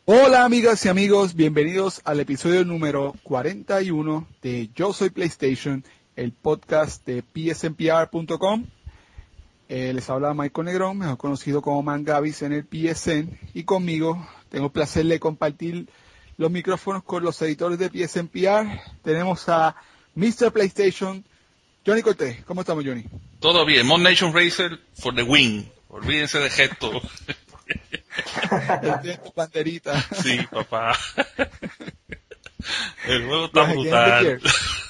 Hola amigas y amigos, bienvenidos al episodio número 41 de Yo Soy PlayStation, el podcast de psnpr.com. Les habla Michael Negrón, mejor conocido como Mangavis en el PSN, y conmigo tengo el placer de compartir los micrófonos con los editores de PSNPR. Tenemos a Mr. PlayStation, Johnny Cortés. ¿Cómo estamos, Johnny? Todo bien, Mod Nation Racer for the win. Olvídense de gesto. De tu banderita. Sí, papá. El juego está brutal.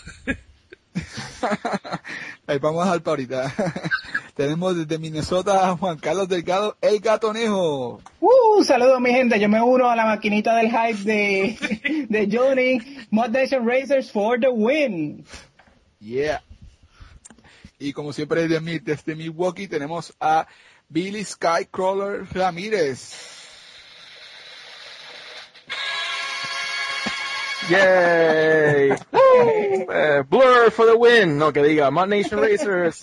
Ahí vamos a dar para ahorita. Tenemos desde Minnesota a Juan Carlos Delgado, el Gatonejo. Saludos mi gente, yo me uno a la maquinita del hype de Johnny. Mod Nation Racers for the win. Yeah. Y como siempre desde Milwaukee tenemos a Billy Skycrawler Ramírez. Yay! Blur for the win. No, que diga Mod Nation Racers.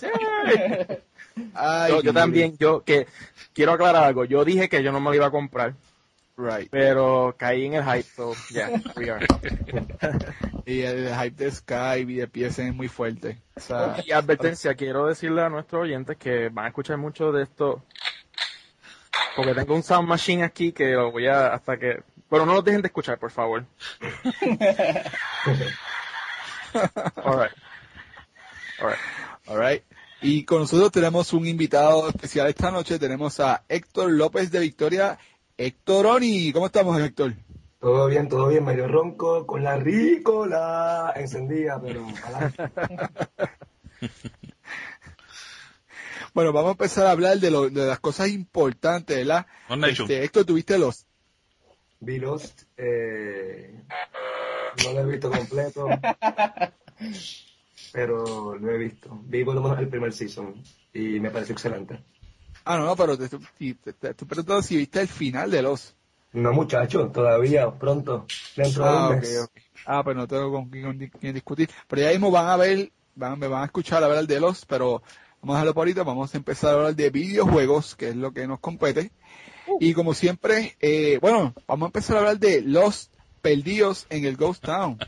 Yo también, quiero aclarar algo. Yo dije que yo no me lo iba a comprar. Right. Pero caí en el hype, so yeah, we are. Y el hype de Sky y de PSN es muy fuerte. O sea, y advertencia, quiero decirle a nuestros oyentes que van a escuchar mucho de esto, porque tengo un sound machine aquí que lo voy a hasta que... Pero no los dejen de escuchar, por favor. All right. Y con nosotros tenemos un invitado especial esta noche. Tenemos a Héctor López de Victoria. Héctoroni, ¿cómo estamos, Héctor? Todo bien, medio ronco, con la rícola encendida, pero ojalá. Bueno, vamos a empezar a hablar de las cosas importantes, ¿verdad? Héctor, ¿tuviste Lost? Vi Lost, no lo he visto completo, pero lo he visto. Vi por lo menos el primer season y me pareció excelente. No, pero te preguntando si viste el final de Lost. No, muchacho, todavía, pronto, dentro de un mes. Okay. Pues no tengo con quién discutir. Pero ya mismo me van a escuchar hablar de Lost, pero vamos a dejarlo por ahorita. Vamos a empezar a hablar de videojuegos, que es lo que nos compete. Y como siempre, vamos a empezar a hablar de Lost perdidos en el Ghost Town.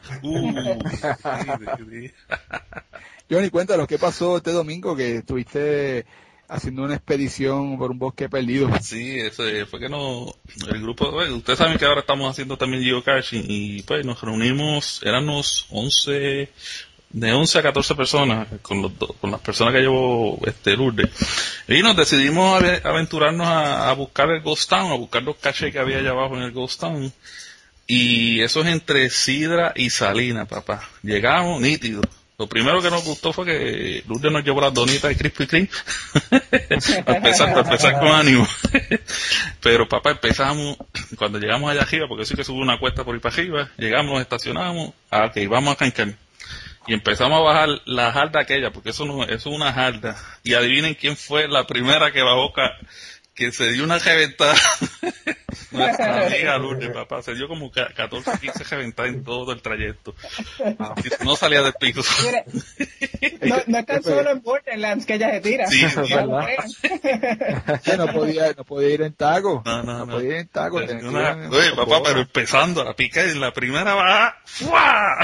Johnny, cuéntanos, ¿qué pasó este domingo que estuviste haciendo una expedición por un bosque perdido? Sí, eso fue que el grupo, ustedes saben que ahora estamos haciendo también geocaching y pues nos reunimos, éramos 11 a 14 personas con las personas que llevó Lourdes, y nos decidimos aventurarnos a buscar el Ghost Town, a buscar los caches que había allá abajo en el Ghost Town, y eso es entre Sidra y Salina, papá. Llegamos nítido. Lo primero que nos gustó fue que Lourdes nos llevó las donitas de Krispy Kreme para empezar con ánimo. Pero papá, empezamos, cuando llegamos allá arriba, porque sí que sube una cuesta por ahí para arriba, llegamos, nos estacionamos, ok, vamos a cancar. Y empezamos a bajar la jarda aquella, porque eso es una jarda. Y adivinen quién fue la primera que bajó, que se dio una reventada. Nuestra amiga Lourdes, papá, se dio como 14, 15 reventadas en todo el trayecto. No salía del piso. No es tan solo en Borderlands que ella se tira. Sí, ¿verdad? No podía ir en taco. No. Podía ir en taco. Oye, papá, pero empezando a la pica en la primera baja, ¡fua!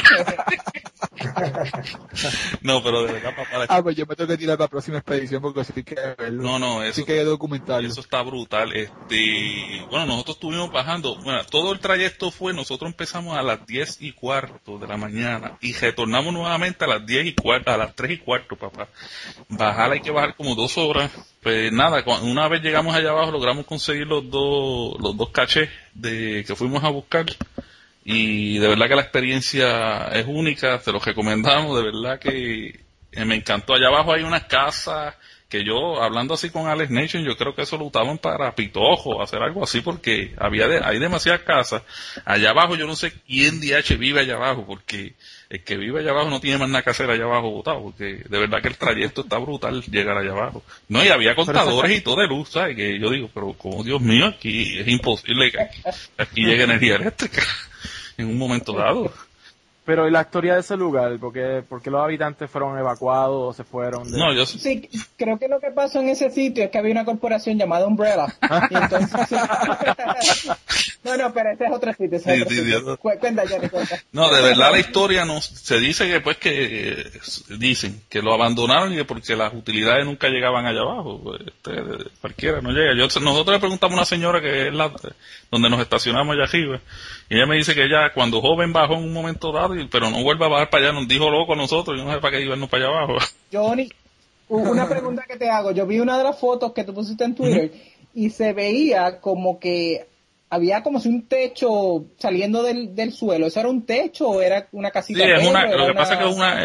No, pero de verdad, papá. Pues yo me tengo que tirar para la próxima expedición porque sí que verlo. No, eso sí que hay documental. Eso está brutal. Bueno, nosotros estuvimos bajando. Bueno, todo el trayecto nosotros empezamos a las 10:15 de la mañana y retornamos nuevamente a las 10:15, a las 3:15, papá. Bajar hay que bajar como 2 horas. Pues nada, una vez llegamos allá abajo logramos conseguir los dos cachés que fuimos a buscar. Y de verdad que la experiencia es única, te lo recomendamos, de verdad que me encantó. Allá abajo hay unas casas que yo, hablando así con Alex Nation, yo creo que eso lo usaban para pitojo, hacer algo así, porque hay demasiadas casas. Allá abajo yo no sé quién DH vive allá abajo, porque el que vive allá abajo no tiene más nada que hacer allá abajo botado, porque de verdad que el trayecto está brutal llegar allá abajo. No, y había contadores y todo de luz, ¿sabes? Que yo digo, pero como Dios mío, aquí es imposible que aquí llegue energía eléctrica en un momento dado. Pero ¿y la historia de ese lugar? ¿Por qué los habitantes fueron evacuados o se fueron? No, yo sí, creo que lo que pasó en ese sitio es que había una corporación llamada Umbrella. Y entonces... No, pero ese es otro sitio. Cuenta, Johnny, cuenta. No, de verdad la historia se dice que pues que dicen que lo abandonaron y que porque las utilidades nunca llegaban allá abajo. Cualquiera no llega. Nosotros le preguntamos a una señora que es donde nos estacionamos allá arriba, y ella me dice que ella cuando joven bajó en un momento dado, pero no vuelve a bajar para allá, nos dijo loco a nosotros, yo no sé para qué iban para allá abajo. Johnny, una pregunta que te hago. Yo vi una de las fotos que tú pusiste en Twitter y se veía como que había como si un techo saliendo del suelo. ¿Eso era un techo o era una casita? Sí, lo que pasa es que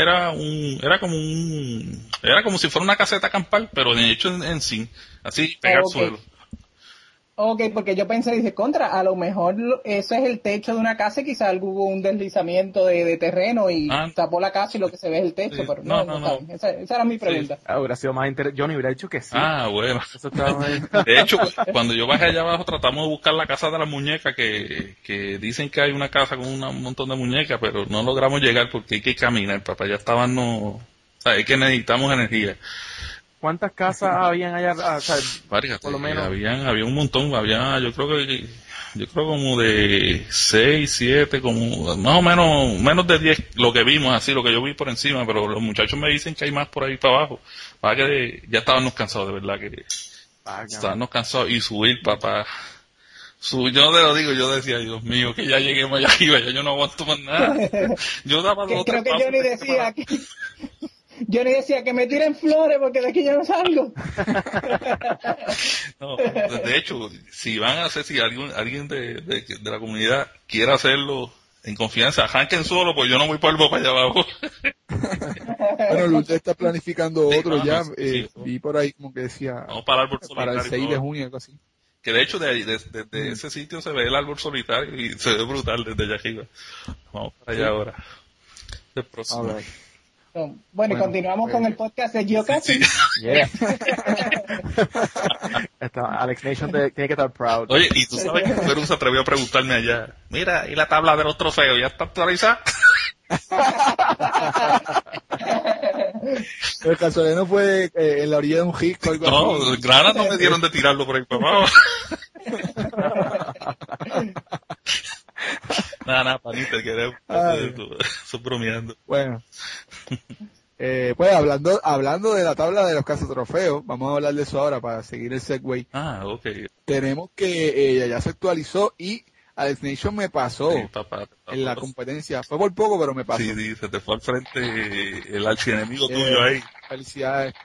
era como si fuera una caseta campal, pero de hecho en zinc, así pegar al suelo. Ok, porque yo pensé, dice, a lo mejor ese es el techo de una casa y quizás hubo un deslizamiento de terreno y tapó la casa y lo que se ve es el techo, sí. Pero no. Esa era mi pregunta. Sí. Hubiera sido más interesante. Johnny hubiera dicho que sí. Bueno. Eso de hecho, cuando yo bajé allá abajo tratamos de buscar la casa de la muñeca, que dicen que hay una casa con un montón de muñecas, pero no logramos llegar porque hay que caminar, papá. Ya estaban, es que necesitamos energía. ¿Cuántas casas habían allá? Varias, por lo menos. Había un montón, yo creo como de 6, 7, como más o menos de 10, lo que vimos así, lo que yo vi por encima, pero los muchachos me dicen que hay más por ahí para abajo. Para que ya estábamos cansados, de verdad que estábamos cansados y subir, papá. Yo te lo digo, yo decía, Dios mío, que ya lleguemos allá arriba, ya yo no aguanto más nada. Yo daba dos, creo que Johnny decía que me tiren flores porque de aquí yo no salgo. No, de hecho, si van a hacer, si alguien de la comunidad quiere hacerlo en confianza, arranquen solo, pues yo no voy para allá abajo. Bueno, Luther está planificando otro ya, vi por ahí como que decía, vamos para el 6 de junio, algo así. Que de hecho desde ese sitio se ve el árbol solitario y se ve brutal desde allá arriba. Vamos para allá ahora. El próximo. Bueno, y continuamos con el podcast de Geocaching. Sí. Yeah. Alex Nation tiene que estar proud. Oye, y tú sabes que Perú se atrevió a preguntarme allá, mira, ¿y la tabla de los trofeos ya está actualizada? El casualidad no fue en la orilla de un risco o algo así. No, granas no me dieron de tirarlo por ahí para abajo. Nada, panita, queremos. Estoy bromeando. Bueno. Pues hablando de la tabla de los cazatrofeos, vamos a hablar de eso ahora para seguir el segue. Ok. Tenemos que ya se actualizó y Alex Nation me pasó en la competencia. Fue por poco, pero me pasó. Sí, se te fue al frente el archienemigo tuyo ahí. Felicidades.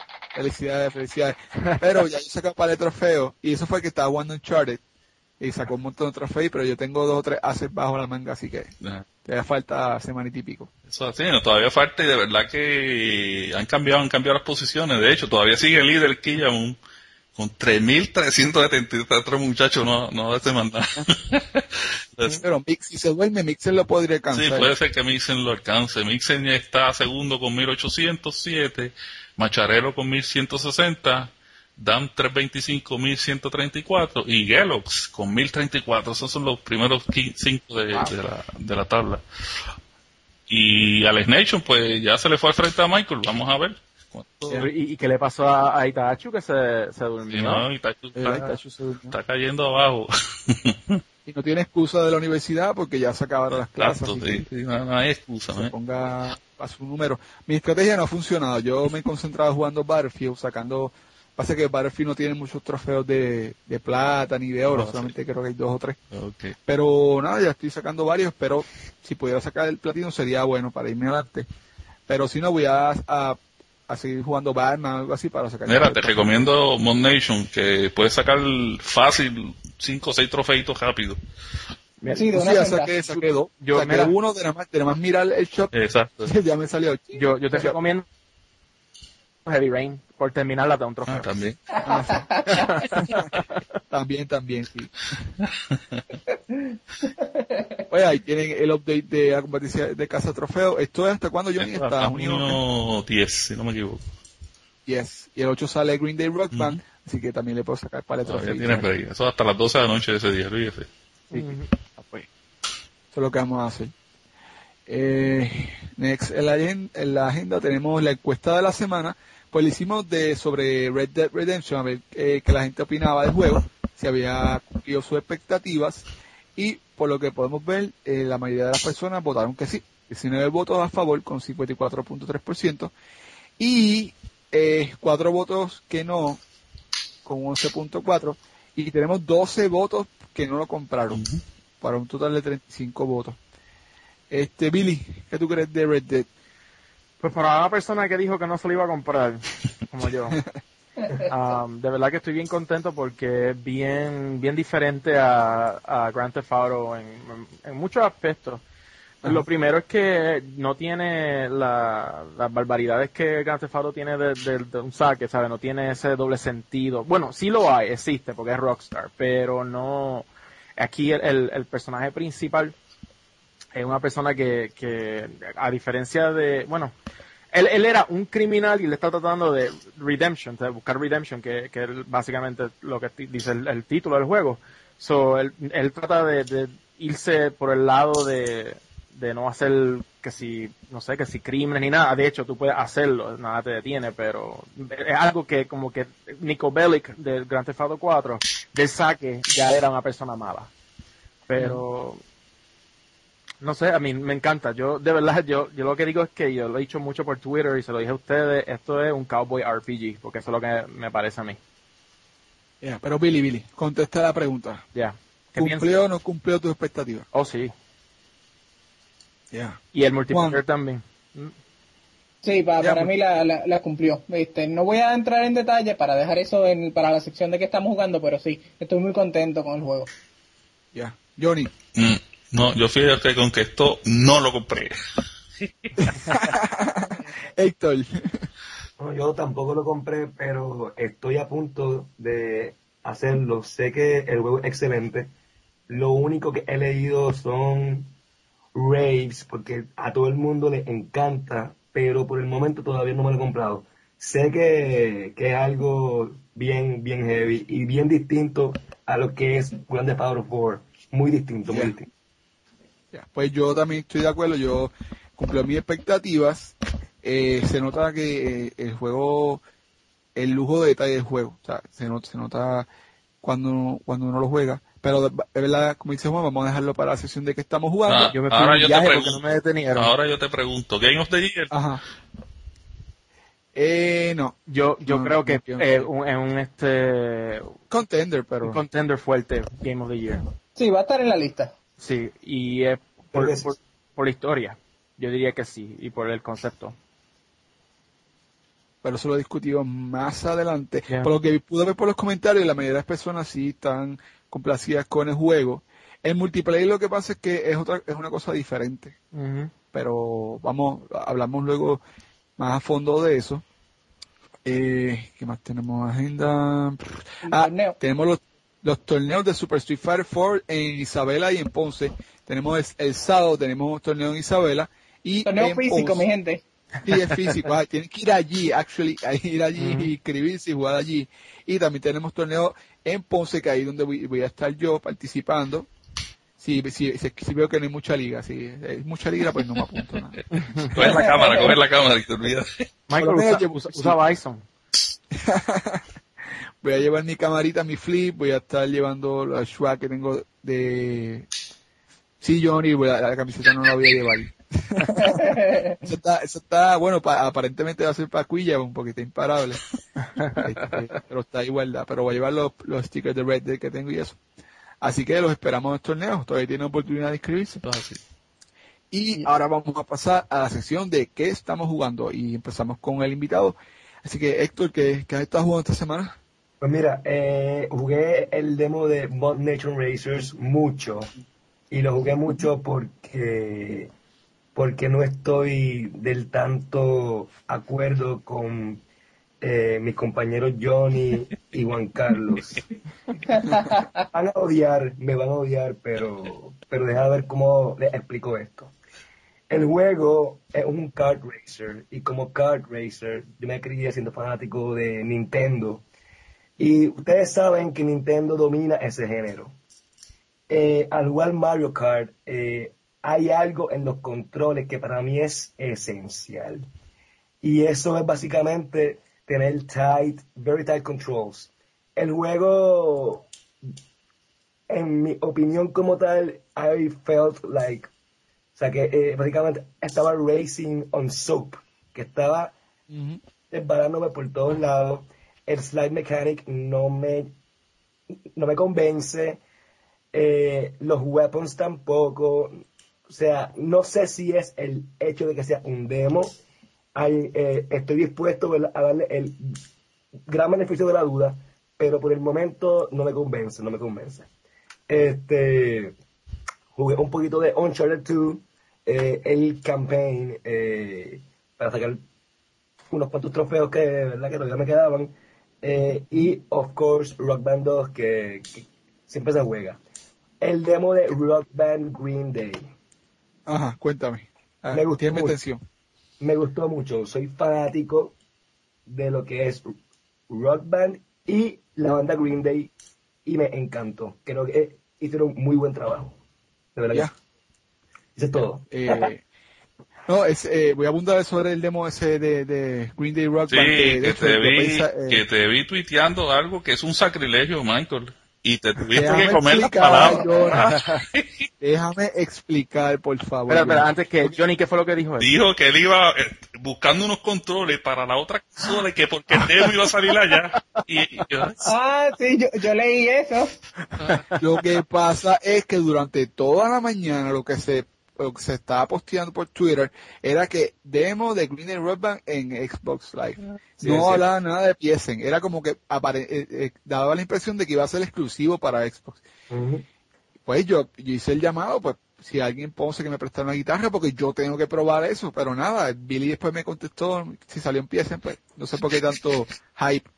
Pero ya yo saqué un par de trofeos y eso fue que estaba jugando Uncharted y sacó un montón de trofeos, pero yo tengo 2 o 3 assets bajo la manga, así que todavía falta semana y pico. Eso así, todavía falta y de verdad que han cambiado las posiciones. De hecho, todavía sigue el líder Killamoon con 3.373 muchachos, no hace más nada. Pero si se duerme, Mixen lo podría alcanzar. Sí, puede ser que Mixen lo alcance. Mixen ya está segundo con 1.807, Macharelo con 1.160, Dam 325, 1.134 y Gelox con 1.034. Esos son los primeros 5 de la tabla. Y Alex Nation, pues ya se le fue al frente a Michael. Vamos a ver. ¿Y qué le pasó a Itachu que se durmió? Sí, no, Itachu está cayendo abajo. Y no tiene excusa de la universidad porque ya se acabaron las clases. Exacto, sí, no hay excusa. Se ponga a su número. Mi estrategia no ha funcionado. Yo me he concentrado jugando Battlefield, sacando... Pasa que Battlefield no tiene muchos trofeos de plata ni de oro, solamente creo que hay 2 o 3. Okay. Pero nada, ya estoy sacando varios, pero si pudiera sacar el platino sería bueno para irme adelante. Pero si no, voy a seguir jugando Batman o algo así para sacar. Mira, te recomiendo Mod Nation, que puedes sacar fácil 5 o 6 trofeitos rápido. Sí, ya saqué 2. Yo saqué uno de nada más mirar el shot. Exacto. Ya me salió. Yo te recomiendo Heavy Rain por terminarla de un trofeo. También. También, sí. Oye, ahí tienen el update de la competencia de Casa Trofeo. ¿Esto es hasta cuándo, Johnny? Hasta junio 10, si no me equivoco. Yes. Y el 8 sale Green Day Rock Band, así que también le puedo sacar para el trofeo. Eso hasta las 12 de la noche de ese día, fíjese. Sí. Pues, eso es lo que vamos a hacer. Next, en la agenda tenemos la encuesta de la semana. Pues le hicimos sobre Red Dead Redemption, a ver qué la gente opinaba del juego, si había cumplido sus expectativas. y por lo que podemos ver, la mayoría de las personas votaron que sí. 19 votos a favor con 54.3% y 4 votos que no con 11.4%, y tenemos 12 votos que no lo compraron, para un total de 35 votos. Billy, ¿qué tú crees de Red Dead? Pues para una persona que dijo que no se lo iba a comprar, como yo, de verdad que estoy bien contento porque es bien diferente a Grand Theft Auto en muchos aspectos. Ajá. Lo primero es que no tiene las barbaridades que Grand Theft Auto tiene de un saque, ¿sabes? No tiene ese doble sentido. Bueno, sí lo hay, existe, porque es Rockstar, pero no... Aquí el personaje principal es una persona que a diferencia de... Bueno, él era un criminal y le está tratando de redemption, de buscar redemption, que es básicamente lo que dice el título del juego. So, él trata de irse por el lado de no hacer que si crímenes ni nada. De hecho, tú puedes hacerlo, nada te detiene, pero es algo que como que Nico Bellic del Grand Theft Auto 4 del saque ya era una persona mala. Pero no sé, a mí me encanta. Yo de verdad yo lo que digo es que yo lo he dicho mucho por Twitter y se lo dije a ustedes, esto es un cowboy RPG, porque eso es lo que me parece a mí. Yeah, pero Billy, contesta la pregunta. Ya. ¿Cumplió o no cumplió tus expectativas? Oh, sí. Yeah. Y el multiplayer también. Sí, para mí la cumplió. No voy a entrar en detalle para dejar eso para la sección de que estamos jugando, pero sí, estoy muy contento con el juego. Ya. Johnny. No, yo fíjate con que esto no lo compré. Héctor. No, yo tampoco lo compré, pero estoy a punto de hacerlo. Sé que el juego es excelente. Lo único que he leído son raves, porque a todo el mundo le encanta, pero por el momento todavía no me lo he comprado. Sé que es algo bien heavy y bien distinto a lo que es Grand Theft Auto 4. Muy distinto, muy distinto. Yeah. Pues yo también estoy de acuerdo, yo cumplí mis expectativas. Se nota que el juego, el lujo de detalle del juego, o sea, se nota cuando uno lo juega. Pero de verdad, como dice Juan, vamos a dejarlo para la sesión de que estamos jugando. Yo me fui un viaje porque no me detenieron. Ahora yo te pregunto, ¿Game of the Year? Ajá. No. Yo creo que es un contender, pero un contender fuerte, Game of the Year. Sí, va a estar en la lista. Sí, y por la historia, yo diría que sí, y por el concepto. Pero eso lo discutimos más adelante. Yeah. Por lo que pude ver por los comentarios, la mayoría de las personas sí están complacidas con el juego. El multiplayer lo que pasa es que es una cosa diferente. Uh-huh. Pero hablamos luego más a fondo de eso. ¿Qué más tenemos? Agenda. Tenemos los torneos de Super Street Fighter 4 en Isabela y en Ponce. Tenemos el sábado, tenemos torneo en Isabela. Y torneo físico, Ponce. Mi gente. Sí, es físico. Tienen que ir allí, y inscribirse y jugar allí. Y también tenemos torneo en Ponce, que ahí es donde voy a estar yo participando. Si veo que no hay mucha liga, si hay mucha liga, pues no me apunto nada. Coger la cámara, que te olvidas. Michael, usa Bison. Voy a llevar mi camarita, mi flip, voy a estar llevando la swag que tengo de... Sí, Johnny, la camiseta no la voy a llevar. eso está bueno, aparentemente va a ser para Quilla, un poquito imparable. Pero está igualdad, pero voy a llevar los stickers de Red Dead que tengo y eso. Así que los esperamos en los torneos, todavía tienen oportunidad de inscribirse. Y ahora vamos a pasar a la sección de qué estamos jugando y empezamos con el invitado. Así que Héctor, ¿qué has estado jugando esta semana? Pues mira, jugué el demo de Mod Nation Racers mucho, y lo jugué mucho porque no estoy del tanto acuerdo con mis compañeros Johnny y Juan Carlos. Me van a odiar, pero deja ver cómo les explico esto. El juego es un kart racer, y como kart racer yo me crié siendo fanático de Nintendo, y ustedes saben que Nintendo domina ese género. Al jugar Mario Kart, hay algo en los controles que para mí es esencial, y eso es básicamente tener very tight controls. El juego en mi opinión como tal, I felt like, o sea que básicamente estaba racing on soap, que estaba desbarándome por todos lados. El slide mechanic no me convence, los weapons tampoco, o sea, no sé si es el hecho de que sea un demo. Estoy dispuesto, ¿verdad?, a darle el gran beneficio de la duda, pero por el momento no me convence. Jugué un poquito de Uncharted 2, el campaign, para sacar unos cuantos trofeos que, ¿verdad?, que todavía me quedaban, y of course Rock Band 2, que siempre se juega. El demo de Rock Band Green Day. Ajá, cuéntame. Me gustó Tiene mucho. atención. Me gustó mucho. Soy fanático de lo que es Rock Band y la banda Green Day, y me encantó. Creo que hicieron muy buen trabajo. De verdad. Ya. Que eso es todo. No, voy a abundar sobre el demo ese de Green Day Rock Sí, Band. De hecho, que te vi tuiteando algo que es un sacrilegio, Michael. Y te tuviste déjame que comer las explicar, palabras. déjame explicar, por favor. Espera, antes que Johnny, ¿qué fue lo que dijo él? Dijo que él iba buscando unos controles para la otra consola y que porque el demo iba a salir allá. Sí, yo leí eso. Lo que pasa es que durante toda la mañana lo que se estaba posteando por Twitter era que demo de Green Day Rock Band en Xbox Live. No hablaba nada de PSN. Era como que daba la impresión de que iba a ser exclusivo para Xbox. Pues yo hice el llamado, pues si alguien pone que me prestara una guitarra, porque yo tengo que probar eso, pero nada, Billy después me contestó si salió en PSN, pues no sé por qué tanto hype.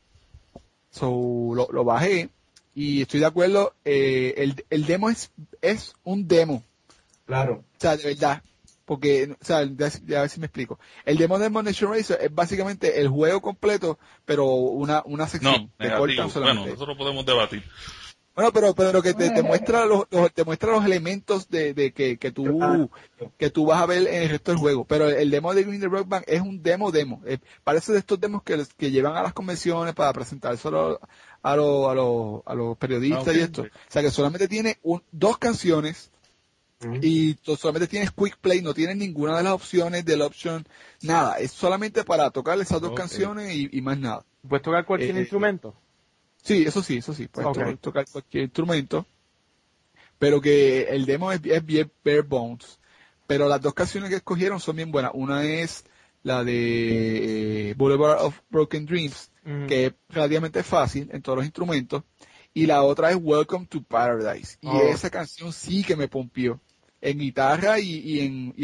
Lo bajé y estoy de acuerdo, el demo es un demo. Claro. O sea, de verdad. Porque, o sea, a ver si me explico. El demo de Demolition Racer es básicamente el juego completo, pero una sección. No, negativo. Bueno, nosotros podemos debatir. Bueno, pero que te muestra los elementos de que tú vas a ver en el resto del juego. Pero el demo de Green Day Rock Band es un demo. Parece de estos demos que llevan a las convenciones para presentar solo a los periodistas y esto. O sea, que solamente tiene dos canciones. Y solamente tienes Quick Play, no tienes ninguna de las opciones del option, nada, es solamente para tocar esas dos canciones y más nada. ¿Puedes tocar cualquier instrumento? Sí, eso sí, puedes tocar cualquier instrumento, pero que el demo es bien bare bones, pero las dos canciones que escogieron son bien buenas. Una es la de Boulevard of Broken Dreams, que es relativamente fácil en todos los instrumentos, y la otra es Welcome to Paradise, y esa canción sí que me pompió. En guitarra y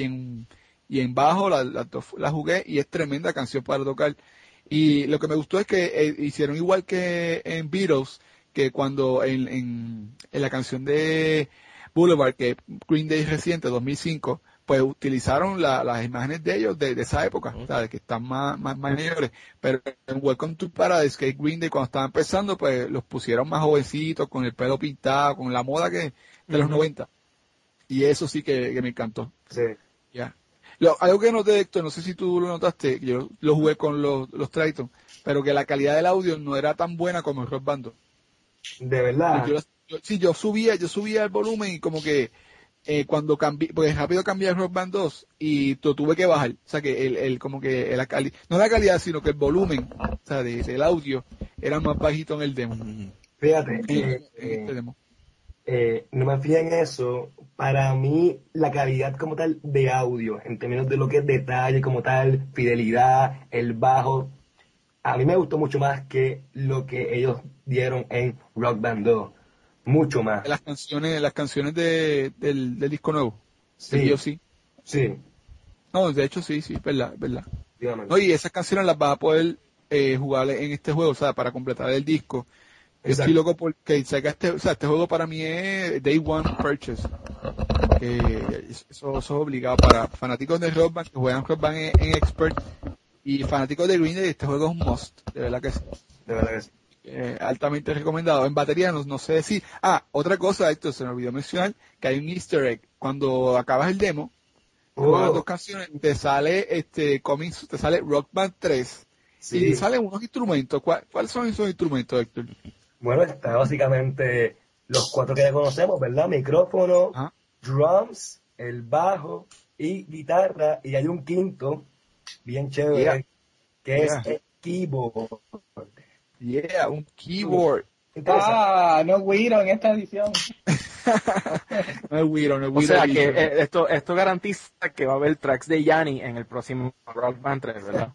en bajo la jugué, y es tremenda canción para tocar. Y lo que me gustó es que hicieron igual que en Beatles, que cuando en la canción de Boulevard, que Green Day reciente, 2005, pues utilizaron las imágenes de ellos de esa época, ¿sabes? Que están más mayores. Pero en Welcome to Paradise, que es Green Day cuando estaba empezando, pues los pusieron más jovencitos, con el pelo pintado, con la moda de los 90. Y eso sí que me encantó. Sí. Ya. Algo que noté, Héctor, no sé si tú lo notaste, yo lo jugué con los Triton, pero que la calidad del audio no era tan buena como el Rock Band 2. De verdad. Yo subía el volumen y como que cuando cambié, porque rápido cambié el Rock Band 2 y lo tuve que bajar. O sea que como que la calidad, no la calidad, sino que el volumen, o sea, del audio era más bajito en el demo. Fíjate, en este demo. No me fijé en eso. Para mí, la calidad como tal de audio, en términos de lo que es detalle como tal, fidelidad, el bajo, a mí me gustó mucho más que lo que ellos dieron en Rock Band 2. Mucho más. Las canciones del disco nuevo. Sí. Sí. No, de hecho sí, verdad. Dígame. No, y esas canciones las vas a poder jugar en este juego, o sea, para completar el disco. Yo estoy loco porque este juego para mí es Day One Purchase. Eso es obligado para fanáticos de Rock Band que juegan Rock Band en Expert, y fanáticos de Green Day. Este juego es un must, de verdad que sí. De verdad que sí. Altamente recomendado. En batería no sé decir. Otra cosa, esto se me olvidó mencionar, que hay un easter egg. Cuando acabas el demo, con las dos canciones, te sale te sale Rock Band 3. Sí. Y salen unos instrumentos. ¿Cuáles son esos instrumentos, Héctor? Bueno, está básicamente los 4 que ya conocemos, ¿verdad? Micrófono, Ajá. drums, el bajo y guitarra, y hay un quinto bien chévere, Yeah. que Yeah. es el keyboard. Yeah, un keyboard. Interesante. Ah, no Guiro en esta edición. No es Wiro, no es O Wiro sea que Edition. esto garantiza que va a haber tracks de Yanni en el próximo Rock Band 3, ¿verdad?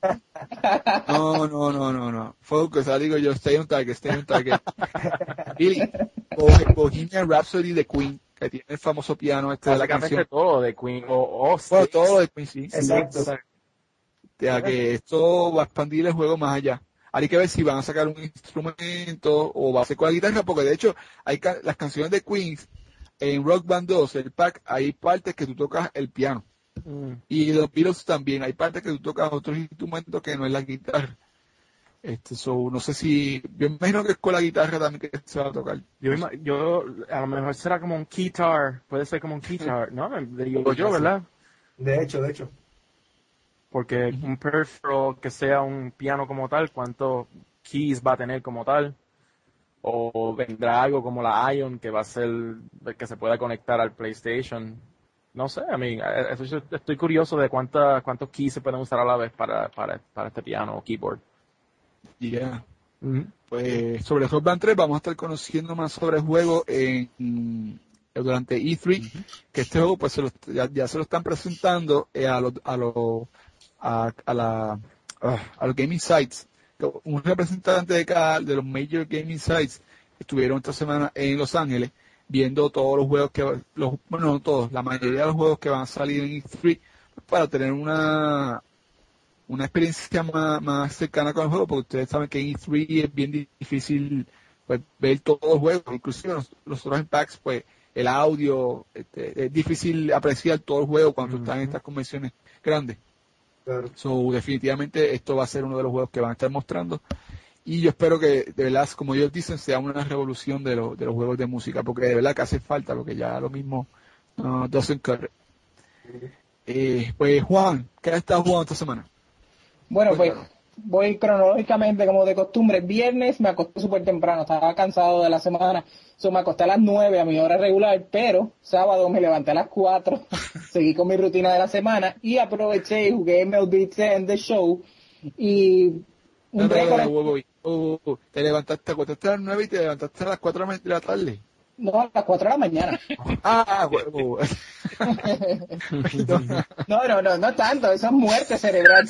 No. Focus, digo yo, stay on target. Billy, Bohemian Rhapsody de Queen, que tiene el famoso piano este de la Básicamente canción. todo de Queen o Bueno, todo lo de Queen, sí. Exacto. O sea, que esto va a expandir el juego más allá. Hay que ver si van a sacar un instrumento o va a ser con la guitarra, porque de hecho hay las canciones de Queen en Rock Band 2, el pack, hay partes que tú tocas el piano. Y los Beatles también, hay partes que tú tocas otros instrumentos que no es la guitarra. No sé si, yo imagino que es con la guitarra también que se va a tocar. Yo a lo mejor será como un guitar, puede ser como un guitar, ¿no? Digo yo, ¿verdad? De hecho. Porque un peripheral que sea un piano como tal, ¿cuántos keys va a tener como tal? O vendrá algo como la Ion que va a ser que se pueda conectar al PlayStation. No sé, estoy curioso de cuántos keys se pueden usar a la vez para este piano o keyboard. Yeah. Pues sobre Rock Band 3 vamos a estar conociendo más sobre el juego durante E3, que este juego pues ya se lo están presentando a los gaming sites. Un representante de los major gaming sites estuvieron esta semana en Los Ángeles viendo todos los juegos no todos, la mayoría de los juegos que van a salir en E3 para tener una experiencia más cercana con el juego, porque ustedes saben que en E3 es bien difícil pues, ver todos los juegos, inclusive nosotros en PAX, pues el audio, es difícil apreciar todo el juego cuando están en estas convenciones grandes. Claro. Definitivamente esto va a ser uno de los juegos que van a estar mostrando, y yo espero que de verdad, como ellos dicen, sea una revolución de los juegos de música, porque de verdad que hace falta, porque ya lo mismo doesn't cut it. Pues Juan, ¿qué has estado jugando esta semana? Bueno, pues voy cronológicamente como de costumbre. Viernes me acosté súper temprano, estaba cansado de la semana, me acosté a las 9 a mi hora regular, pero sábado me levanté a las 4, seguí con mi rutina de la semana y aproveché y jugué MLB 10 The Show y un récord. Te acostaste a las 9 y te levantaste a las 4 de la tarde. No, a las 4 de la mañana. Huevo. No tanto, eso es muerte cerebral.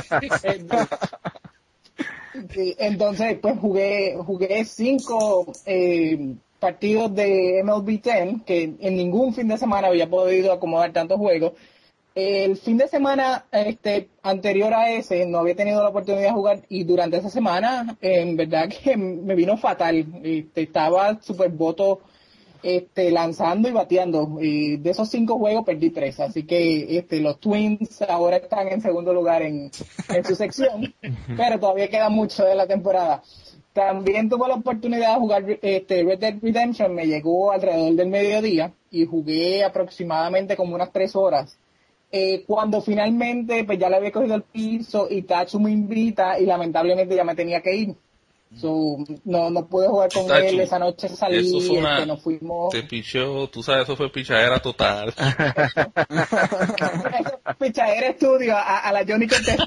Entonces, pues jugué 5 partidos de MLB 10, que en ningún fin de semana había podido acomodar tantos juegos. El fin de semana anterior a ese no había tenido la oportunidad de jugar, y durante esa semana en verdad que me vino fatal. Estaba súper boto lanzando y bateando, y de esos 5 juegos perdí 3, así que los Twins ahora están en segundo lugar en su sección, pero todavía queda mucho de la temporada. También tuve la oportunidad de jugar Red Dead Redemption, me llegó alrededor del mediodía y jugué aproximadamente como unas 3 horas. Cuando finalmente pues ya le había cogido el piso y Tachu me invita, y lamentablemente ya me tenía que ir. No pude jugar con Tachu, él, esa noche salí, eso fue nos fuimos. Te pichó, tú sabes, eso fue pichadera total. Pichadera estudio a la Johnny Cortez.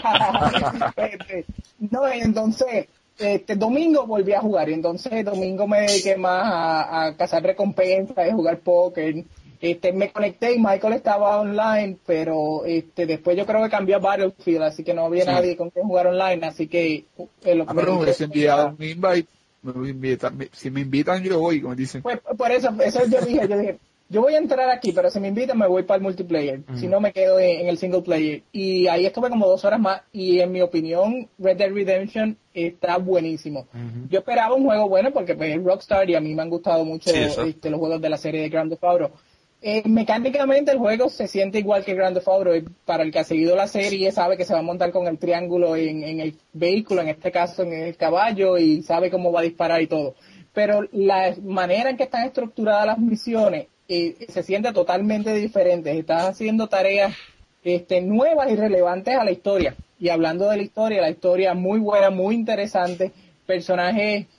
Entonces domingo volví a jugar, y entonces domingo me dediqué más a cazar recompensas, a jugar póker. Me conecté y Michael estaba online, pero después yo creo que cambió a Battlefield, así que no había nadie con quien jugar online, así que pero me hubiese enviado un invite, si me invitan yo voy, como dicen. Pues por eso yo dije, yo voy a entrar aquí, pero si me invitan me voy para el multiplayer, si no me quedo en el single player, y ahí estuve como 2 horas más, y en mi opinión Red Dead Redemption está buenísimo. Yo esperaba un juego bueno porque pues es Rockstar y a mí me han gustado mucho los juegos de la serie de Grand Theft Auto. Mecánicamente el juego se siente igual que Grand Theft Auto. Para el que ha seguido la serie sabe que se va a montar con el triángulo en el vehículo, en este caso en el caballo, y sabe cómo va a disparar y todo, pero la manera en que están estructuradas las misiones se siente totalmente diferente. Estás haciendo tareas nuevas y relevantes a la historia, y hablando de la historia muy buena, muy interesante, personajes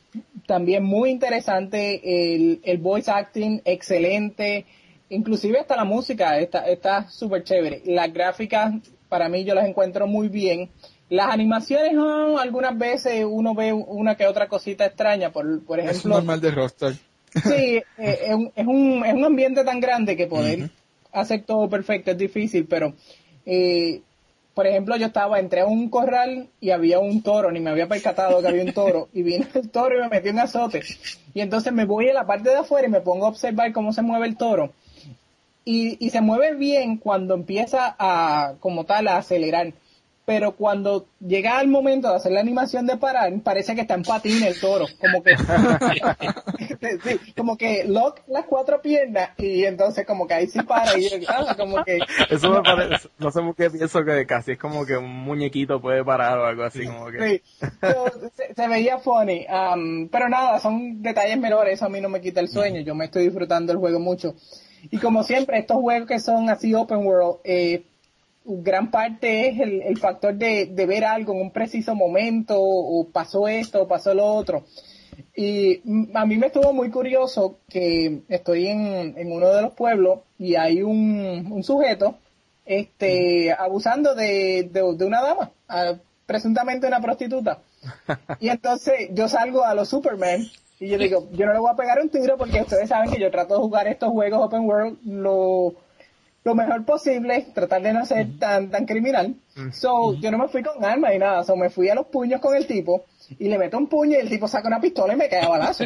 también muy interesante, el voice acting excelente, inclusive hasta la música está súper chévere. Las gráficas, para mí, yo las encuentro muy bien. Las animaciones, algunas veces uno ve una que otra cosita extraña, por ejemplo. Es normal de Rockstar. Sí, es un ambiente tan grande que poder hacer todo perfecto es difícil, pero por ejemplo, entré a un corral y había un toro, ni me había percatado que había un toro, y vino el toro y me metió un azote. Y entonces me voy a la parte de afuera y me pongo a observar cómo se mueve el toro. Y se mueve bien cuando empieza como tal, a acelerar. Pero cuando llega el momento de hacer la animación de parar, parece que está en patín el toro, como que sí, como que lock las cuatro piernas y entonces como que ahí sí para y como que eso me parece, no sé por qué pienso que casi es como que un muñequito puede parar o algo así, como que sí. Se veía funny, pero nada, son detalles menores, eso a mí no me quita el sueño, yo me estoy disfrutando el juego mucho. Y como siempre, estos juegos que son así open world, gran parte es el factor de ver algo en un preciso momento, o pasó esto, o pasó lo otro. Y a mí me estuvo muy curioso que estoy en uno de los pueblos y hay un sujeto abusando de una dama, presuntamente una prostituta. Y entonces yo salgo a los Superman y yo digo, yo no le voy a pegar un tiro porque ustedes saben que yo trato de jugar estos juegos open world lo mejor posible, tratar de no ser tan criminal. So, yo no me fui con armas ni nada, me fui a los puños con el tipo y le meto un puño y el tipo saca una pistola y me cae a balazo.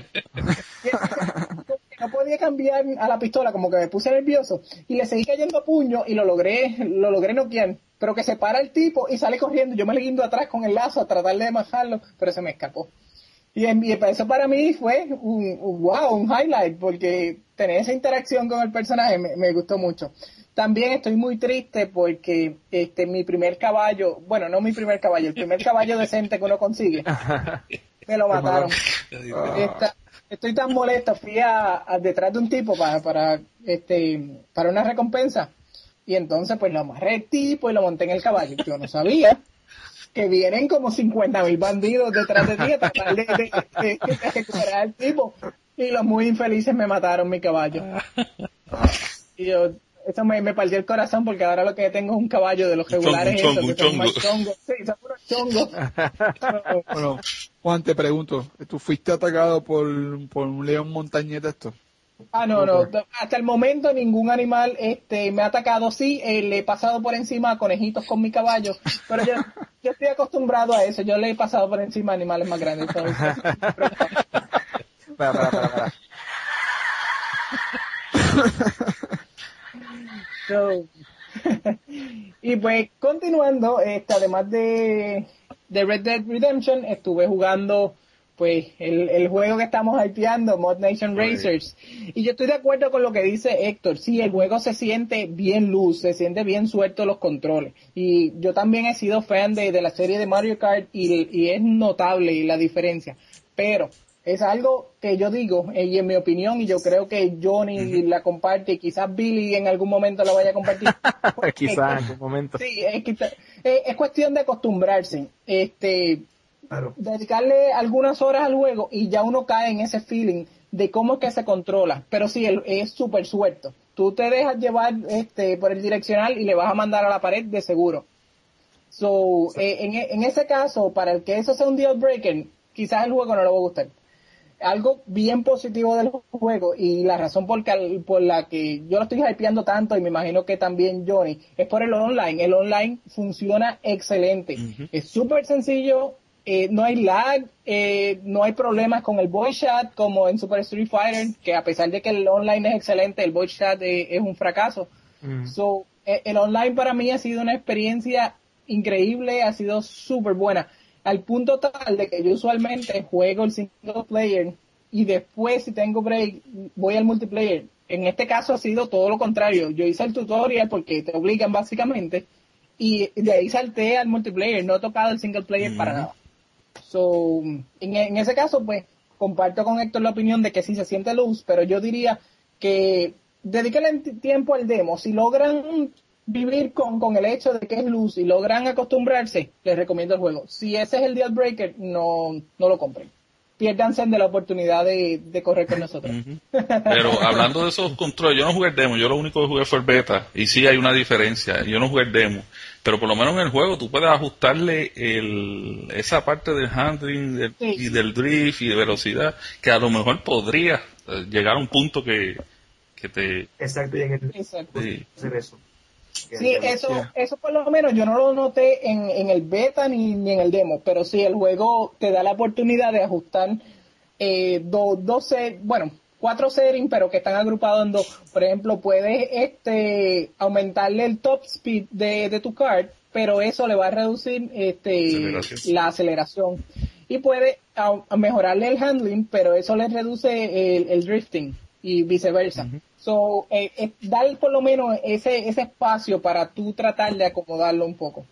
No podía cambiar a la pistola, como que me puse nervioso y le seguí cayendo a puño y lo logré noquear, pero que se para el tipo y sale corriendo, yo me le guindo atrás con el lazo a tratar de matarlo, pero se me escapó. Y eso para mí fue un highlight, porque tener esa interacción con el personaje me gustó mucho. También estoy muy triste porque mi primer caballo, bueno, no mi primer caballo, el primer caballo decente que uno consigue, me lo mataron. Estoy tan molesto, fui detrás de un tipo para una recompensa, y entonces pues lo amarré el tipo y lo monté en el caballo. Yo no sabía que vienen como 50,000 bandidos detrás de ti a tratar de recuperar al tipo, y los muy infelices me mataron mi caballo. Y eso me partió el corazón, porque ahora lo que tengo es un caballo de los regulares, un chongo. Sí, son unos chongos. Bueno, Juan, te pregunto, ¿tú fuiste atacado por un león montañeta esto? No, hasta el momento ningún animal me ha atacado. Sí, le he pasado por encima a conejitos con mi caballo, pero yo estoy acostumbrado a eso, yo le he pasado por encima a animales más grandes. Espera. Y pues continuando, además de Red Dead Redemption, estuve jugando pues el juego que estamos hypeando, Mod Nation Racers, y yo estoy de acuerdo con lo que dice Héctor. Sí, el juego se siente bien loose, se siente bien suelto los controles, y yo también he sido fan de la serie de Mario Kart, y es notable la diferencia, pero es algo que yo digo, y en mi opinión, y yo creo que Johnny la comparte, y quizás Billy en algún momento la vaya a compartir. Quizás en algún momento. Sí, es cuestión de acostumbrarse. Claro. Dedicarle algunas horas al juego y ya uno cae en ese feeling de cómo es que se controla. Pero sí, es súper suelto. Tú te dejas llevar por el direccional y le vas a mandar a la pared de seguro. So, en ese caso, para el que eso sea un deal breaker, quizás el juego no le va a gustar. Algo bien positivo del juego, y la razón por la que yo lo estoy hypeando tanto, y me imagino que también Johnny, es por el online. El online funciona excelente. Es súper sencillo, no hay lag, no hay problemas con el voice chat como en Super Street Fighter, que a pesar de que el online es excelente, el voice chat es un fracaso. So, el online para mí ha sido una experiencia increíble, ha sido súper buena, al punto tal de que yo usualmente juego el single player y después, si tengo break, voy al multiplayer. En este caso ha sido todo lo contrario. Yo hice el tutorial porque te obligan básicamente, y de ahí salté al multiplayer, no he tocado el single player para nada. So, en ese caso, pues, comparto con Héctor la opinión de que sí se siente luz, pero yo diría que dedíquenle tiempo al demo. Si logran vivir con el hecho de que es luz y logran acostumbrarse, les recomiendo el juego. Si ese es el deal breaker, no lo compren. piérdanse de la oportunidad de correr con nosotros. Pero hablando de esos controles, yo no jugué el demo, yo lo único que jugué fue el beta, y sí hay una diferencia, yo no jugué el demo, pero por lo menos en el juego tú puedes ajustarle esa parte del handling y del drift y de velocidad, que a lo mejor podría llegar a un punto que te... Exacto, y en el Exacto. Sí. hacer eso. Sí, eso por lo menos yo no lo noté en el beta ni en el demo, pero sí el juego te da la oportunidad de ajustar 4 settings, pero que están agrupados en 2. Por ejemplo, puedes aumentarle el top speed de tu kart, pero eso le va a reducir la aceleración. Y puedes mejorarle el handling, pero eso le reduce el drifting y viceversa. So, dar por lo menos ese espacio para tú tratar de acomodarlo un poco.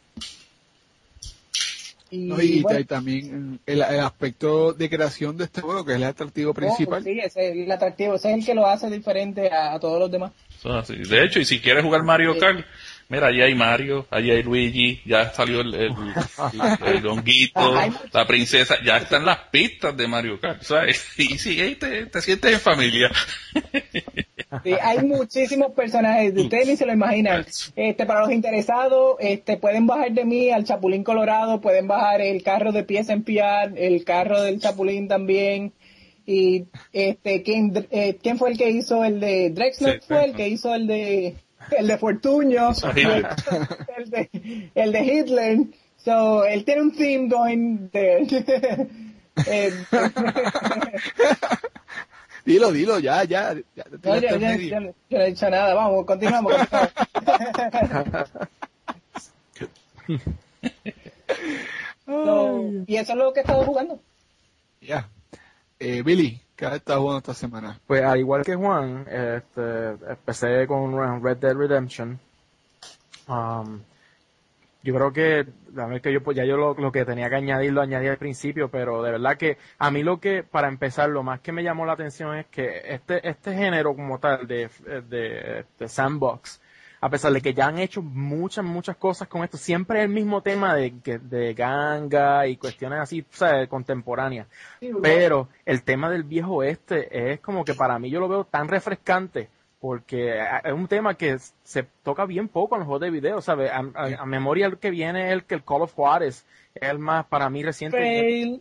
Y también el aspecto de creación de este juego, que es el atractivo principal. Sí, ese es el atractivo, ese es el que lo hace diferente a todos los demás. De hecho, y si quieres jugar Mario Kart, mira, allí hay Mario, allí hay Luigi, ya salió el honguito, la princesa, ya están las pistas de Mario Kart, ¿sabes? Y sí, ahí te sientes en familia. Sí, hay muchísimos personajes, ustedes ni se lo imaginan. Para los interesados, pueden bajar de mí al Chapulín Colorado, pueden bajar el carro de PSNPR, el carro del Chapulín también. Y ¿quién fue el que hizo el de Drexler? Fue el que hizo el de Fortuño, el de Hitler. So, él tiene un theme going there. Dilo, ya. No, yo no he dicho nada, vamos, continuamos. Y eso es lo que he estado jugando. Ya. Billy, ¿qué has estado jugando esta semana? Pues al igual que Juan, empecé con Red Dead Redemption. Yo creo que, lo que tenía que añadir lo añadí al principio, pero de verdad que a mí para empezar, lo más que me llamó la atención es que este género como tal de sandbox, a pesar de que ya han hecho muchas cosas con esto, siempre es el mismo tema de ganga y cuestiones así, ¿sabes? Contemporáneas. Sí, pero el tema del viejo oeste es como que para mí yo lo veo tan refrescante, porque es un tema que se toca bien poco en los juegos de video, ¿sabes? A memoria el que viene es el Call of Juarez, es el más para mí reciente. Fail.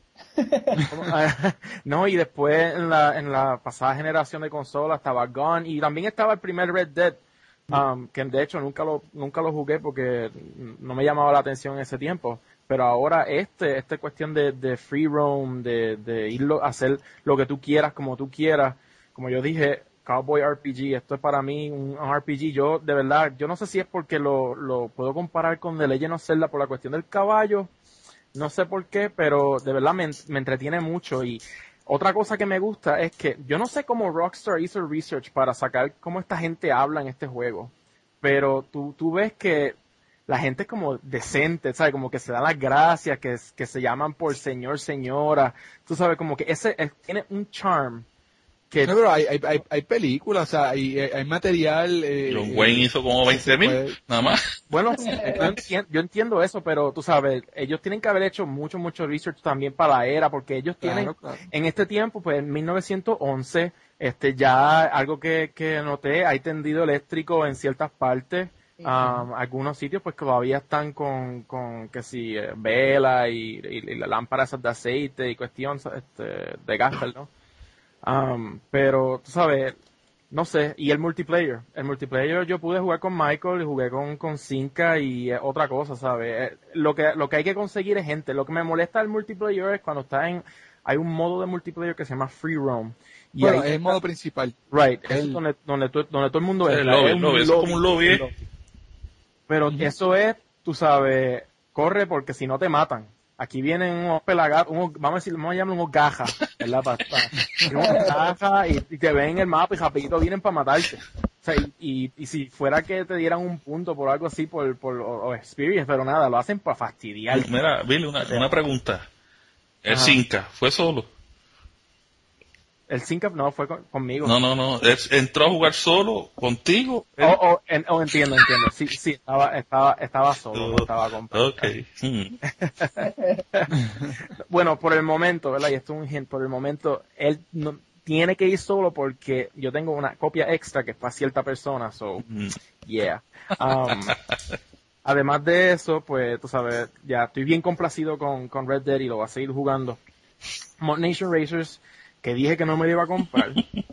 No, y después en la pasada generación de consolas estaba Gone, y también estaba el primer Red Dead, que de hecho nunca lo jugué porque no me llamaba la atención en ese tiempo, pero ahora esta cuestión de free roam, de irlo a hacer lo que tú quieras, como tú quieras, como yo dije, Cowboy RPG, esto es para mí un RPG. Yo, de verdad, yo no sé si es porque lo puedo comparar con The Legend of Zelda por la cuestión del caballo, no sé por qué, pero de verdad me entretiene mucho. Y otra cosa que me gusta es que yo no sé cómo Rockstar hizo el research para sacar cómo esta gente habla en este juego, pero tú ves que la gente es como decente, ¿sabes? Como que se da las gracias, que se llaman por señor, señora, tú sabes, como que tiene un charm. No, pero hay películas, o sea, hay material. John Wayne hizo como 20,000, nada más. Bueno, yo entiendo eso, pero tú sabes, ellos tienen que haber hecho mucho research también para la era, porque ellos tienen, claro. En este tiempo, pues en 1911, ya algo que noté, hay tendido eléctrico en ciertas partes. Algunos sitios pues todavía están con que si vela y la lámpara esas de aceite y cuestión de gas, ¿no? Pero tú sabes, no sé, y el multiplayer yo pude jugar con Michael y jugué con Cinca y otra cosa, ¿sabes? Lo que hay que conseguir es gente. Lo que me molesta del multiplayer es cuando hay un modo de multiplayer que se llama free roam. Y bueno, es el modo principal. Right, es donde todo el mundo es. El lobby, es como un lobby. Pero eso es, tú sabes, corre porque si no te matan. Aquí vienen unos pelagatos, vamos a llamar unos gajas, ¿verdad? Unos gajas y te ven en el mapa y rapidito vienen para matarte. O sea, y si fuera que te dieran un punto por algo así, por experience, pero nada, lo hacen para fastidiar. Mira, Billy, una pregunta. El Cinca, ¿fue solo? El sync up no fue conmigo. No. Entró a jugar solo contigo. Entiendo. Sí, estaba solo, no estaba con Okay. Bueno, por el momento, ¿verdad? Y esto es un hint, por el momento, él no tiene que ir solo porque yo tengo una copia extra que es para cierta persona, so, yeah. Además de eso, pues, tú sabes, ya estoy bien complacido con Red Dead y lo voy a seguir jugando. Mod Nation Racers, que dije que no me lo iba a comprar.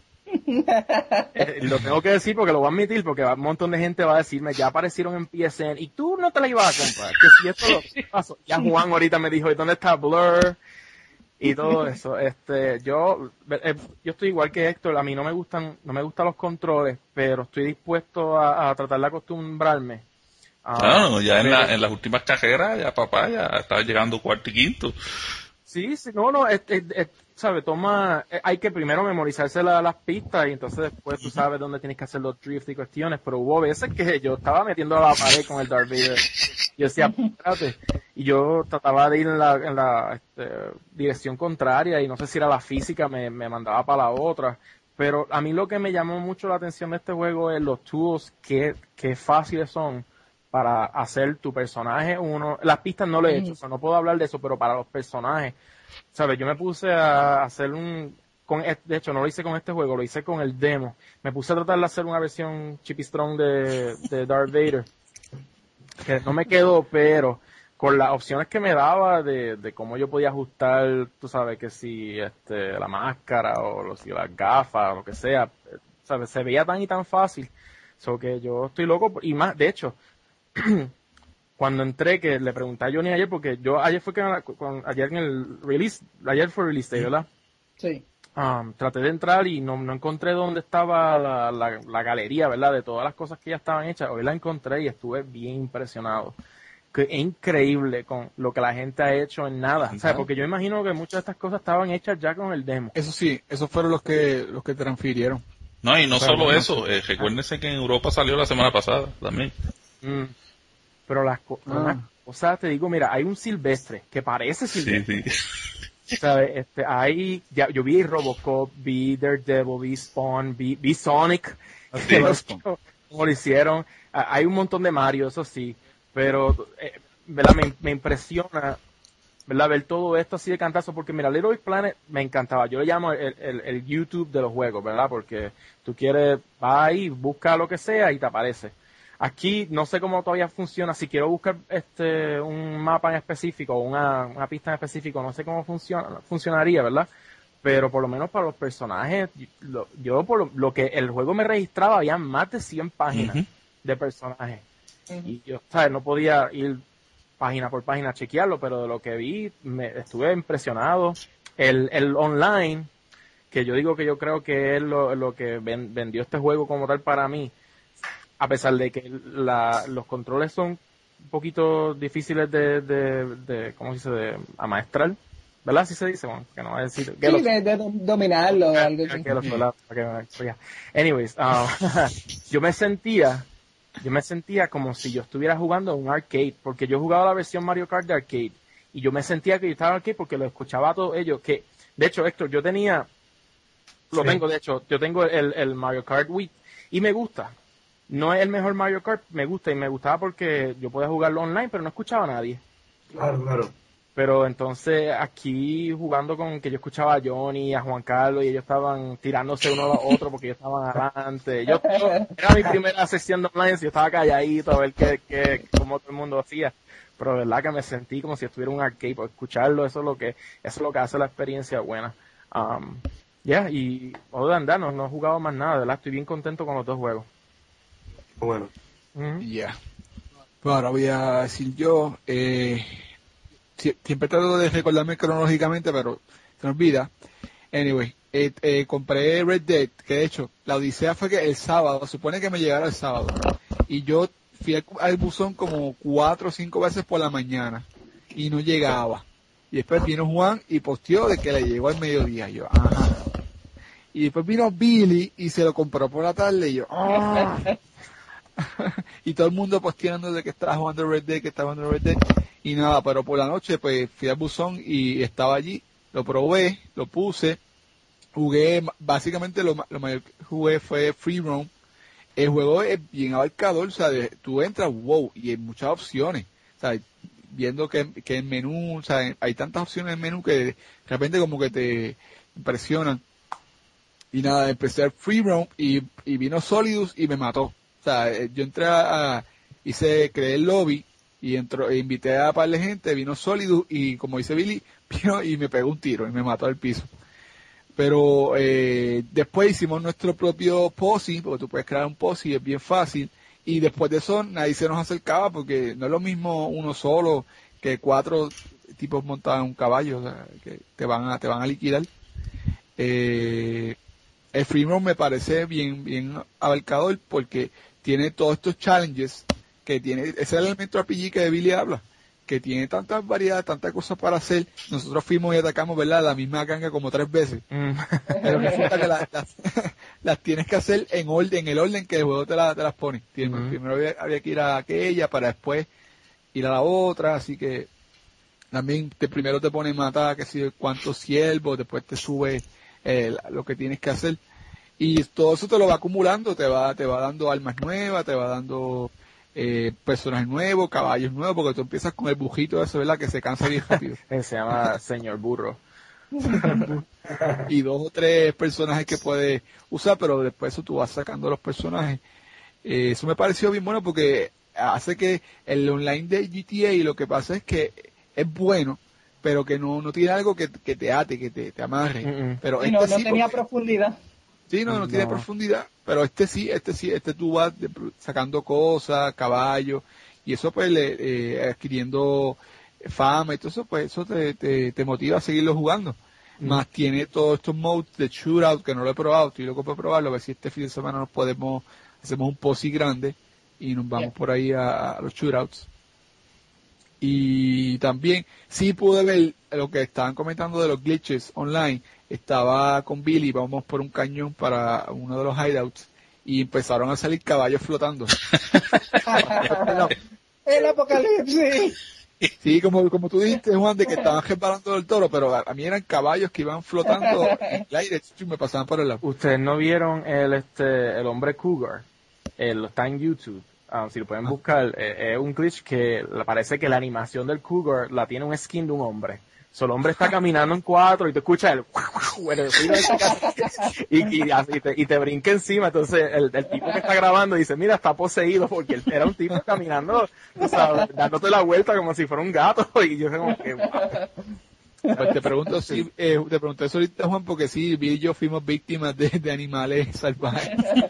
Lo tengo que decir porque lo voy a admitir, porque un montón de gente va a decirme, ya aparecieron en PSN y tú no te la ibas a comprar. Que si esto lo pasó. Ya Juan ahorita me dijo, ¿y dónde está Blur? Y todo eso. Yo estoy igual que Héctor, a mí no me gustan los controles, pero estoy dispuesto a tratar de acostumbrarme. Claro, ya en las últimas carreras, ya papá, ya estaba llegando cuarto y quinto. Sí, ¿sabes? Hay que primero memorizarse las pistas y entonces después tú sabes dónde tienes que hacer los drifts y cuestiones, pero hubo veces que yo estaba metiendo a la pared con el Darth Vader. Yo decía, espérate, y yo trataba de ir en la dirección contraria y no sé si era la física, me mandaba para la otra, pero a mí lo que me llamó mucho la atención de este juego es los tools que fáciles son para hacer tu personaje uno. Las pistas no lo he hecho, no puedo hablar de eso, pero para los personajes, ¿sabes? Yo me puse a hacer de hecho no lo hice con este juego, lo hice con el demo. Me puse a tratar de hacer una versión chipistrón de Darth Vader, que no me quedó, pero con las opciones que me daba de cómo yo podía ajustar, tú sabes, que si la máscara o si las gafas o lo que sea, ¿sabes? Se veía tan y tan fácil. So que yo estoy loco, y más, de hecho, cuando entré, que le pregunté a Johnny ayer, porque ayer ayer en el release, ayer fue release day, ¿verdad? Sí. Traté de entrar y no encontré dónde estaba la galería, ¿verdad? De todas las cosas que ya estaban hechas. Hoy la encontré y estuve bien impresionado. Que es increíble con lo que la gente ha hecho en nada. O sea, porque yo imagino que muchas de estas cosas estaban hechas ya con el demo. Eso sí, esos fueron los que transfirieron. No, y no solo eso. Recuérdense que en Europa salió la semana pasada también. Pero las cosas, te digo, mira, hay un Silvestre que parece Silvestre. Sí. ¿Sabes? Yo vi Robocop, vi Daredevil, vi Spawn, vi Sonic. Como lo hicieron. Hay un montón de Mario, eso sí. Pero, ¿verdad? Me impresiona, ¿verdad? Ver todo esto así de cantazo. Porque, mira, Little Big Planet me encantaba. Yo le llamo el YouTube de los juegos, ¿verdad? Porque tú quieres, vas ahí, busca lo que sea y te aparece. Aquí no sé cómo todavía funciona. Si quiero buscar un mapa en específico o una pista en específico, no sé cómo funcionaría, ¿verdad? Pero por lo menos para los personajes, yo por lo que el juego me registraba, había más de 100 páginas de personajes. Y yo, ¿sabes? No podía ir página por página a chequearlo, pero de lo que vi, estuve impresionado. El online, que yo digo que yo creo que es lo que vendió este juego como tal para mí, a pesar de que los controles son un poquito difíciles de ¿cómo se dice? De amaestrar, ¿verdad? Así se dice, bueno, que no va a decir. Sí, de dominarlo o algo así. Anyways, yo me sentía como si yo estuviera jugando un arcade, porque yo jugaba la versión Mario Kart de arcade, y yo me sentía que yo estaba en arcade porque lo escuchaba a todos ellos, que, de hecho, Héctor, yo tengo, yo tengo el Mario Kart Wii, y me gusta. No es el mejor Mario Kart, me gusta, y me gustaba porque yo podía jugarlo online, pero no escuchaba a nadie. Claro. Pero entonces aquí jugando con que yo escuchaba a Johnny, a Juan Carlos, y ellos estaban tirándose uno a los otros porque ellos estaban adelante. Era mi primera sesión de online, yo estaba calladito a ver cómo todo el mundo hacía. Pero de verdad que me sentí como si estuviera en un arcade, por escucharlo, eso es lo que hace la experiencia buena. Y andar, no he jugado más nada, de verdad, estoy bien contento con los dos juegos. Bueno. Ya. Bueno, ahora voy a decir yo, siempre trato de recordarme cronológicamente, pero se me olvida. Anyway, compré Red Dead, que de hecho, la odisea fue que el sábado, supone que me llegara el sábado, y yo fui al buzón como 4 o 5 veces por la mañana, y no llegaba. Y después vino Juan y posteó de que le llegó al mediodía. Yo, ajá. Y después vino Billy y se lo compró por la tarde, y yo, ¡ah! Y todo el mundo posteando de que estaba jugando Red Dead, y nada, pero por la noche pues fui al buzón y estaba allí, lo probé, lo puse, básicamente lo mayor que jugué fue Free Roam. El juego es bien abarcador, o sea, tú entras, wow, y hay muchas opciones, o sea, viendo que el menú, o sea, hay tantas opciones en el menú que de repente como que te impresionan. Y nada, empecé a Free Roam y vino Solidus y me mató. O sea, yo entré creé el lobby y invité a par de gente, vino Solidus y como dice Billy, vino y me pegó un tiro y me mató al piso. Pero después hicimos nuestro propio posse, porque tú puedes crear un posse y es bien fácil. Y después de eso nadie se nos acercaba porque no es lo mismo uno solo que 4 tipos montados en un caballo, o sea, que te van a liquidar. El Free Roam me parece bien abarcador porque tiene todos estos challenges que tiene, ese es el elemento RPG que de Billy habla, que tiene tantas variedades, tantas cosas para hacer. Nosotros fuimos y atacamos, ¿verdad?, la misma ganga como 3 veces. Pero resulta que las tienes que hacer en el orden que el juego te las pone. Primero había que ir a aquella para después ir a la otra, así que también primero te pone matar que si cuántos ciervos, después te sube lo que tienes que hacer. Y todo eso te lo va acumulando, te va dando armas nuevas, te va dando personajes nuevos, caballos nuevos, porque tú empiezas con el bujito ese, ¿verdad?, que se cansa bien rápido. Se llama Señor Burro. Y 2 o 3 personajes que puedes usar, pero después eso tú vas sacando los personajes. Eso me pareció bien bueno porque hace que el online de GTA lo que pasa es que es bueno, pero que no tiene algo que te ate, que te amarre. Pero no tenía profundidad. Sí, no tiene profundidad, pero este tú vas sacando cosas, caballos, y eso pues adquiriendo fama y todo eso, pues eso te motiva a seguirlo jugando. Más tiene todos estos modes de shootout que no lo he probado, estoy loco por probarlo, a ver si este fin de semana hacemos un posse grande y nos vamos por ahí a los shootouts. Y también sí pude ver lo que estaban comentando de los glitches online. Estaba con Billy, vamos por un cañón para uno de los hideouts y empezaron a salir caballos flotando. El apocalipsis. Sí, como tú dijiste, Juan, de que estaban resbalando del toro, pero a mí eran caballos que iban flotando en el aire y me pasaban por el lado. ¿Ustedes no vieron el hombre cougar? Está en YouTube. Si lo pueden buscar, es un glitch que parece que la animación del cougar la tiene un skin de un hombre. El hombre está caminando en 4 y te escuchas el y te brinca encima. Entonces el tipo que está grabando dice, mira, está poseído porque él era un tipo caminando, o sea, dándote la vuelta como si fuera un gato. Y yo como que, wow. Pues te pregunto eso ahorita, Juan, porque sí, Bill y yo fuimos víctimas de animales salvajes.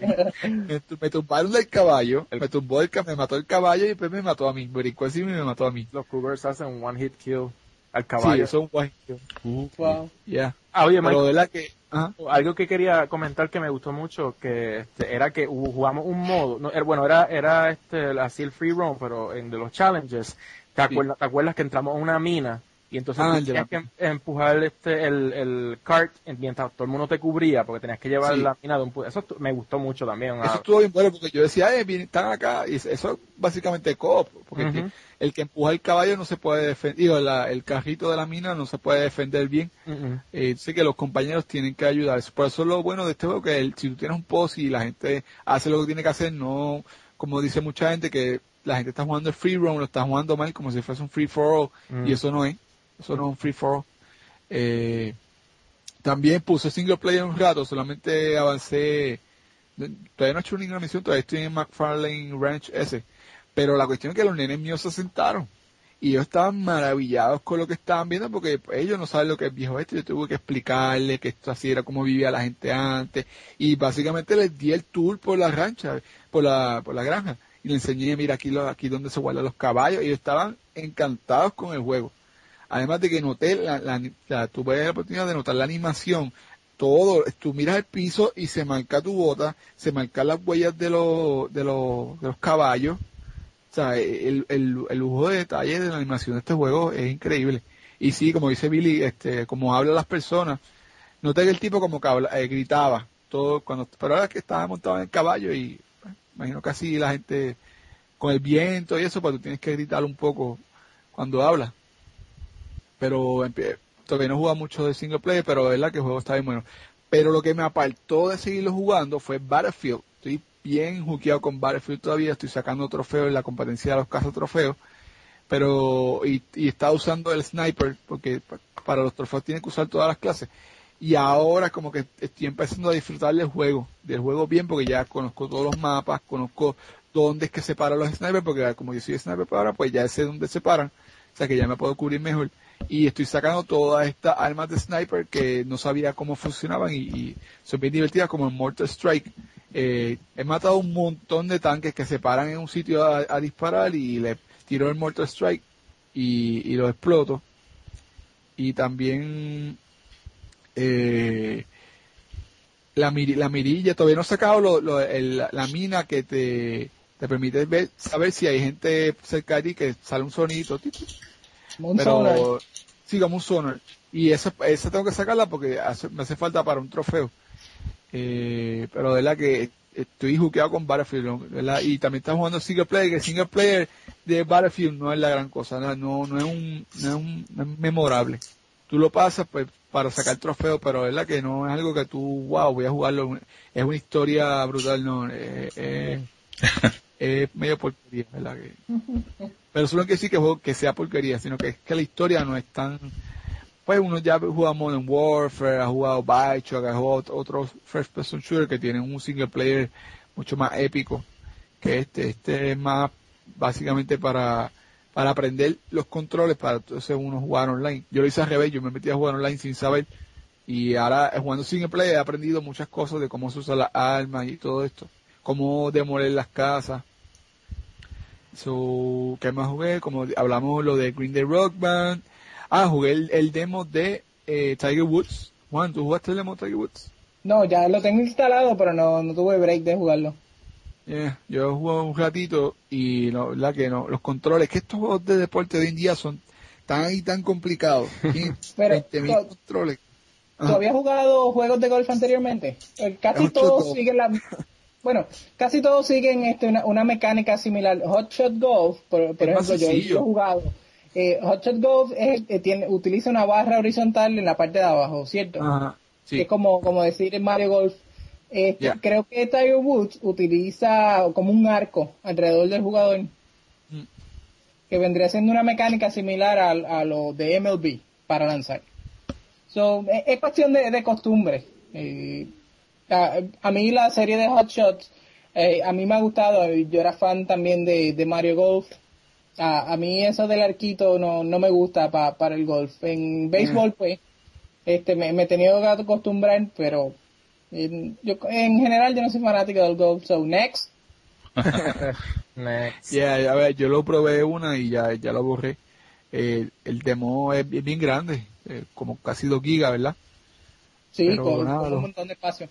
Me tumbaron del caballo, me mató el caballo y después me mató a mí, brincó encima y me mató a mí. Los cougars hacen one hit kill al caballo. Sí, eso es un one hit kill. Wow. Yeah. Oye, pero Mike, de la que, algo que quería comentar que me gustó mucho, que era que jugamos un modo, era así el free roam, pero de los challenges, ¿te acuerdas que entramos a una mina? Y entonces tenías que empujar el cart mientras todo el mundo te cubría, porque tenías que llevar la mina de un punto. Eso me gustó mucho también. Eso estuvo bien bueno, porque yo decía, están acá, y eso es básicamente co-op, porque el que empuja el caballo no se puede defender, el carrito de la mina no se puede defender bien. Sé que los compañeros tienen que ayudar. Por eso es lo bueno de este juego, que si tú tienes un post y la gente hace lo que tiene que hacer, no, como dice mucha gente, que la gente está jugando el free roam, lo está jugando mal, como si fuese un free for all, y eso no es. Eso no es un free for all. También puse single player un rato, solamente avancé, todavía no he hecho ninguna misión, todavía estoy en McFarlane Ranch ese, pero la cuestión es que los nenes míos se sentaron y ellos estaban maravillados con lo que estaban viendo, porque pues, ellos no saben lo que es viejo este. Yo tuve que explicarles que esto así era como vivía la gente antes, y básicamente les di el tour por la rancha, por la granja, y les enseñé, mira aquí donde se guardan los caballos, y ellos estaban encantados con el juego. Además de que noté tuve la oportunidad de notar la animación, todo, tú miras el piso y se marca tu bota, se marcan las huellas de los caballos. O sea, el lujo de detalle de la animación de este juego es increíble. Y sí, como dice Billy, como hablan las personas, noté que el tipo como que gritaba todo pero ahora que estaba montado en el caballo y imagino que así la gente con el viento y eso, pues tú tienes que gritar un poco cuando hablas. Pero todavía no he jugado mucho de single player, pero es verdad que el juego está bien bueno. Pero lo que me apartó de seguirlo jugando fue Battlefield. Estoy bien juqueado con Battlefield todavía, estoy sacando trofeos en la competencia de los cazatrofeos, pero y estaba usando el sniper, porque para los trofeos tienen que usar todas las clases. Y ahora como que estoy empezando a disfrutar del juego bien, porque ya conozco todos los mapas, conozco dónde es que separan los snipers, porque como yo soy sniper para ahora, pues ya sé dónde separan, o sea que ya me puedo cubrir mejor. Y estoy sacando todas estas armas de sniper que no sabía cómo funcionaban y son bien divertidas, como en Mortal Strike. He matado un montón de tanques que se paran en un sitio a disparar y le tiro el Mortal Strike y lo exploto. Y también la mirilla, todavía no he sacado la mina que te permite saber si hay gente cerca de ti, que sale un sonito, Sonar. Sí, como un sonar. Y esa tengo que sacarla porque me hace falta para un trofeo. Pero de verdad que estoy juqueado con Battlefield, ¿verdad? Y también estamos jugando single player, que el single player de Battlefield no es la gran cosa, no es memorable. Tú lo pasas pues para sacar trofeo, pero verdad que no es algo que tú, wow, voy a jugarlo, es una historia brutal, no, es medio porquería, ¿verdad? Pero eso no quiere decir que sea porquería, sino que es que la historia no es tan... Pues uno ya ha jugado Modern Warfare, ha jugado Bioshock, ha jugado otros first person shooter que tienen un single player mucho más épico que este. Este es más básicamente para aprender los controles, para entonces uno jugar online. Yo lo hice al revés, yo me metí a jugar online sin saber, y ahora jugando single player he aprendido muchas cosas de cómo se usan las armas y todo esto, cómo demoler las casas. ¿Qué más jugué? Como hablamos lo de Green Day Rock Band. Jugué el demo de Tiger Woods. Juan, ¿tú jugaste el demo de Tiger Woods? No, ya lo tengo instalado, pero no tuve break de jugarlo. Yo jugué un ratito y los controles, que estos juegos de deporte de hoy en día son tan complicados. Pero 20.000 controles. ¿tú habías jugado juegos de golf anteriormente? Casi todos siguen casi todos siguen una mecánica similar. Hot Shot Golf, por ejemplo, yo he jugado. Hot Shot Golf utiliza una barra horizontal en la parte de abajo, ¿cierto? Ajá, sí. Que es como decir en Mario Golf. Creo que Tiger Woods utiliza como un arco alrededor del jugador, que vendría siendo una mecánica similar a lo de MLB para lanzar. Es cuestión de costumbre. A mí la serie de Hot Shots, a mí me ha gustado. Yo era fan también de Mario Golf. A mí eso del arquito no me gusta para el golf. En béisbol, pues, me he tenido que acostumbrar, pero yo en general yo no soy fanático del golf. So, next. Next. A ver, yo lo probé una y ya lo borré. El demo es bien grande, como casi 2 gigas, ¿verdad? Sí, pero con un montón de espacio.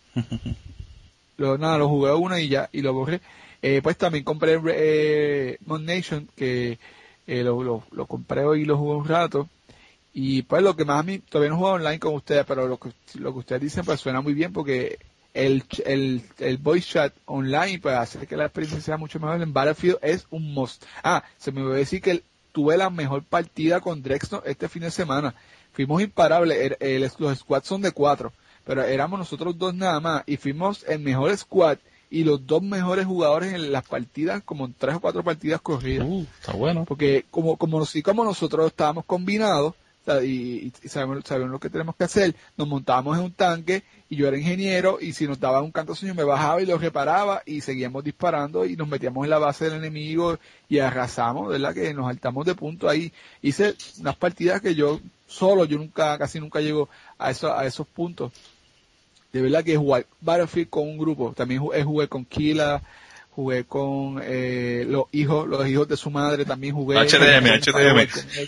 Lo jugué una y lo borré. Pues también compré Mod Nation, que lo compré hoy y lo jugué un rato. Y pues lo que más a mí, todavía no he jugado online con ustedes, pero lo que ustedes dicen pues suena muy bien, porque el voice chat online pues hace que la experiencia sea mucho mejor. En Battlefield es un must. Se me olvidó decir que tuve la mejor partida con Drexton este fin de semana. Fuimos imparables. Los squads son de 4, pero éramos nosotros 2 nada más, y fuimos el mejor squad y los 2 mejores jugadores en las partidas, como en 3 o 4 partidas corridas. Está bueno. Porque como nosotros estábamos combinados, o sea, y sabemos lo que tenemos que hacer, nos montábamos en un tanque y yo era ingeniero, y si nos daba un cantazo yo me bajaba y lo reparaba y seguíamos disparando y nos metíamos en la base del enemigo y arrasamos, ¿verdad? Que nos saltamos de punto ahí. Hice unas partidas que yo casi nunca llego a esos puntos. De verdad que jugar Battlefield con un grupo. También jugué con Kila, jugué con los hijos de su madre, también jugué. HDM.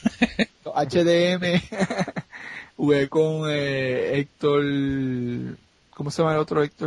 HDM. Jugué con Héctor. ¿Cómo se llama el otro Héctor?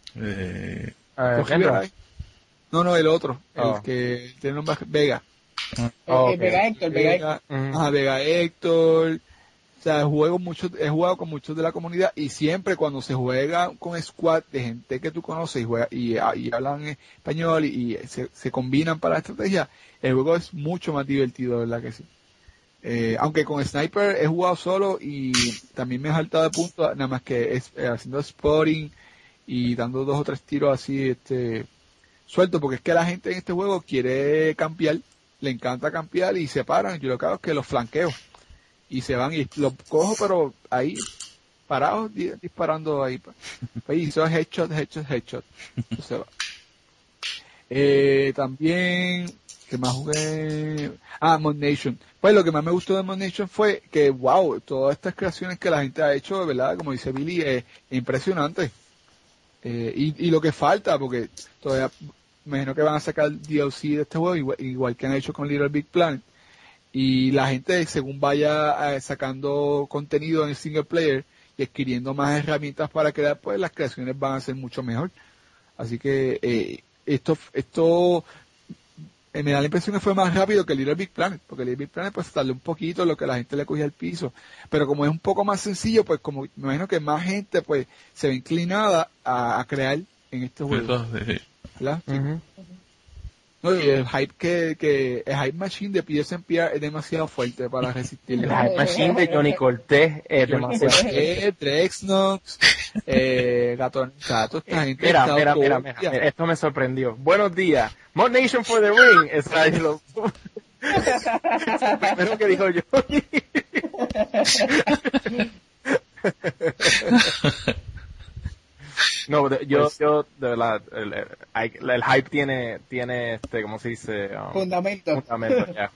No, el otro. El que tiene nombre Vega. Vega Héctor. Vega Héctor. O sea, he jugado con muchos de la comunidad, y siempre cuando se juega con squad de gente que tú conoces y hablan español y se combinan para la estrategia, el juego es mucho más divertido, ¿verdad que sí? Aunque con Sniper he jugado solo y también me he saltado de puntos, nada más que haciendo spotting y dando 2 o 3 tiros así, suelto, porque es que la gente en este juego quiere campear, le encanta campear y se paran. Yo lo que hago es que los flanqueo y se van y los cojo, pero ahí parados disparando ahí. Y eso es headshot. Se va. También, ¿qué más jugué? Mod Nation. Pues lo que más me gustó de Mod Nation fue que, wow, todas estas creaciones que la gente ha hecho, de verdad, como dice Billy, es impresionante. Y lo que falta, porque todavía me imagino que van a sacar DLC de este juego, igual que han hecho con Little Big Planet. Y la gente, según vaya sacando contenido en el single player y adquiriendo más herramientas para crear, pues las creaciones van a ser mucho mejor. Así que esto me da la impresión que fue más rápido que Little Big Planet, porque Little Big Planet pues tardó un poquito lo que la gente le cogía el piso, pero como es un poco más sencillo, pues como me imagino que más gente pues se ve inclinada a crear en este juego, ¿verdad? Uh-huh. No, y el hype el hype machine de PSNPR es demasiado fuerte para resistir. El hype machine de Johnny Cortés es demasiado fuerte. Drexnox, Gato, esta gente. Mira, esto me sorprendió. Buenos días. Mod Nation for the Ring. Es lo primero que dijo Johnny. No, yo de verdad, el hype tiene ¿cómo se dice? Fundamento, ya.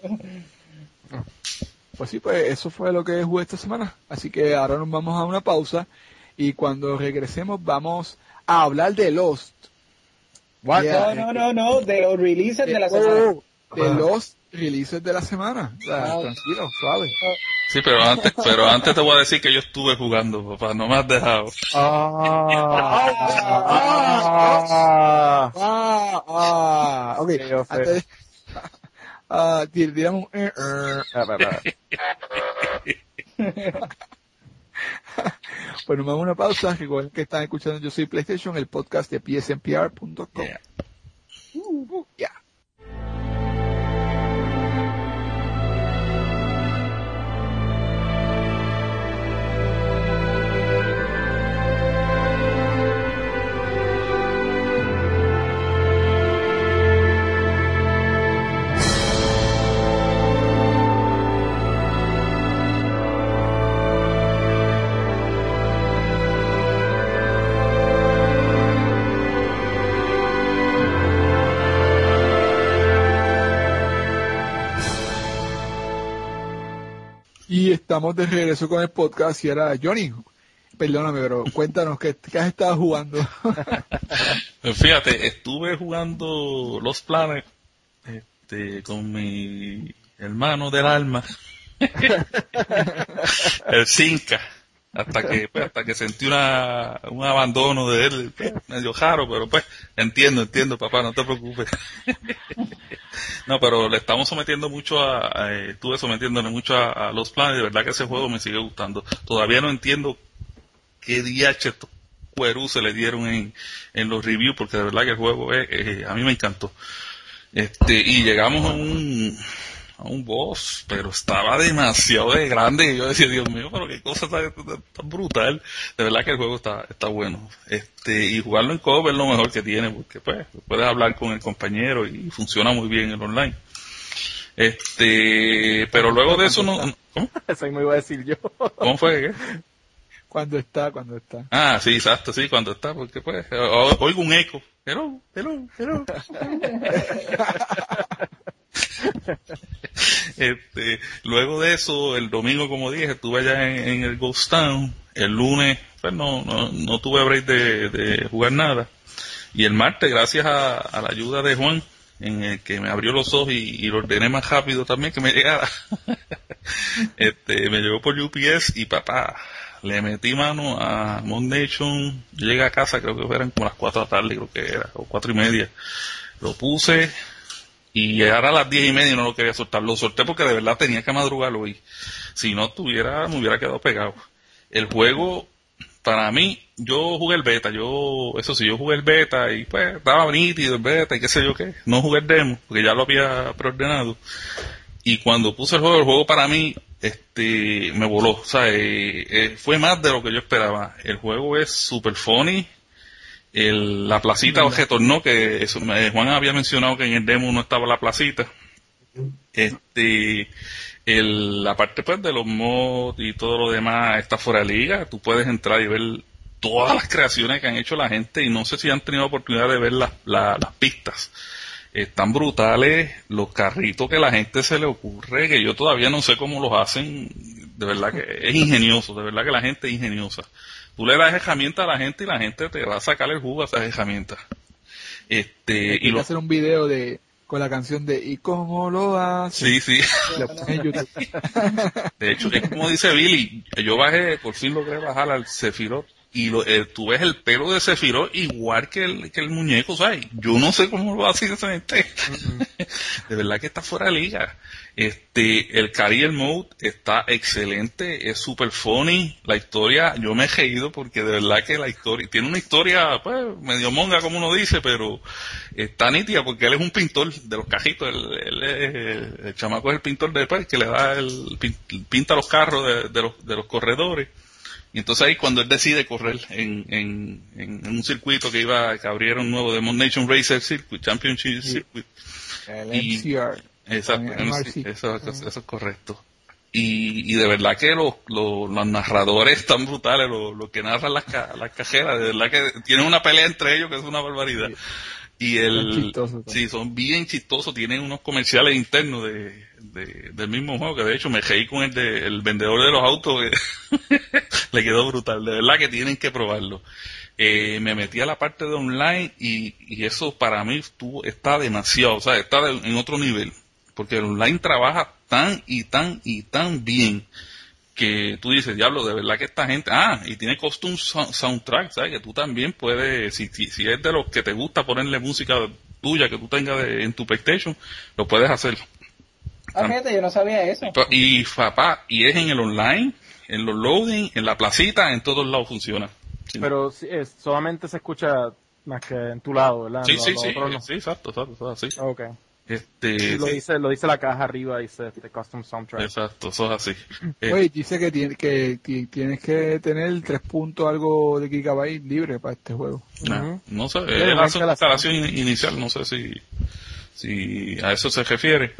Pues sí, pues eso fue lo que jugué esta semana. Así que ahora nos vamos a una pausa y cuando regresemos vamos a hablar de Lost. Yeah. No, de los releases de la semana. De los releases de la semana. Tranquilo, suave. Sí, pero antes te voy a decir que yo estuve jugando, papá, no me has dejado. Okay. Digamos Pues nos vamos a una pausa. Recuerden que están escuchando Yo Soy PlayStation, el podcast de psnpr.com. Yeah. Y estamos de regreso con el podcast y ahora Johnny, perdóname, pero cuéntanos ¿qué has estado jugando? Fíjate, estuve jugando Lost Planet con mi hermano del alma, el Cinca, hasta que sentí un abandono de él, medio raro, pero pues entiendo, papá, no te preocupes. No, pero le estamos sometiendo mucho estuve sometiéndole mucho a Lost Planet, de verdad que ese juego me sigue gustando. Todavía no entiendo qué DH estos cuerus se le dieron en los reviews, porque de verdad que el juego a mí me encantó. Y llegamos a un boss, pero estaba demasiado de grande y yo decía, Dios mío, pero qué cosa tan brutal. De verdad que el juego está bueno. Y jugarlo en co-op es lo mejor que tiene, porque pues puedes hablar con el compañero y funciona muy bien el online. Pero luego de eso no. ¿Cómo? Eso me iba a decir yo. ¿Cómo fue? ¿Qué? Cuando está. Ah, sí, exacto, sí, cuando está, porque pues oigo un eco. Hello. Luego de eso, el domingo, como dije, estuve allá en el Ghost Town. El lunes, pues no tuve break de jugar nada. Y el martes, gracias a la ayuda de Juan, en el que me abrió los ojos y lo ordené más rápido también que me llegara. Me llegó por UPS y papá, le metí mano a Mod Nation. Yo llegué a casa, creo que eran como las 4 de la tarde, creo que era, o 4:30. Lo puse y ahora a las 10:30 y no lo quería soltar. Lo solté porque de verdad tenía que madrugarlo y si no me hubiera quedado pegado. El juego, para mí, yo jugué el beta, yo jugué el beta y pues estaba nítido el beta y qué sé yo qué. No jugué el demo porque ya lo había preordenado. Y cuando puse el juego para mí, me voló. O sea, fue más de lo que yo esperaba. El juego es super funny. La placita retornó, que Juan había mencionado que en el demo no estaba la placita. La parte pues de los mods y todo lo demás está fuera de liga. Tú puedes entrar y ver todas las creaciones que han hecho la gente, y no sé si han tenido oportunidad de ver las pistas. Están brutales los carritos que la gente se le ocurre, que yo todavía no sé cómo los hacen. De verdad que es ingenioso, de verdad que la gente es ingeniosa. Tú le das herramientas a la gente y la gente te va a sacar el jugo a esas herramientas. Y hacer un video con la canción de ¿y cómo lo hace? Sí. De hecho, es como dice Billy, yo por fin logré bajar al Sephiroth, y tú ves el pelo de Sephiroth igual que el muñeco, ¿sabes? Yo no sé cómo lo hace esa gente. De verdad que está fuera de liga. El Career Mode está excelente, es super funny. La historia, yo me he reído porque de verdad que la historia, tiene una historia, pues, medio monga como uno dice, pero está nítida porque él es un pintor de los cajitos. El chamaco es el pintor que le da pinta los carros de los corredores. Y entonces ahí cuando él decide correr en un circuito que abrieron nuevo de Mod Nation Racer Circuit, Championship Circuit. El MCR. Exacto, eso es correcto. Y de verdad que los narradores están brutales, los que narran las cajeras, de verdad que tienen una pelea entre ellos que es una barbaridad. Y son bien chistosos, tienen unos comerciales internos del mismo juego, que de hecho me reí con el vendedor de los autos, que le quedó brutal, de verdad que tienen que probarlo. Me metí a la parte de online y eso para mí está demasiado, o sea, está en otro nivel, porque el online trabaja tan bien que tú dices, diablo, de verdad que esta gente, y tiene custom soundtrack, ¿sabes? Que tú también puedes, si es de los que te gusta ponerle música tuya que tú tengas en tu PlayStation, lo puedes hacer. Gente, yo no sabía eso. Y es en el online, en los loading, en la placita, en todos lados funciona. Sí. Pero solamente se escucha más que en tu lado, ¿verdad? Sí, exacto, así. Okay. Lo dice la caja arriba, dice Custom Soundtrack. Exacto, eso es así. Oye, dice que tienes que tener 3 puntos algo de gigabyte libre para este juego. No sé, es la instalación inicial, no sé si a eso se refiere.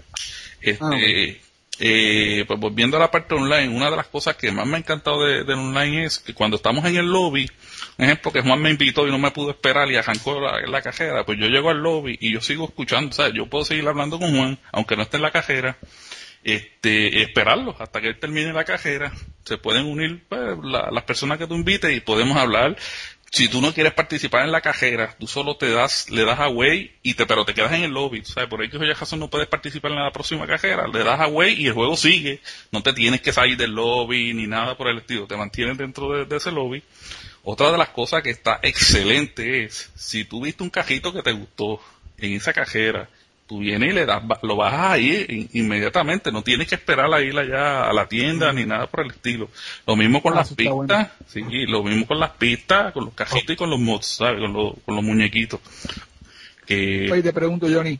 Pues volviendo a la parte online, una de las cosas que más me ha encantado del online es que cuando estamos en el lobby, un ejemplo que Juan me invitó y no me pudo esperar y arrancó la cajera, pues yo llego al lobby y yo sigo escuchando, o sea, yo puedo seguir hablando con Juan, aunque no esté en la cajera, esperarlo hasta que él termine la cajera. Se pueden unir pues, las personas que tú invites y podemos hablar. Si tú no quieres participar en la cajera, tú solo le das away pero te quedas en el lobby. O sea, por ahí que ya razón no puedes participar en la próxima cajera, le das away y el juego sigue. No te tienes que salir del lobby ni nada por el estilo, te mantienes dentro de ese lobby. Otra de las cosas que está excelente es, si tú viste un cajito que te gustó en esa cajera, tú vienes y lo bajas ahí inmediatamente, no tienes que esperar a ir allá a la tienda ni nada por el estilo. Lo mismo con las pistas, bueno. Sí, lo mismo con las pistas, con los cajitos y con los mods, ¿sabes? Con los muñequitos. Oye, te pregunto, Johnny,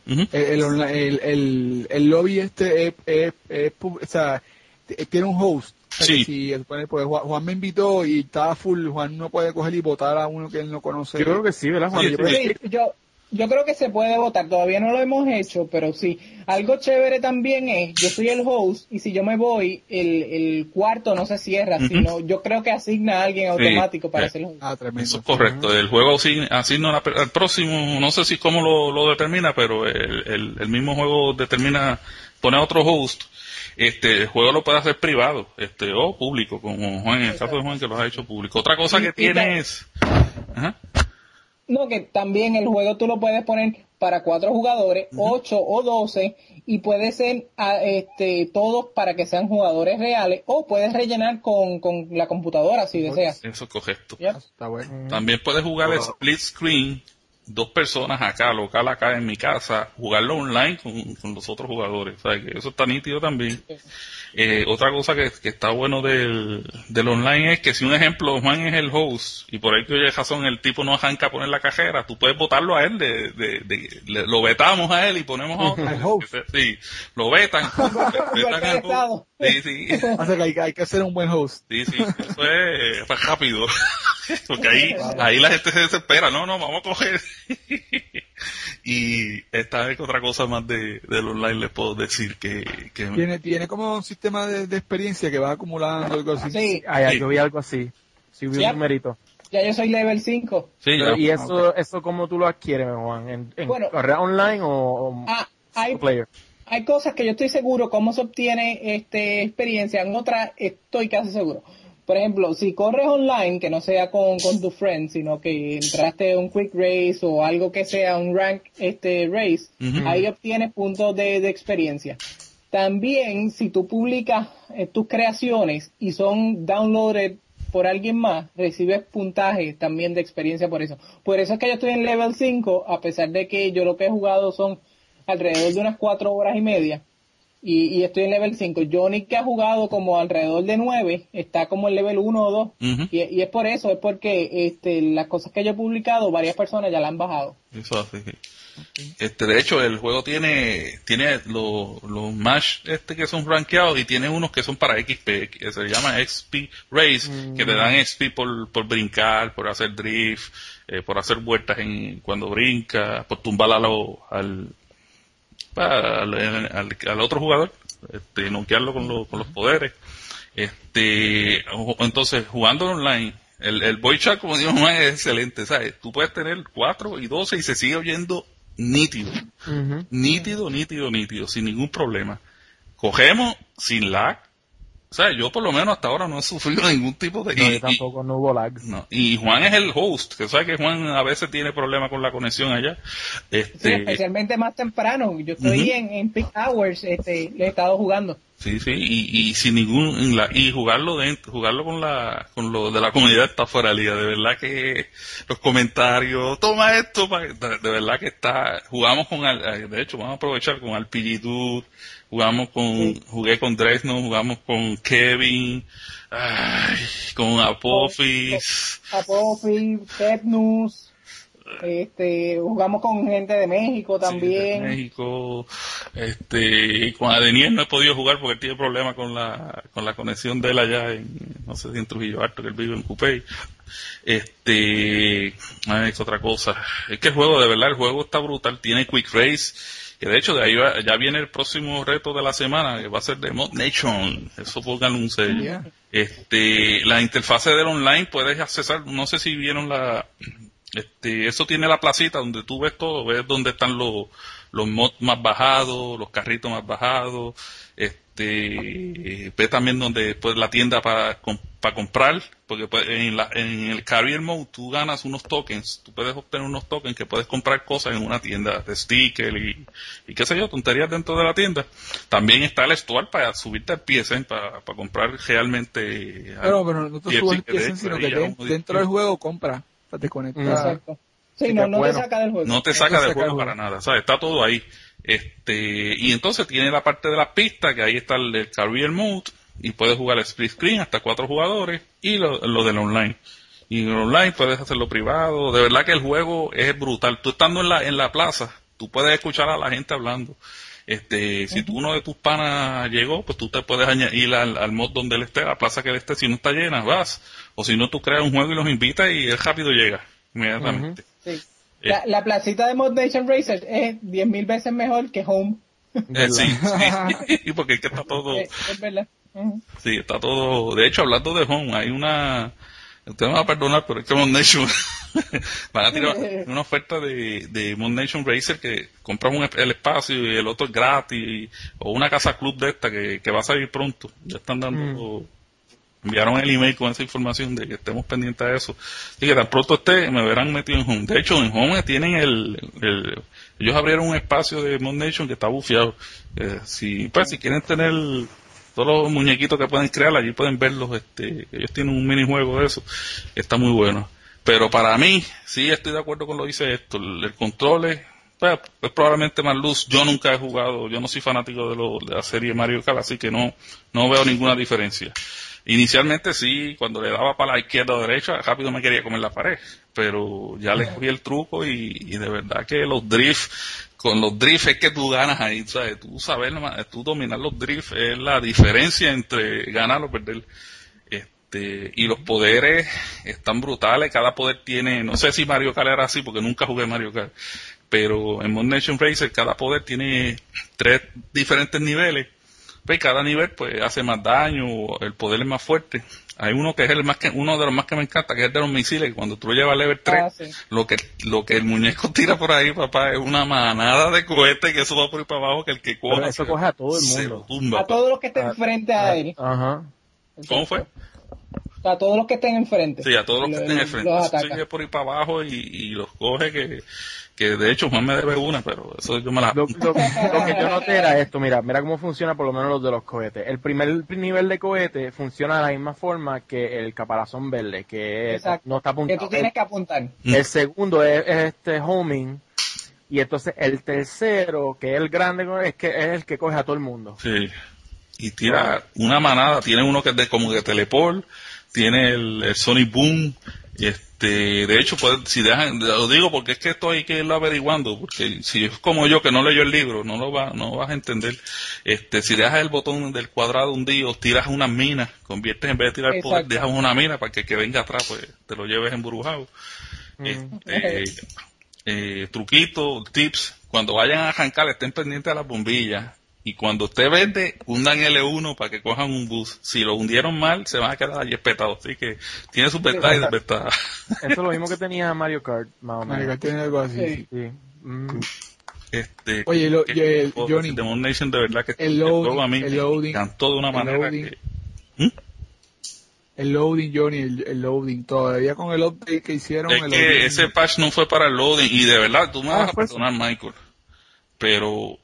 el lobby o sea, tiene un host. O sea, sí. Si pues, Juan me invitó y estaba full, Juan no puede coger y votar a uno que él no conoce. Yo creo que sí, ¿verdad, Juan? Yo creo que se puede votar, todavía no lo hemos hecho, pero sí. Algo chévere también es, yo soy el host y si yo me voy, el cuarto no se cierra, sino yo creo que asigna a alguien automático para hacer el host. Tremendo. Eso es correcto, el juego asigna al próximo, no sé si cómo lo determina, pero el mismo juego determina, pone a otro host. El juego lo puede hacer privado, o público, como Juan, en el caso de Juan que lo ha hecho público. Otra cosa que tiene es... Ajá. No, que también el juego tú lo puedes poner para 4 jugadores, 8 o 12, y puede ser todos para que sean jugadores reales, o puedes rellenar con la computadora si deseas. Eso es correcto. Yep. Está bueno. También puedes jugar el split screen, 2 personas local acá en mi casa, jugarlo online con los otros jugadores. O sea, que eso está nítido también. Otra cosa que está bueno del online es que si un ejemplo Juan es el host y por ahí que oye razón el tipo no arranca a poner la cajera, tú puedes votarlo a él, lo vetamos a él y ponemos a otro. Al host. Sí, lo vetan al host. Sí. O sea que hay que hacer un buen host. Sí, eso es rápido. Porque ahí la gente se desespera, no, vamos a coger. Y esta es otra cosa más del online, les puedo decir que tiene como un sistema de experiencia que va acumulando algo así. Sí. Yo vi algo así. Sí, vi un numerito. Ya yo soy level 5. Sí, ¿Y eso cómo tú lo adquieres, Juan? ¿En carrera online o player? Hay cosas que yo estoy seguro cómo se obtiene experiencia, en otras estoy casi seguro. Por ejemplo, si corres online, que no sea con tu friend, sino que entraste en un quick race o algo que sea un rank race, ahí obtienes puntos de experiencia. También, si tú publicas tus creaciones y son downloaded por alguien más, recibes puntaje también de experiencia por eso. Por eso es que yo estoy en level 5, a pesar de que yo lo que he jugado son alrededor de unas 4 horas y media. Y estoy en level 5. Johnny, que ha jugado como alrededor de 9, está como en level 1 o 2. Y es por eso, es porque las cosas que yo he publicado, varias personas ya la han bajado. Eso hace. De hecho, el juego tiene los match que son rankeados y tiene unos que son para XP, que se llama XP Race, que te dan XP por brincar, por hacer drift, por hacer vueltas cuando brincas, por tumbar al otro jugador, noquearlo con los poderes. Entonces, jugando online, el voice chat, como digo, es excelente, ¿sabes? Tú puedes tener 4 y 12 y se sigue oyendo nítido, nítido, sin ningún problema. Cogemos sin lag. O sea, yo por lo menos hasta ahora no he sufrido ningún tipo de... No, tampoco no hubo lag. No, y Juan es el host, que sabe que Juan a veces tiene problemas con la conexión allá. Sí, especialmente más temprano. Yo estoy en peak hours, le he estado jugando. Sí, y sin ningún... y jugarlo con lo de la comunidad está fuera de liga. De verdad que los comentarios, toma esto, de verdad que está... de hecho, vamos a aprovechar con RPG Dude, jugué con Dresno, jugamos con Kevin, con Apophis, Tepnus, jugamos con gente de México también. Sí, de México, con Adeniel no he podido jugar porque él tiene problemas con la conexión de él allá no sé si en Trujillo Alto, que él vive en Cupey. Es otra cosa. Es que el juego está brutal, tiene Quick Race, que de hecho de ahí ya viene el próximo reto de la semana, que va a ser de Mod Nation. Eso pónganle un sello. La interfase del online puedes accesar, no sé si vieron eso tiene la placita donde tú ves todo, ves dónde están los mods más bajados, los carritos más bajados, ves también donde pues la tienda para comprar, porque pues, en el Career Mode tú ganas unos tokens, tú puedes obtener unos tokens que puedes comprar cosas en una tienda de sticker y qué sé yo, tonterías dentro de la tienda. También está el Store para subirte al PSN para comprar realmente. Pero no te subes al PSN, sino que dentro del juego compra, te conectas. Exacto. Sí, no te saca del juego. No te saca del juego para nada, ¿sabes? Está todo ahí. Y entonces tiene la parte de las pistas, que ahí está el Career Mode, y puedes jugar split screen hasta 4 jugadores, y lo del online. Y en el online puedes hacerlo privado. De verdad que el juego es brutal. Tú estando en la plaza, tú puedes escuchar a la gente hablando. Si uno de tus panas llegó, pues tú te puedes añadir al mod donde él esté, a la plaza que él esté. Si no está llena, vas. O si no, tú creas un juego y los invitas y él rápido llega, inmediatamente. Sí. La placita de Mod Nation Racers es 10,000 veces mejor que Home. Sí, porque es que está todo... Es verdad. Sí, está todo... De hecho, hablando de Home, hay una... Usted me va a perdonar, pero es que Mod Nation... van a tirar una oferta de Mod Nation Racer que compras el espacio y el otro es gratis, o una casa club de esta que va a salir pronto. Ya están dando... Enviaron el email con esa información de que estemos pendientes de eso. Y que tan pronto me verán metido en Home. De hecho, en Home tienen ellos abrieron un espacio de Mod Nation que está bufiado. Si quieren tener todos los muñequitos que pueden crear, allí pueden verlos. Ellos tienen un minijuego de eso. Está muy bueno. Pero para mí, sí estoy de acuerdo con lo que dice esto. El control es, pues, es probablemente más luz. Yo nunca he jugado, yo no soy fanático de la serie Mario Kart, así que no veo ninguna diferencia. Inicialmente sí, cuando le daba para la izquierda o derecha, rápido me quería comer la pared, pero ya le cogí el truco y de verdad que con los drifts es que tú ganas ahí, ¿sabes? Tú dominar los drifts es la diferencia entre ganar o perder. Y los poderes están brutales, cada poder tiene, no sé si Mario Kart era así porque nunca jugué Mario Kart, pero en Mod Nation Racer cada poder tiene 3 diferentes niveles, pues cada nivel pues hace más daño, el poder es más fuerte. Hay uno que es uno de los más que me encanta, que es el de los misiles, que cuando tú lo llevas a level 3, sí. lo que el muñeco tira por ahí, papá, es una manada de cohetes que eso va por ahí para abajo, que el que coja eso coge a todo el se lo mundo. tumba, A todos los que estén frente a él. Ajá. ¿Cómo fue? A todos los que estén enfrente. Sí, a todos los que estén enfrente. Los Eso ataca. sigue por ahí para abajo y los coge que de hecho Juan me debe una, pero eso yo me la... Lo que yo noté era esto, mira cómo funciona por lo menos los de los cohetes. El primer nivel de cohete funciona de la misma forma que el caparazón verde, que no está apuntado. Que tú tienes que apuntar. El segundo es este homing, y entonces el tercero, que es el grande, es el que coge a todo el mundo. Sí. Y tira una manada, tiene uno que es como de teleport, tiene el Sonic Boom, de hecho, pues, si dejan, lo digo porque es que esto hay que irlo averiguando, porque si es como yo que no leyó el libro, no vas a entender. Si dejas el botón del cuadrado hundido, tiras unas minas, conviertes en vez de tirar poder, dejas una mina para que el que venga atrás, pues, te lo lleves embrujado. Truquitos, tips, cuando vayan a arrancar estén pendientes a las bombillas. Y cuando usted vende, hundan L1 para que cojan un bus. Si lo hundieron mal, se van a quedar allí espetados. Así que tiene sus ventajas y desventajas. Eso es lo mismo que tenía Mario Kart, más o menos. Mario Kart tiene algo así. Sí. Oye, Johnny, The Moon Nation, de verdad que el loading, a mí el me loading, encantó de una manera que... El loading, Johnny, el loading, todavía con el update que hicieron. Es que ese patch no fue para el loading, y de verdad, tú me vas a pues, perdonar, Michael, pero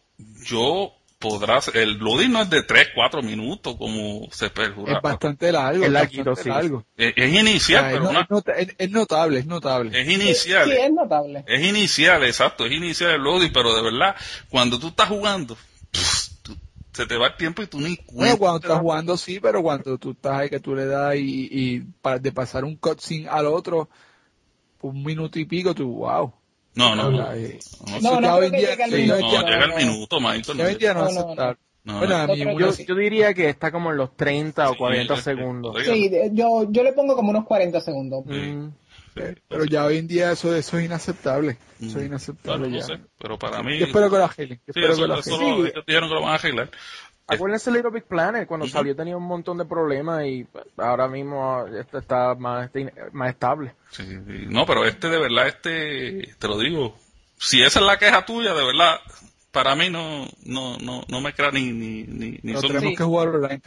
el loading no es de 3-4 minutos como se perjura. Es bastante largo. Es largo. Es inicial, pero es notable. Es inicial. Sí, es notable. Es inicial, exacto, es inicial el loading, pero de verdad, cuando tú estás jugando, se te va el tiempo y tú ni cuenta. Bueno, cuando estás jugando sí, pero cuando tú estás ahí que tú le das de pasar un cutscene al otro, 1 minuto y pico, tú, wow. No llega el minuto, Michael. Ya hoy en día no es aceptable. Bueno, a mí yo diría que está como en los 30 o 40 segundos. Sí, yo le pongo como unos 40 segundos. Pero ya hoy en día eso es inaceptable. Eso es inaceptable bueno, ya. no sé, pero para mí... Yo espero que lo arreglen. Ellos dijeron que lo van a arreglar. Acuérdense Little Big Planet, cuando salió tenía un montón de problemas y ahora mismo está más estable. Sí. No, pero de verdad, te lo digo, si esa es la queja tuya, de verdad, para mí no me crea ni pero son... tenemos que jugar online,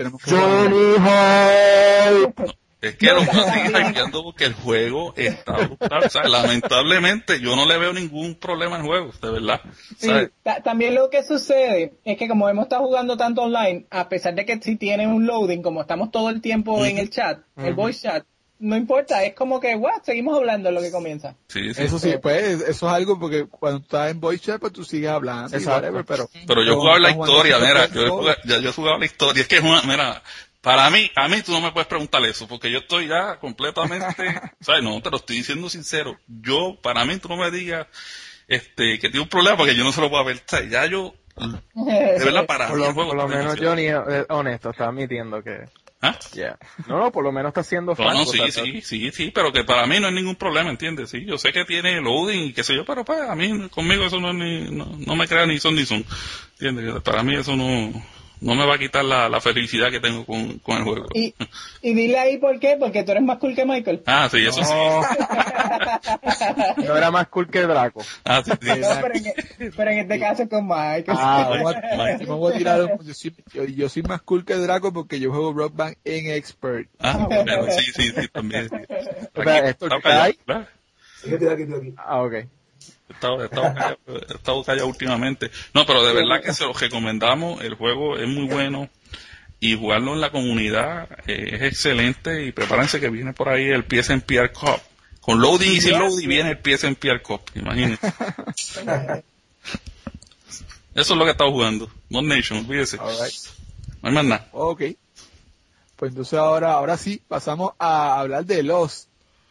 Es que lo voy a seguir hackeando porque el juego está brutal. O sea, lamentablemente yo no le veo ningún problema al juego, de verdad. Sí, también lo que sucede es que como hemos estado jugando tanto online, a pesar de que si tiene un loading, como estamos todo el tiempo en el chat, el voice chat, no importa, es como que, seguimos hablando en lo que comienza. Sí. Eso sí, pues, eso es algo porque cuando estás en voice chat, pues tú sigues hablando. Whatever, pero yo jugaba la historia, mira, yo he jugado la historia, es que es mira, para mí, a mí tú no me puedes preguntar eso, porque yo estoy ya completamente, ¿sabes? No, te lo estoy diciendo sincero. Para mí tú no me digas, que tiene un problema, porque yo no se lo puedo ver, ¿sabes? Ya yo, de verdad, por lo menos Johnny es honesto, está admitiendo que... ¿Ah? Yeah. No, por lo menos está haciendo franco. Sí, pero que para mí no hay ningún problema, ¿entiendes? Sí, yo sé que tiene loading y qué sé yo, pero pues a mí, conmigo eso no me crea ni son, ¿entiendes? Para mí eso no me va a quitar la felicidad que tengo con el juego. Y dile ahí por qué, porque tú eres más cool que Michael. Ah, sí, eso sí. No era más cool que Draco. Ah, sí. No, pero en este caso con Michael. Vamos a tirar yo soy más cool que Draco porque yo juego Rock Band en Expert. Ah, bueno, sí, también. ¿Esto cae? Estoy aquí. Ah, ok. He estado callado últimamente. No, pero de verdad que se los recomendamos. El juego es muy bueno y jugarlo en la comunidad es excelente. Y prepárense que viene por ahí el PSNPR Cup. Con loading y sin loading viene el PSNPR Cup, imagínense. Eso es lo que he estado jugando. Mod Nation, olvídese. Alright. No hay más nada. Ok. Pues entonces ahora sí, pasamos a hablar de los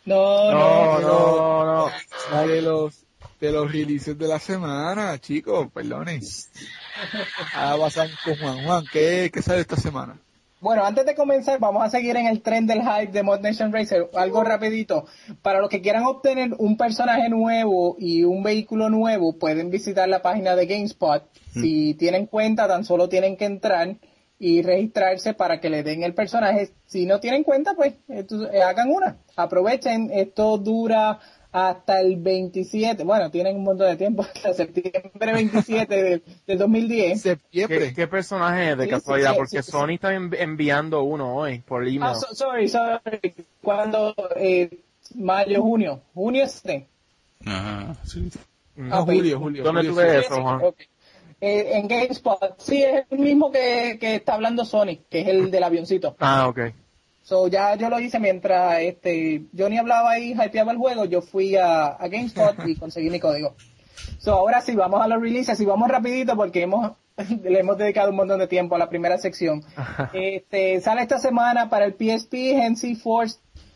No. de los releases de la semana, chicos, perdones. Ahora pasamos con Juan. ¿Qué sale esta semana? Bueno, antes de comenzar, vamos a seguir en el tren del hype de Mod Nation Racer. Algo rapidito. Para los que quieran obtener un personaje nuevo y un vehículo nuevo, pueden visitar la página de GameSpot. Si tienen cuenta, tan solo tienen que entrar y registrarse para que le den el personaje. Si no tienen cuenta, pues hagan una. Aprovechen. Esto dura hasta el 27. Bueno, tienen un montón de tiempo. Hasta septiembre 27 del 2010. Septiembre. ¿Qué personaje es de casualidad? Porque Sony está enviando uno hoy por email. Sorry. ¿Cuándo? Mayo, junio. Junio este. Ajá, sí. Julio. ¿Dónde tú ves eso, Juan? Okay. En GameSpot. Sí, es el mismo que está hablando Sony, que es el del avioncito. Ah, ok. So, ya yo lo hice mientras Johnny hablaba y hypeaba el juego, yo fui a GameSpot y conseguí mi código. So, ahora sí, vamos a los releases y vamos rapidito porque le hemos dedicado un montón de tiempo a la primera sección. Sale esta semana para el PSP Hensi Force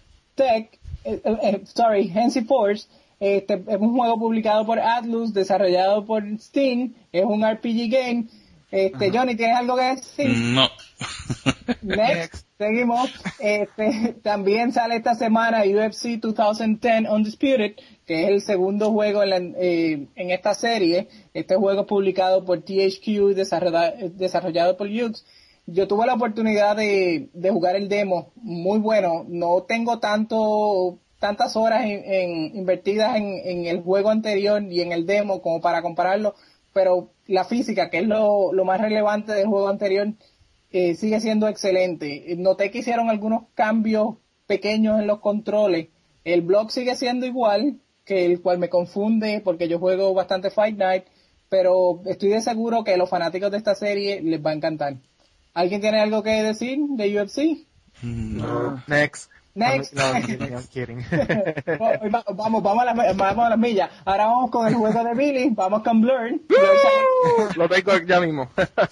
Hensi Force. Es un juego publicado por Atlus, desarrollado por Steam, es un RPG game. Johnny, ¿tienes algo que decir? No. Next, seguimos. También sale esta semana UFC 2010 Undisputed, que es el segundo juego en esta serie. Este juego es publicado por THQ y desarrollado por Yuke's. Yo tuve la oportunidad de jugar el demo, muy bueno. No tengo tantas horas invertidas en el juego anterior y en el demo como para compararlo, pero la física, que es lo más relevante del juego anterior, sigue siendo excelente. Noté que hicieron algunos cambios pequeños en los controles. El block sigue siendo igual, que el cual me confunde porque yo juego bastante Fight Night, pero estoy de seguro que a los fanáticos de esta serie les va a encantar. ¿Alguien tiene algo que decir de UFC? No. Next. No, I'm kidding. vamos a las millas. Ahora vamos con el juego de Billy. Vamos con Blur. Lo tengo ya mismo.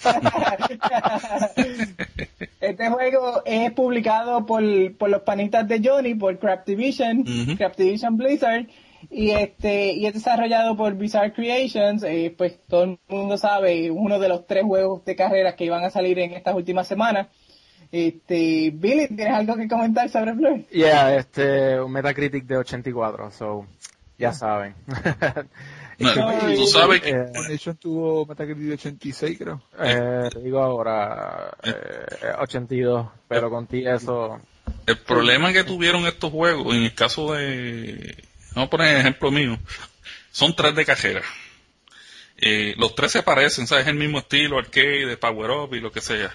Este juego es publicado por los panitas de Johnny, por Craftivision, Craftivision Blizzard, y es desarrollado por Bizarre Creations. Pues todo el mundo sabe, uno de los 3 juegos de carreras que iban a salir en estas últimas semanas. Billy, ¿tienes algo que comentar sobre Blur? Yeah, un Metacritic de 84, so, ya saben. No, tú sabes que Nation tuvo Metacritic de 86, creo. Digo ahora 82, pero contigo eso... el problema que tuvieron estos juegos, en el caso de... Vamos a poner el ejemplo mío. Son 3 de cajera. Los 3 se parecen, ¿sabes? Es el mismo estilo, arcade, power up y lo que sea.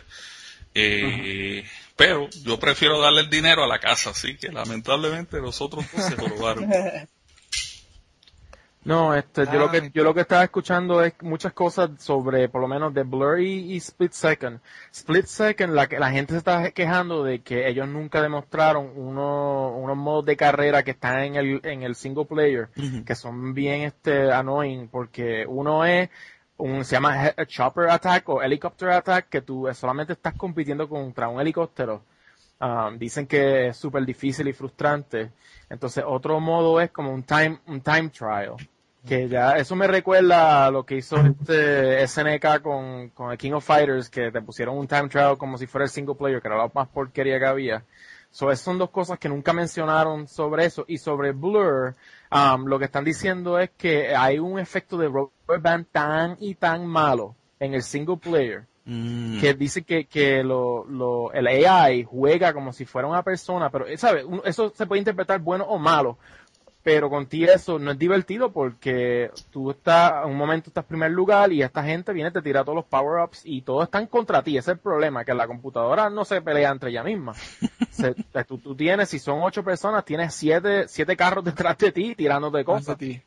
Pero yo prefiero darle el dinero a la casa, así que lamentablemente los otros 2 se robaron. No, yo lo que estaba escuchando es muchas cosas sobre, por lo menos, de Blur y Split Second. Split Second, la gente se está quejando de que ellos nunca demostraron unos modos de carrera que están en el single player, que son bien annoying, porque uno es se llama Chopper Attack o Helicopter Attack, que tú solamente estás compitiendo contra un helicóptero. Dicen que es súper difícil y frustrante. Entonces, otro modo es como un time trial. Que ya, eso me recuerda a lo que hizo SNK con el King of Fighters, que te pusieron un time trial como si fuera el single player, que era la más porquería que había. Esas son 2 cosas que nunca mencionaron sobre eso. Y sobre Blur, lo que están diciendo es que hay un efecto de rubber band tan malo en el single player, que dice que el AI juega como si fuera una persona, pero ¿sabes? Eso se puede interpretar bueno o malo, pero contigo eso no es divertido porque tú un momento estás en primer lugar y esta gente viene, te tira todos los power-ups y todos están contra ti. Ese es el problema, que la computadora no se pelea entre ella misma. Tú tienes, si son 8 personas, tienes 7 carros detrás de ti tirándote cosas. Okay.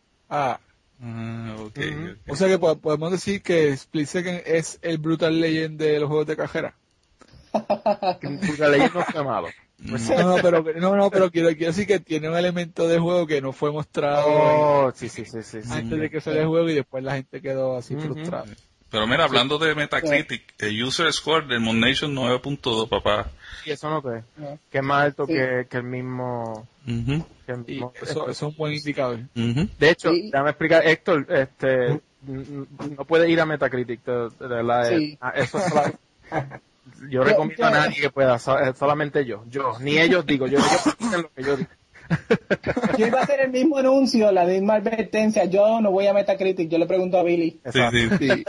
Okay. O sea que podemos decir que Split Second es el Brutal Legend de los juegos de cajera. Brutal Legend no fue malo. Pero quiero decir que tiene un elemento de juego que no fue mostrado antes de que saliera el juego y después la gente quedó así frustrada. Pero mira, hablando de Metacritic, el user score del Mod Nation 9.2, papá. Y eso no que es más alto que el mismo... Eso es un buen indicador. De hecho, déjame explicar, Héctor, no puede ir a Metacritic, de verdad. Eso es yo recomiendo a nadie que pueda, solamente yo, ni ellos digo, yo lo que yo digo. Yo iba a hacer el mismo anuncio, la misma advertencia. Yo no voy a Metacritic, yo le pregunto a Billy. Sí.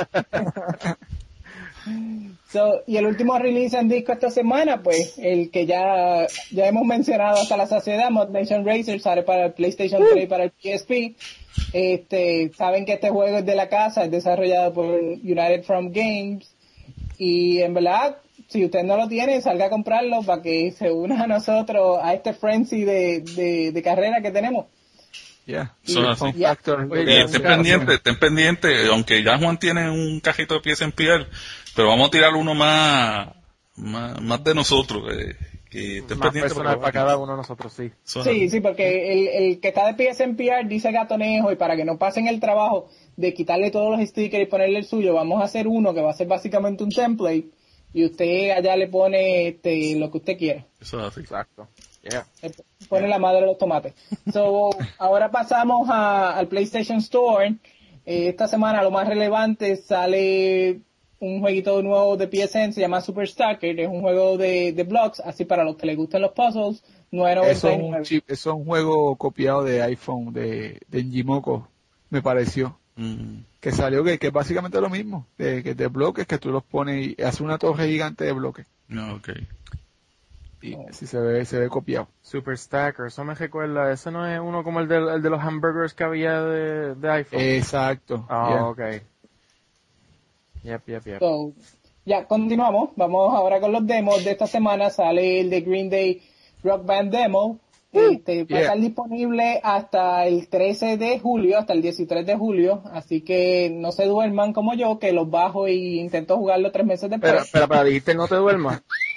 Y el último release en disco esta semana, pues, el que ya hemos mencionado hasta la saciedad, Mod Nation Racer, sale para el PlayStation 3 y para el PSP. Saben que este juego es de la casa, es desarrollado por United From Games. Y en verdad, si usted no lo tiene, salga a comprarlo para que se una a nosotros a este frenzy de carrera que tenemos. Estén pendiente, aunque ya Juan tiene un cajito de PSNPR, pero vamos a tirar uno más de nosotros, que estén más pendientes personal para cada uno de nosotros, sí. Sí, porque el que está de PSNPR dice Gatonejo, y para que no pasen el trabajo de quitarle todos los stickers y ponerle el suyo, vamos a hacer uno que va a ser básicamente un template, y usted allá le pone lo que usted quiera. Eso es así. Exacto. Pone la madre de los tomates. Ahora pasamos al PlayStation Store. Esta semana lo más relevante, sale un jueguito nuevo de PSN, se llama Super Stacker, es un juego de blocks, así para los que les gustan los puzzles, $9.99. Eso es un juego copiado de iPhone, de Njimoko, me pareció. Que salió que es básicamente lo mismo, de bloques que tú los pones y hace una torre gigante de bloques. Y así se ve copiado. Super Stacker, eso me recuerda, ese no es uno como el de los hamburgers que había de iPhone. Exacto. Okay. Yep. Ya continuamos, vamos ahora con los demos de esta semana. Sale el de Green Day Rock Band Demo. Va a estar disponible hasta el 13 de julio, hasta el 13 de julio, así que no se duerman como yo, que los bajo y intento jugarlo 3 meses después. Pero dijiste no te duermas.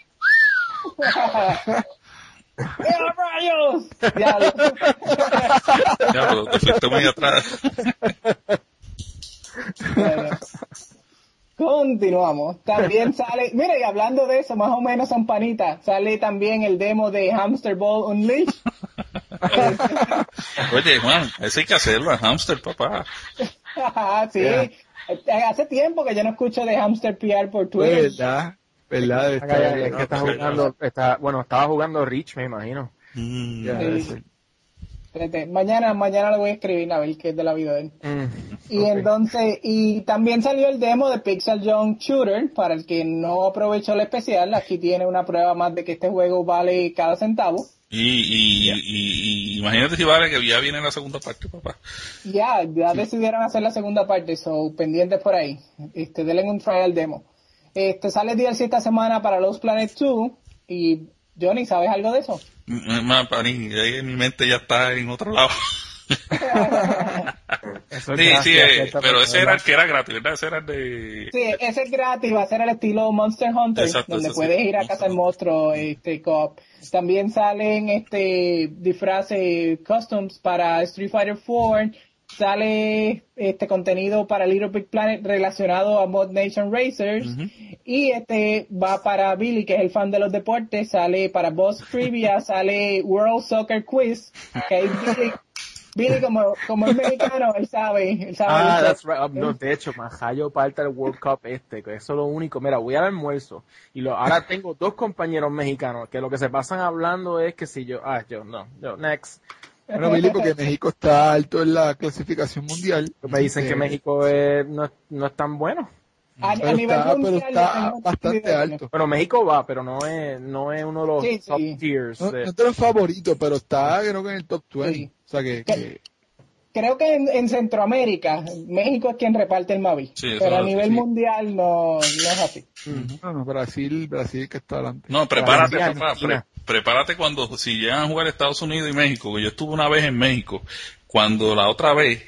¡Mira, rayos! Ya, pero te fuiste muy atrás. Continuamos. También sale, mira, y hablando de eso, más o menos son panitas, sale también el demo de Hamster Ball Unleashed. Oye, Juan, eso hay que hacerlo, el Hamster, papá. Sí, hace tiempo que yo no escucho de Hamster PR por Twitter. ¿Verdad? Estaba jugando Rich, me imagino. Mañana le voy a escribir a ver qué es de la vida de él. Entonces, y también salió el demo de Pixel Junk Shooter, para el que no aprovechó el especial. Aquí tiene una prueba más de que este juego vale cada centavo. Y imagínate si vale que ya viene la segunda parte, papá. Ya decidieron hacer la segunda parte, pendientes por ahí. Denle un trial demo. Sale DLC esta semana para Lost Planet 2, y Johnny, ¿sabes algo de eso? Mi mente ya está en otro lado. Pero ese era el que era gratis, ¿verdad? Ese era el de... Sí, ese es gratis, va a ser el estilo Monster Hunter. Exacto, donde puedes ir a cazar monstruos, co-op. También salen disfraces customs para Street Fighter 4. Sale contenido para Little Big Planet relacionado a Mod Nation Racers. Y va para Billy, que es el fan de los deportes. Sale para Boss Trivia, sale World Soccer Quiz, que Billy como es mexicano, él sabe. That's right. No, de hecho, majayo parte del World Cup que eso es lo único. Mira, voy al almuerzo y ahora tengo 2 compañeros mexicanos que lo que se pasan hablando es que si yo next. Bueno, Billy, porque México está alto en la clasificación mundial. Me dicen que México no es tan bueno. A nivel mundial está bastante alto. Bueno, México va, pero no es uno de los top tiers. No es de los favoritos, pero está creo que en el top 20. Sí. O sea que... Creo que en Centroamérica, México es quien reparte el Mavi. Sí, pero a nivel mundial no es así. No, Brasil que está adelante. No, prepárate, papá. Prepárate si llegan a jugar Estados Unidos y México, que yo estuve una vez en México, cuando la otra vez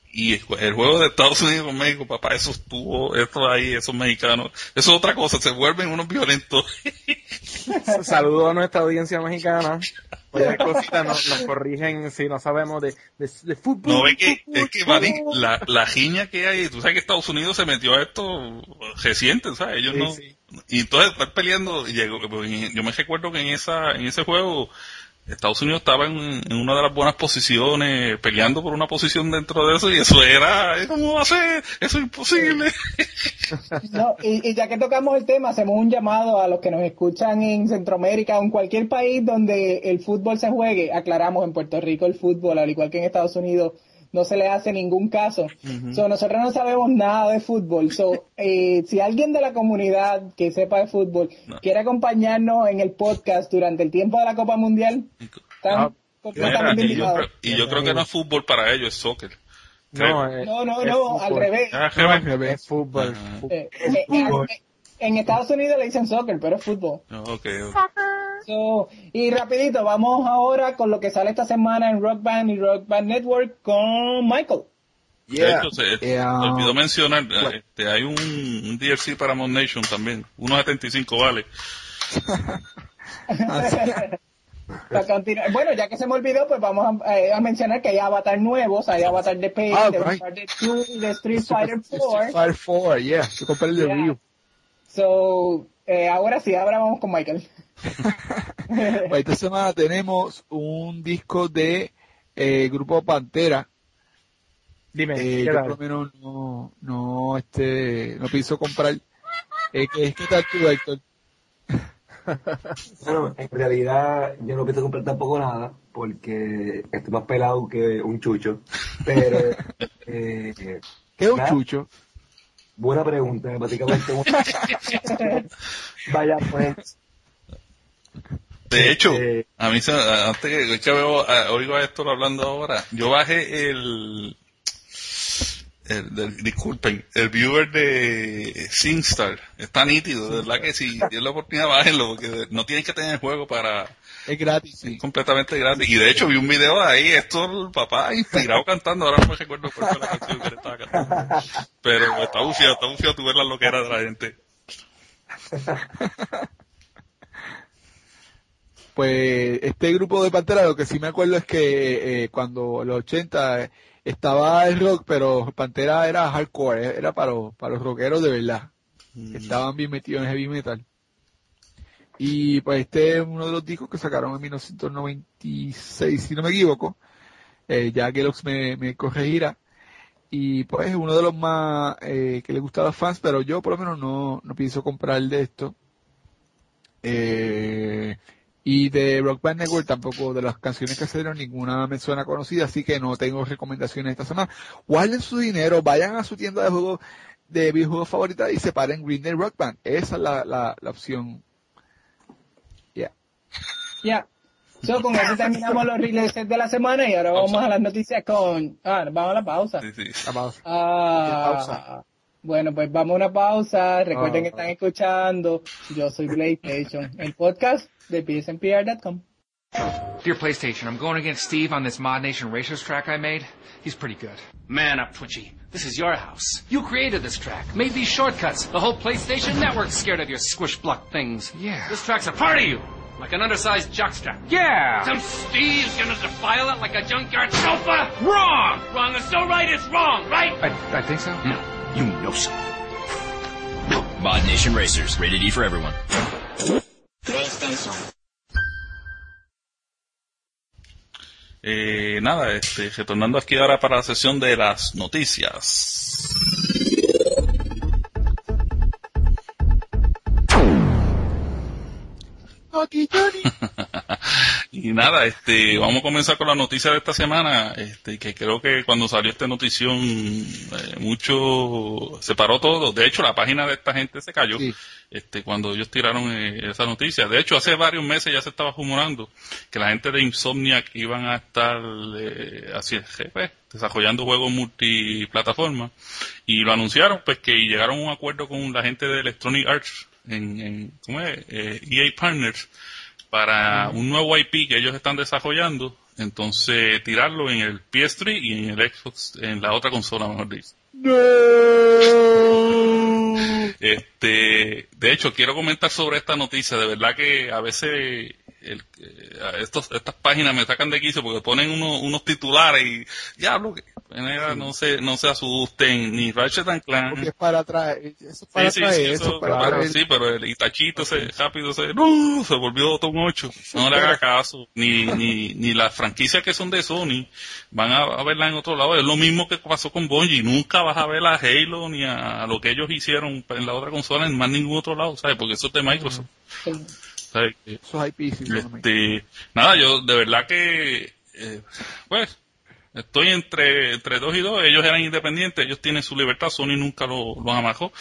Y el juego de Estados Unidos con México, papá, eso ahí, esos mexicanos, eso es otra cosa, se vuelven unos violentos. Saludos a nuestra audiencia mexicana. Cualquier cosita nos corrigen si no sabemos de fútbol. No, es que Marín, la jiña que hay, tú sabes que Estados Unidos se metió a esto reciente, ¿sabes? Ellos Sí, no, sí. y entonces estar peleando, yo me recuerdo que en ese juego, Estados Unidos estaba en una de las buenas posiciones, peleando por una posición dentro de eso, y eso ¿cómo va a ser? Eso es imposible. No, y ya que tocamos el tema, hacemos un llamado a los que nos escuchan en Centroamérica o en cualquier país donde el fútbol se juegue. Aclaramos, en Puerto Rico el fútbol, al igual que en Estados Unidos, no se le hace ningún caso. Nosotros no sabemos nada de fútbol. Si alguien de la comunidad que sepa de fútbol quiere acompañarnos en el podcast durante el tiempo de la Copa Mundial, están completamente invitados. Yo creo que no es fútbol para ellos, es soccer. No, al revés. Es fútbol. En Estados Unidos le dicen soccer, pero es fútbol. Okay. Y rapidito, vamos ahora con lo que sale esta semana en Rock Band y Rock Band Network con Michael. De hecho, se olvidó mencionar, hay un DLC para Mod Nation también, 1.75 vale. Bueno, ya que se me olvidó, pues vamos a mencionar que hay avatar nuevos, hay avatar de Pain, de avatar de Street Fighter 4. Street Fighter 4, yo compré el de Ryu. Ahora sí, ahora vamos con Michael. Pues esta semana tenemos un disco de grupo Pantera. Dime, yo por lo menos no pienso comprar. ¿Qué tal tú, Héctor? Bueno, en realidad yo no pienso comprar tampoco nada porque estoy más pelado que un chucho, pero ¿qué es un chucho? Buena pregunta, básicamente. Vaya pues. De hecho, a mí antes que oigo a Héctor hablando ahora, yo bajé disculpen, el viewer de SingStar, está nítido, de verdad que si tienen la oportunidad bájenlo, porque no tienen que tener el juego es gratis, sí. Es completamente gratis, y de hecho vi un video ahí, el papá inspirado cantando, ahora no me recuerdo cuál fue la canción que le estaba cantando, pero está bufiado tu ver la loquera de la gente. Pues este grupo de Pantera, lo que sí me acuerdo es que cuando los 80 estaba el rock, pero Pantera era hardcore, era para los rockeros de verdad, que estaban bien metidos en heavy metal. Y pues este es uno de los discos que sacaron en 1996, si no me equivoco, ya que me corregirá. Y pues es uno de los más que le gusta a los fans, pero yo por lo menos no pienso comprar de esto. Y de Rock Band Network tampoco, de las canciones que salieron, ninguna me suena conocida, así que no tengo recomendaciones esta semana. Guarden su dinero, vayan a su tienda de juegos, de videojuegos favorita y separen Green Day Rock Band. Esa es la opción. Con eso terminamos los releases de la semana y ahora vamos a las noticias vamos a la pausa. Sí. La pausa. pausa. Bueno, pues vamos a una pausa. Recuerden que están escuchando Yo Soy PlayStation, el podcast de PSNPR.com. Dear PlayStation, I'm going against Steve on this Mod Nation Racers track I made. He's pretty good. Man up, Twitchy. This is your house. You created this track, made these shortcuts. The whole PlayStation Network's scared of your squish-block things. Yeah. This track's a part of you, like an undersized jockstrap. Yeah. Some Steve's gonna defile it like a junkyard sofa? Wrong! Wrong is so right, it's wrong, right? I think so. No, you know so. Mod Nation Racers, rated E for everyone. PlayStation. Retornando aquí ahora para la sesión de las noticias. Y nada, vamos a comenzar con la noticia de esta semana, que creo que cuando salió esta notición, mucho se paró todo. De hecho, la página de esta gente se cayó, sí, cuando ellos tiraron esa noticia. De hecho, hace varios meses ya se estaba rumorando que la gente de Insomniac iban a estar desarrollando juegos multiplataforma, y lo anunciaron, pues que llegaron a un acuerdo con la gente de Electronic Arts en EA Partners, para un nuevo IP que ellos están desarrollando, entonces tirarlo en el PS3 y en el Xbox, en la otra consola, mejor dicho. No. De hecho, quiero comentar sobre esta noticia. De verdad que a veces estas páginas me sacan de quicio porque ponen unos titulares y diablo, no se asusten, ni Ratchet and Clank. Porque es para traer, eso es para traer, eso para traer. Sí, pero el Itachito rápido se volvió todo un 8. No le haga caso. Ni las franquicias que son de Sony van a verla en otro lado. Es lo mismo que pasó con Bungie. Nunca vas a ver a Halo ni a lo que ellos hicieron en la otra consola en más ningún otro lado, ¿sabes? Porque eso es de Microsoft. ¿Sabes? Esos IP, nada, yo de verdad que pues estoy entre 2 y 2. Ellos eran independientes, ellos tienen su libertad, Sony nunca los amajó.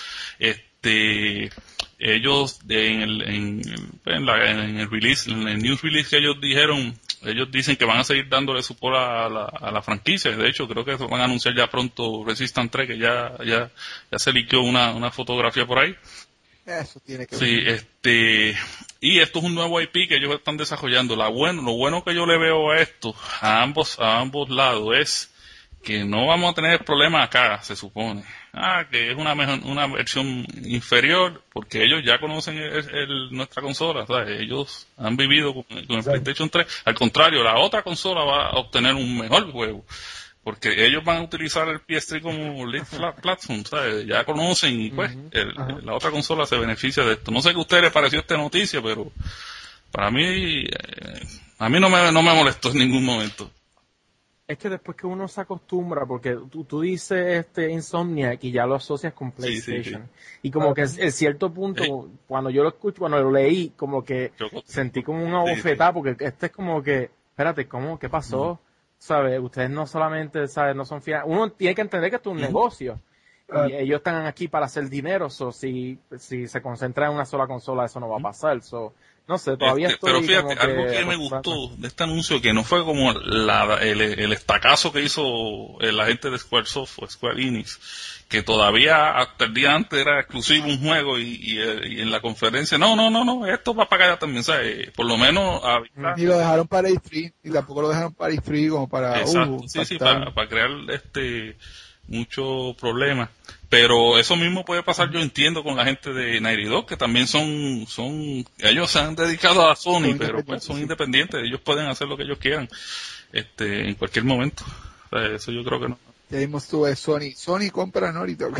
Ellos en el release, en el news release que ellos dijeron, ellos dicen que van a seguir dándole support a la franquicia. De hecho, creo que van a anunciar ya pronto Resistance 3, que ya se liqueó una fotografía por ahí. Eso tiene que ver. Sí, y esto es un nuevo IP que ellos están desarrollando. Lo bueno que yo le veo a esto, a ambos lados, es que no vamos a tener problemas acá, se supone. Que es una versión inferior, porque ellos ya conocen nuestra consola, ¿sabes? Ellos han vivido con el PlayStation 3. Al contrario, la otra consola va a obtener un mejor juego, porque ellos van a utilizar el PS3 como lead platform, ¿sabes? Ya conocen y pues la otra consola se beneficia de esto. No sé qué a ustedes les pareció esta noticia, pero para mí, a mí no me molestó en ningún momento. Es que después que uno se acostumbra, porque tú dices Insomniac y ya lo asocias con PlayStation. Sí. Y como que en cierto punto, cuando yo lo escucho, cuando lo leí, como que sentí como una bofetada, porque es como que, espérate, ¿qué pasó? ¿Sabes? Ustedes no solamente, ¿sabes? No son fieles. Uno tiene que entender que esto es un negocio. Y ellos están aquí para hacer dinero. Si se concentra en una sola consola, eso no va a pasar. No sé, todavía estoy... Pero fíjate, algo que me gustó de este anuncio, que no fue como el estacazo que hizo la gente de Squaresoft o Square Enix, que todavía hasta el día antes era exclusivo un juego y en la conferencia, no, esto va para acá también, ¿sabes? Por lo menos... Ni lo dejaron para E3, y tampoco lo dejaron para E3 como para... Exacto, para crear mucho problema. Pero eso mismo puede pasar, yo entiendo, con la gente de Naughty Dog, que también ellos se han dedicado a Sony, pero pues son independientes, ellos pueden hacer lo que ellos quieran, en cualquier momento. O sea, eso yo creo que no. Ya vimos tú de Sony compra Naughty Dog.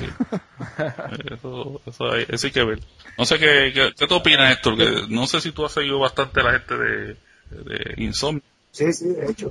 Eso hay que ver. No sé qué tú opinas, Héctor, que no sé si tú has seguido bastante a la gente de Insomnia. Sí, de hecho,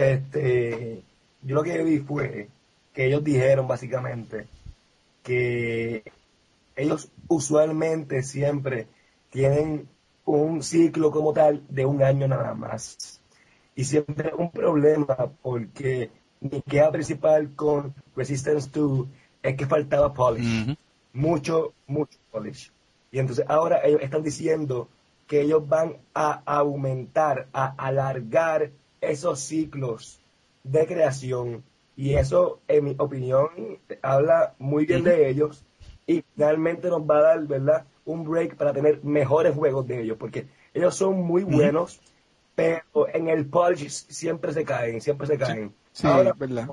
yo lo que vi fue que ellos dijeron básicamente que ellos usualmente siempre tienen un ciclo como tal de un año nada más. Y siempre es un problema porque mi queja principal con Resistance 2 es que faltaba polish. Mucho polish. Y entonces ahora ellos están diciendo que ellos van a aumentar, a alargar esos ciclos de creación. Y eso, en mi opinión, habla muy bien de ellos y finalmente nos va a dar, ¿verdad?, un break para tener mejores juegos de ellos, porque ellos son muy buenos, pero en el polish siempre se caen. Sí, ahora, ¿verdad?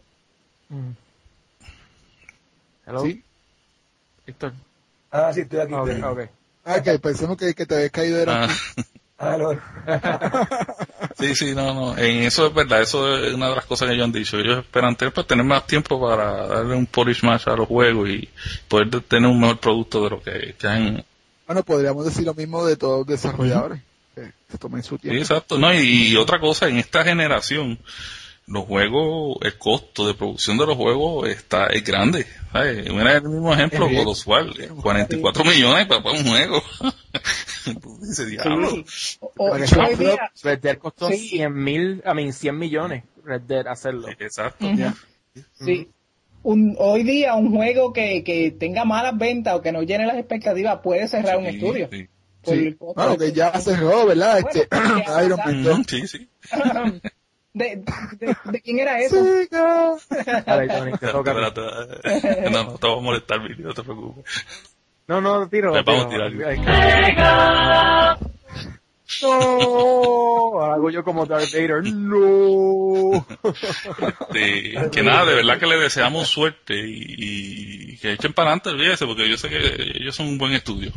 Hello. ¿Sí? Héctor. Sí, estoy aquí. Okay, pensemos que te habías caído de la... no. Sí, no, en eso es verdad, eso es una de las cosas que ellos han dicho. Ellos esperan tener más tiempo para darle un polish más a los juegos y poder tener un mejor producto de lo que han... Bueno, podríamos decir lo mismo de todos los desarrolladores, que tomen su tiempo. Sí, exacto, no, y otra cosa, en esta generación, los juegos, el costo de producción de los juegos es grande, ¿sabes? Mira el mismo ejemplo, Godoswall, 44 millones para un juego. Ese diablo. Red Dead costó 100 millones, Red Dead hacerlo. Exacto. Sí. Hoy día un juego que tenga malas ventas o que no llene las expectativas puede cerrar un estudio. Claro, que ya cerró, ¿verdad? Iron Man. Sí. ¿De quién era eso? Dale, Tony, te toca. No te voy a molestar, Billy, no te preocupes. No, tiro. Vamos a tirar. ¡No! Hago yo como Darth Vader. ¡No! Que nada, de verdad que le deseamos suerte y que echen para adelante, olvídese, porque yo sé que ellos son un buen estudio.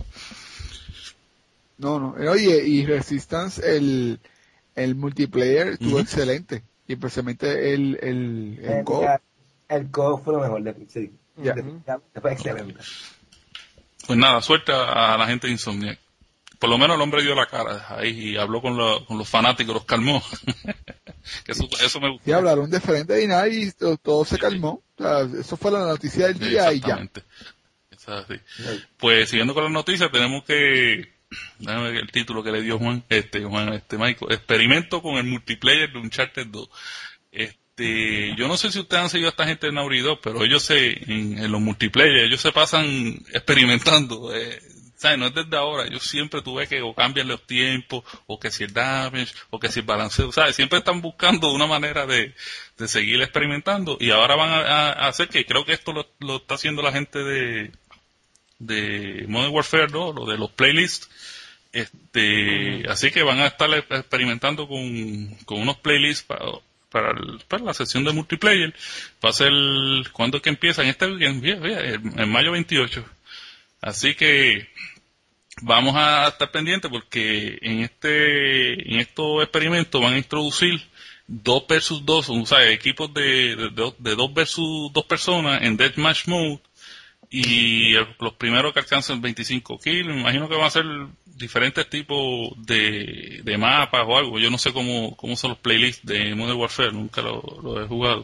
No. Oye, y Resistance, el multiplayer estuvo excelente. Y especialmente el co-op. El co-op fue lo mejor de sí. Ya. Fue excelente. Pues nada, suerte a la gente de Insomniac. Por lo menos el hombre dio la cara ahí y habló con los fanáticos, los calmó. Que eso me gustó. Sí, hablaron de frente y nada, y todo se calmó. O sea, eso fue la noticia del día y ya. Exactamente. Eso es así. Pues siguiendo con las noticias, tenemos que... Déjame ver el título que le dio Michael. Experimento con el multiplayer de Uncharted 2. Yo no sé si ustedes han seguido a esta gente de Naughty Dog, pero ellos en los multiplayer, ellos se pasan experimentando. ¿Sabes? No es desde ahora. Yo siempre tuve que o cambian los tiempos, o que si el damage, o que si el balanceo, ¿sabes? Siempre están buscando una manera de seguir experimentando, y ahora van a hacer, que creo que esto lo está haciendo la gente de Modern Warfare 2, lo de los playlists. Así que van a estar experimentando con unos playlists para la sesión de multiplayer. Va a ser, ¿cuándo es que empieza? En este weekend, en mayo 28. Así que vamos a estar pendientes, porque en estos experimentos van a introducir 2 versus 2, o sea, equipos de 2 versus 2 personas en Deathmatch Mode, y los primeros que alcancen 25 kills. Me imagino que van a ser diferentes tipos de mapas o algo. Yo no sé cómo son los playlists de Modern Warfare, nunca lo he jugado.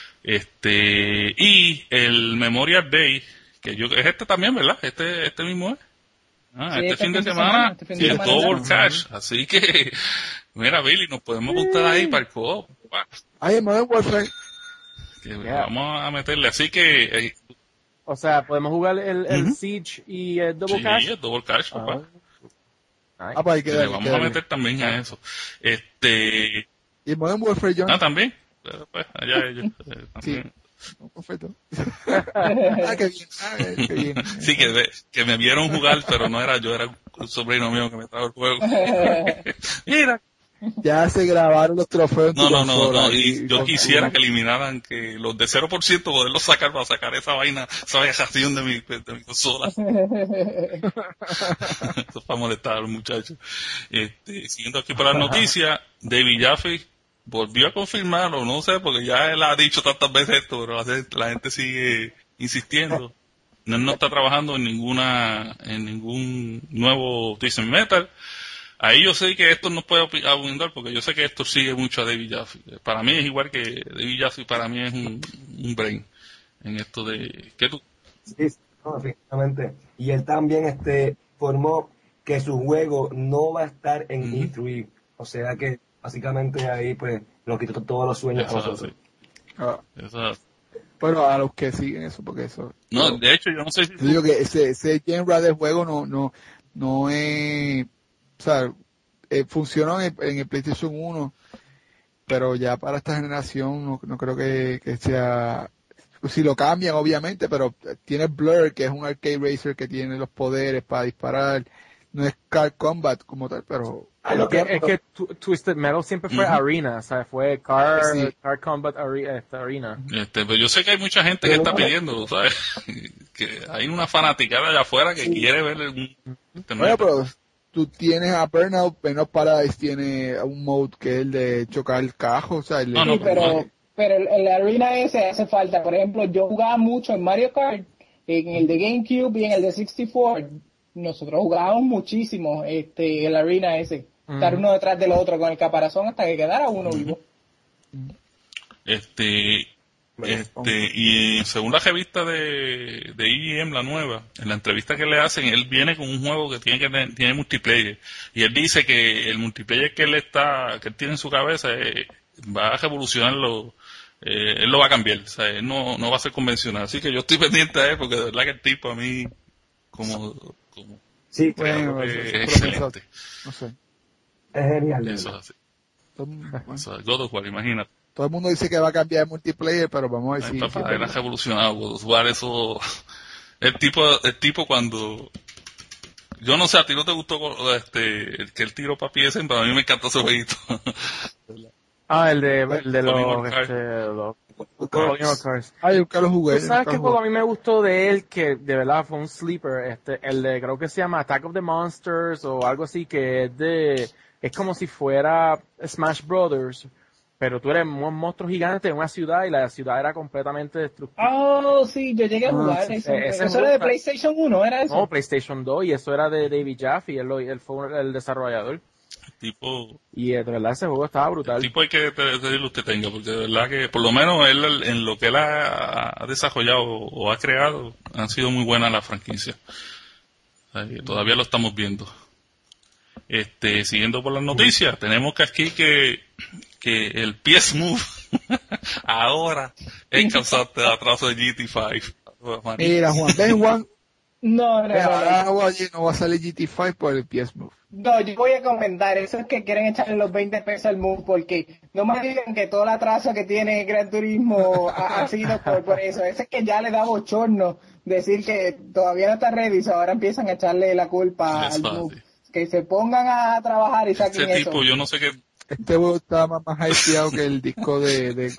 Y el Memorial Day, que es este también, ¿verdad? Este mismo es. Sí, este fin de semana, y el Double Cash. Así que, mira, Billy, nos podemos juntar ahí para el co-op. Ay, Modern Warfare. Vamos a meterle. Así que... O sea, podemos jugar el Siege y el Double Cash. Sí, el Double Cash, papá. Pues hay que darle, vamos a meter también a eso. Y Modern Warfare, John. También. Pero pues, allá ellos. Sí. Perfecto. Qué bien. Sí, que me vieron jugar, pero no era yo, era un sobrino mío que me trajo el juego. Mira. Ya se grabaron los trofeos. No. Y yo quisiera que eliminaran que los de 0% poderlos sacar para sacar esa vejación de mi consola. Eso es para molestar a los muchachos. Siguiendo aquí para las noticias, David Jaffe volvió a confirmarlo, no sé, porque ya él ha dicho tantas veces esto, pero la gente sigue insistiendo. Él no está trabajando en ningún nuevo Twisted Metal. Ahí yo sé que esto no puede abundar, porque yo sé que esto sigue mucho a David Jaffe. Para mí es igual que David Jaffe, para mí es un brain en esto de... ¿Qué tú? Sí, efectivamente. Y él también formó que su juego no va a estar en E3. O sea que básicamente ahí pues nos quitó todos los sueños a nosotros. Bueno, a los que siguen eso, porque eso... No, de hecho yo no sé si... Yo digo que ese genre del juego no es... O sea, funcionó en el PlayStation 1, pero ya para esta generación no creo que sea... Si lo cambian, obviamente, pero tiene Blur, que es un arcade racer que tiene los poderes para disparar. No es Car Combat como tal, pero... Es que Twisted Metal siempre fue Arena, o sea, fue Car Combat Arena. Pero yo sé que hay mucha gente que está pidiendo, ¿sabes? Que hay una fanaticada allá afuera que quiere ver Bueno, pero tú tienes a Burnout Paradise, tiene un mode que es el de chocar el cajo, o sea... Pero el Arena ese hace falta. Por ejemplo, yo jugaba mucho en Mario Kart, en el de GameCube y en el de 64. Nosotros jugábamos muchísimo el Arena ese. Estar uno detrás del otro con el caparazón hasta que quedara uno vivo. Y según la revista de EGM, la nueva, en la entrevista que le hacen, él viene con un juego que tiene multiplayer, y él dice que el multiplayer que él tiene en su cabeza va a revolucionarlo. Él lo va a cambiar, o sea, él no va a ser convencional, así que yo estoy pendiente a él, porque de verdad que el tipo a mí como sí, bueno, es excelente. No sé. Es genial. Eso es así. God of War, imagínate. Todo el mundo dice que va a cambiar el multiplayer, pero vamos a ver si... Él ha revolucionado God of War, eso... El tipo cuando Yo no sé, a ti no te gustó el que él tiró para PSN, pero a mí me encantó ese jueguito. El de los Polymer Cars. Yo nunca lo jugué. ¿Tú sabes qué juego a mí me gustó de él? Que de verdad fue un sleeper. El de, creo que se llama Attack of the Monsters o algo así, que es como si fuera Smash Brothers, pero tú eres un monstruo gigante en una ciudad y la ciudad era completamente destructiva. Oh, sí, yo llegué a jugar. ¿Eso era de PlayStation 1? ¿Era eso? No, PlayStation 2, y eso era de David Jaffe, él fue el desarrollador. Y de verdad ese juego estaba brutal. El tipo hay que pedirle usted tenga, porque de verdad que por lo menos él en lo que él ha desarrollado o ha creado han sido muy buenas las franquicias. Todavía lo estamos viendo. Siguiendo por las noticias, tenemos que aquí que el PS Move ahora es causante de atraso de GT5. Mira, Juan. No va a salir GT5 por el PS Move. No, yo voy a comentar, eso es que quieren echarle los 20 pesos al Move, porque no me digan que todo el atraso que tiene Gran Turismo ha sido por eso. Eso es que ya le da bochorno decir que todavía no está ready, y ahora empiezan a echarle la culpa al Move. Que se pongan a trabajar y saquen ese eso. tipo, yo no sé qué. Este juego está más hypeado que el disco de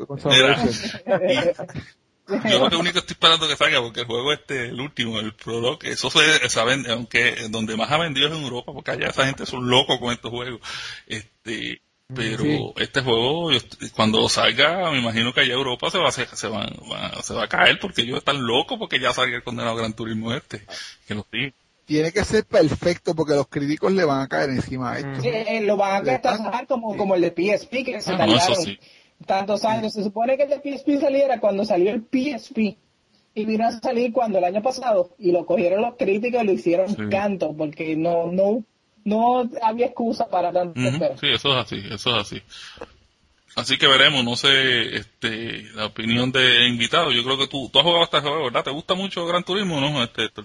Yo lo único que estoy esperando que salga, porque el juego el último, el Prologue, eso se vende, aunque donde más ha vendido es en Europa, porque allá esa gente son locos con estos juegos. Pero sí. Este juego, cuando salga, me imagino que allá Europa se va a caer, porque ellos están locos porque ya salga el condenado Gran Turismo que lo digo. Tiene que ser perfecto porque los críticos le van a caer encima a esto. Sí, lo van a catalogar como el de PSP, que se tardaron tantos años. Se supone que el de PSP saliera cuando salió el PSP y vino a salir cuando el año pasado, y lo cogieron los críticos y lo hicieron canto, porque no había excusa para tanto espera. Sí, eso es así. Así que veremos, no sé, la opinión de invitado. Yo creo que tú has jugado este juego, ¿verdad? ¿Te gusta mucho Gran Turismo, no?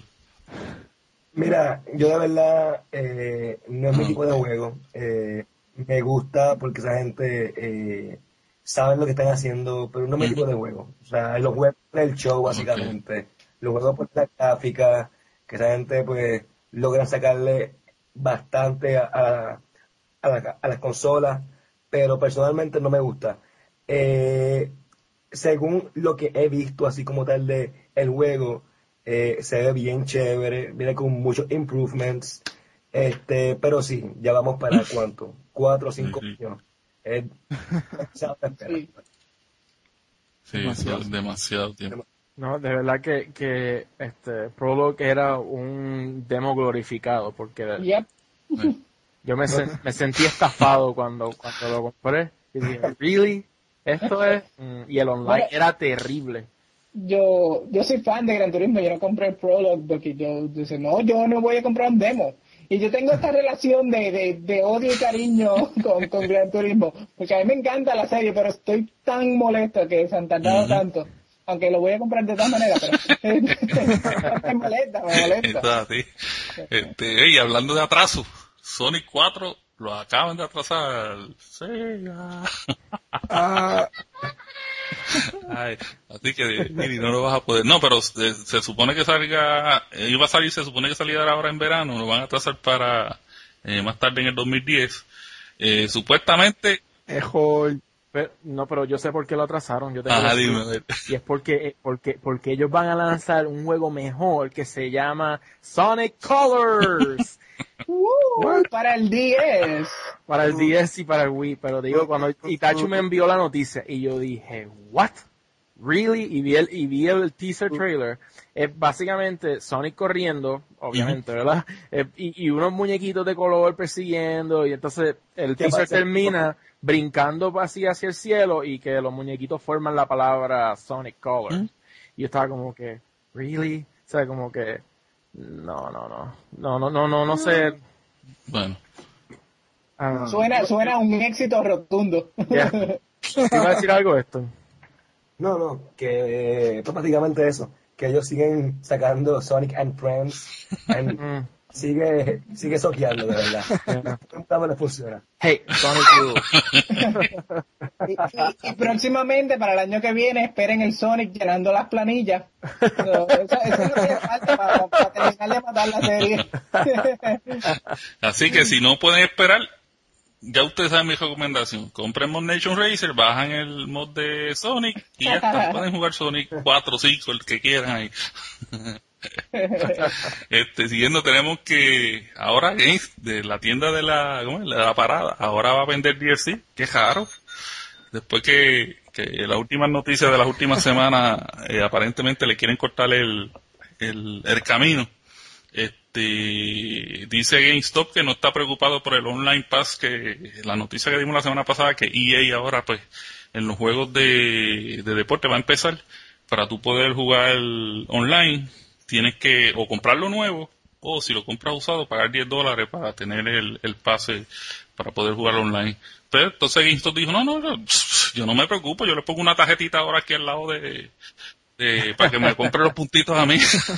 Mira, yo de verdad no es mi tipo de juego. Me gusta porque esa gente sabe lo que están haciendo, pero no es mi tipo de juego. O sea, los juegos por el show, básicamente. Okay. Los juegos por la gráfica, que esa gente pues logra sacarle bastante a las consolas, pero personalmente no me gusta. Según lo que he visto, así como tal de el juego, se ve bien chévere, viene con muchos improvements, pero sí, ya vamos para ¿cuánto? 4 o 5 años. Demasiado tiempo. No, de verdad que Prologue era un demo glorificado, porque yo me sentí estafado cuando lo compré. Y dije, ¿really? ¿Esto es? Y el online era terrible. Yo soy fan de Gran Turismo, yo no compré el Prologue porque yo no voy a comprar un demo. Y yo tengo esta relación de odio y cariño con Gran Turismo, porque a mí me encanta la serie, pero estoy tan molesto que se han tardado tanto. Aunque lo voy a comprar de todas maneras, pero me molesta. Y hablando de atraso, Sonic 4 lo acaban de atrasar. Sega. Así que no lo vas a poder. No, pero se supone que se supone que saliera ahora en verano, lo van a atrasar para más tarde en el 2010. Supuestamente. Pero yo sé por qué lo atrasaron. Dime. Y es porque ellos van a lanzar un juego mejor que se llama Sonic Colors. Para el 10. Para el 10 y para el Wii. Pero digo, cuando Itachi me envió la noticia y yo dije, ¿what? ¿Really? Y vi el teaser trailer. Es básicamente Sonic corriendo, obviamente, ¿verdad? Y unos muñequitos de color persiguiendo, y entonces el teaser termina brincando así hacia el cielo y que los muñequitos forman la palabra Sonic Colors. Y yo estaba como que, ¿really? O sea, como que no sé. Bueno. Suena un éxito rotundo. Yeah. ¿Iba a decir algo esto? No, que pues básicamente eso, que ellos siguen sacando Sonic and Friends, Sigue soqueando, de verdad. No le funciona. Hey, Sonic Rules. Y próximamente, para el año que viene, esperen el Sonic llenando las planillas. Eso es lo que falta para terminar de matar la serie. Así que si no pueden esperar, ya ustedes saben mi recomendación. Compren Mod Nation Racer, bajan el mod de Sonic y ya está. Pueden jugar Sonic 4 o 5, el que quieran ahí. Siguiendo, tenemos que ahora Games de la tienda de la parada ahora va a vender DLC. Qué raro, después que las últimas noticias de las últimas semanas aparentemente le quieren cortar el camino. Dice GameStop que no está preocupado por el Online Pass, que la noticia que dimos la semana pasada, que EA ahora pues en los juegos de deporte va a empezar, para tú poder jugar online tienes que o comprarlo nuevo, o si lo compras usado pagar $10 para tener el pase para poder jugar online. Pero entonces GameStop dijo, no, yo no me preocupo, yo le pongo una tarjetita ahora aquí al lado para que me compre los puntitos a mí.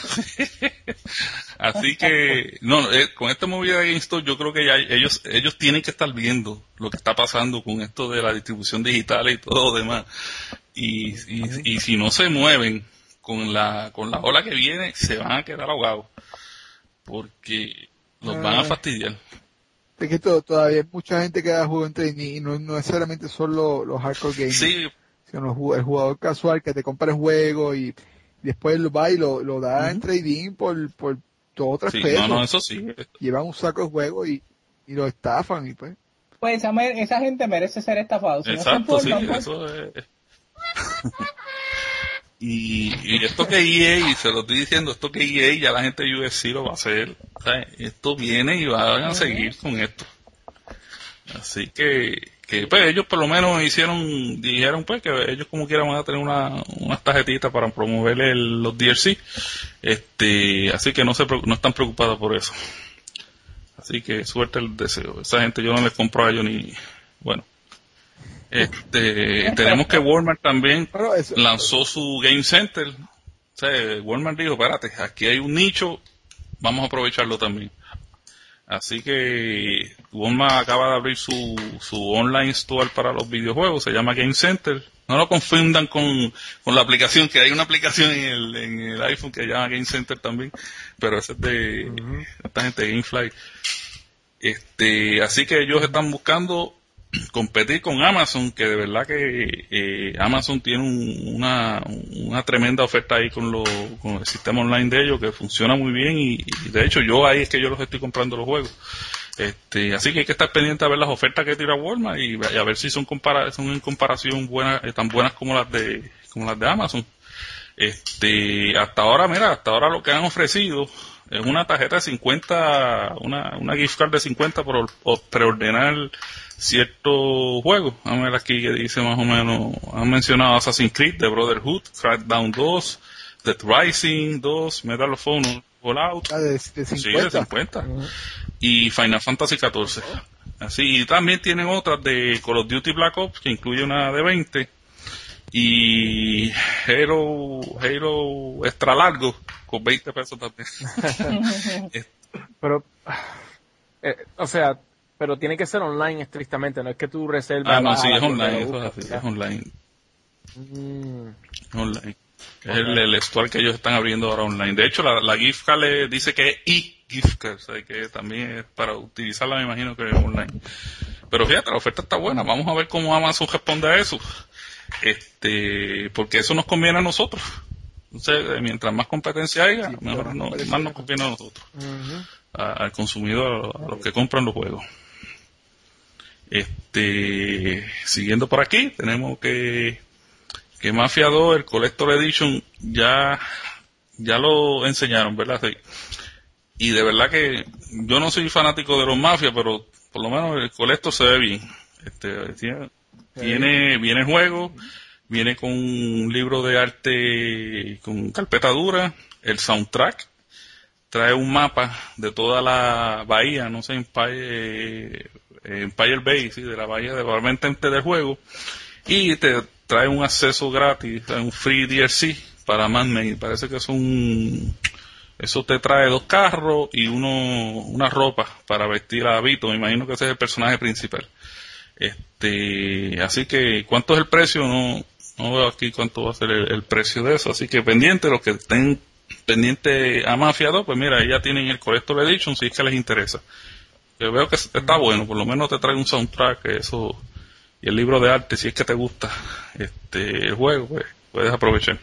Así que con esta movida de GameStop yo creo que ya ellos tienen que estar viendo lo que está pasando con esto de la distribución digital y todo lo demás, y si no se mueven con la ola que viene, se van a quedar ahogados porque los van a fastidiar. Es que todavía hay mucha gente que da juego en trading y no necesariamente son los hardcore gamers. Sí. Sino el jugador casual que te compra el juego y después lo va y lo da en trading por 2 o 3 pesos. No, eso sí. Llevan un saco de juego y lo estafan y pues. Pues esa gente merece ser estafada. Si exacto, no sí, eso es. Y esto que EA, y se lo estoy diciendo, esto que EA ya la gente de UFC lo va a hacer. O sea, esto viene y van a seguir con esto. Así que pues ellos por lo menos dijeron pues que ellos como quieran van a tener unas tarjetitas para promover los DLC. Así que no están preocupados por eso. Así que suerte el deseo. Esa gente yo no les compro a ellos ni, bueno. Tenemos que Walmart también lanzó su Game Center. O sea, Walmart dijo, espérate, aquí hay un nicho, vamos a aprovecharlo también. Así que Walmart acaba de abrir su online store para los videojuegos, se llama Game Center. No lo confundan con la aplicación, que hay una aplicación en el iPhone que se llama Game Center también, pero ese es de esta gente de GameFly. Así que ellos están buscando competir con Amazon, que de verdad que Amazon tiene una tremenda oferta ahí con el sistema online de ellos, que funciona muy bien y de hecho ahí es que yo los estoy comprando los juegos. Así que hay que estar pendiente a ver las ofertas que tira Walmart y a ver si son en comparación tan buenas como las de Amazon. Hasta ahora lo que han ofrecido es una tarjeta de 50, una gift card de 50 por preordenar ciertos juegos. Vamos a ver aquí que dice más o menos, han mencionado Assassin's Creed, The Brotherhood, Crackdown 2, Dead Rising 2, Medal of Honor, Fallout, de 50. Sí, de 50. Y Final Fantasy 14. Así, y también tienen otras de Call of Duty Black Ops, que incluye una de 20, y Halo extra largo, con 20 pesos también. Pero, o sea, pero tiene que ser online estrictamente, no es que tú reservas. No, sí, es online, eso es así, es online. Online. Es el store que ellos están abriendo ahora online. De hecho, la gift card le dice que es e-gift card, o sea, que también es para utilizarla, me imagino que es online. Pero fíjate, la oferta está buena. Vamos a ver cómo Amazon responde a eso. Porque eso nos conviene a nosotros. Entonces, mientras más competencia haya, mejor más nos conviene a nosotros. Al consumidor, a los que compran los juegos. Siguiendo por aquí, tenemos que Mafia 2, el Collector Edition, ya lo enseñaron, ¿verdad? Sí. Y de verdad que yo no soy fanático de los Mafia, pero por lo menos el Collector se ve bien. Viene el juego, viene con un libro de arte con carpeta dura, el soundtrack, trae un mapa de toda la bahía, no sé, Empire Bay, sí, de la bahía probablemente del juego, y te trae un acceso gratis, un free DLC para Mad Men. Parece que es un Eso te trae 2 carros y una ropa para vestir a Vito. Me imagino que ese es el personaje principal. Así que, ¿cuánto es el precio? No veo aquí cuánto va a ser el precio de eso. Así que pendiente, los que estén pendientes a Mafia 2, pues mira, ya tienen el Collector Edition si es que les interesa. Yo veo que está bueno, por lo menos te trae un soundtrack, eso, y el libro de arte, si es que te gusta el juego, pues puedes aprovechar.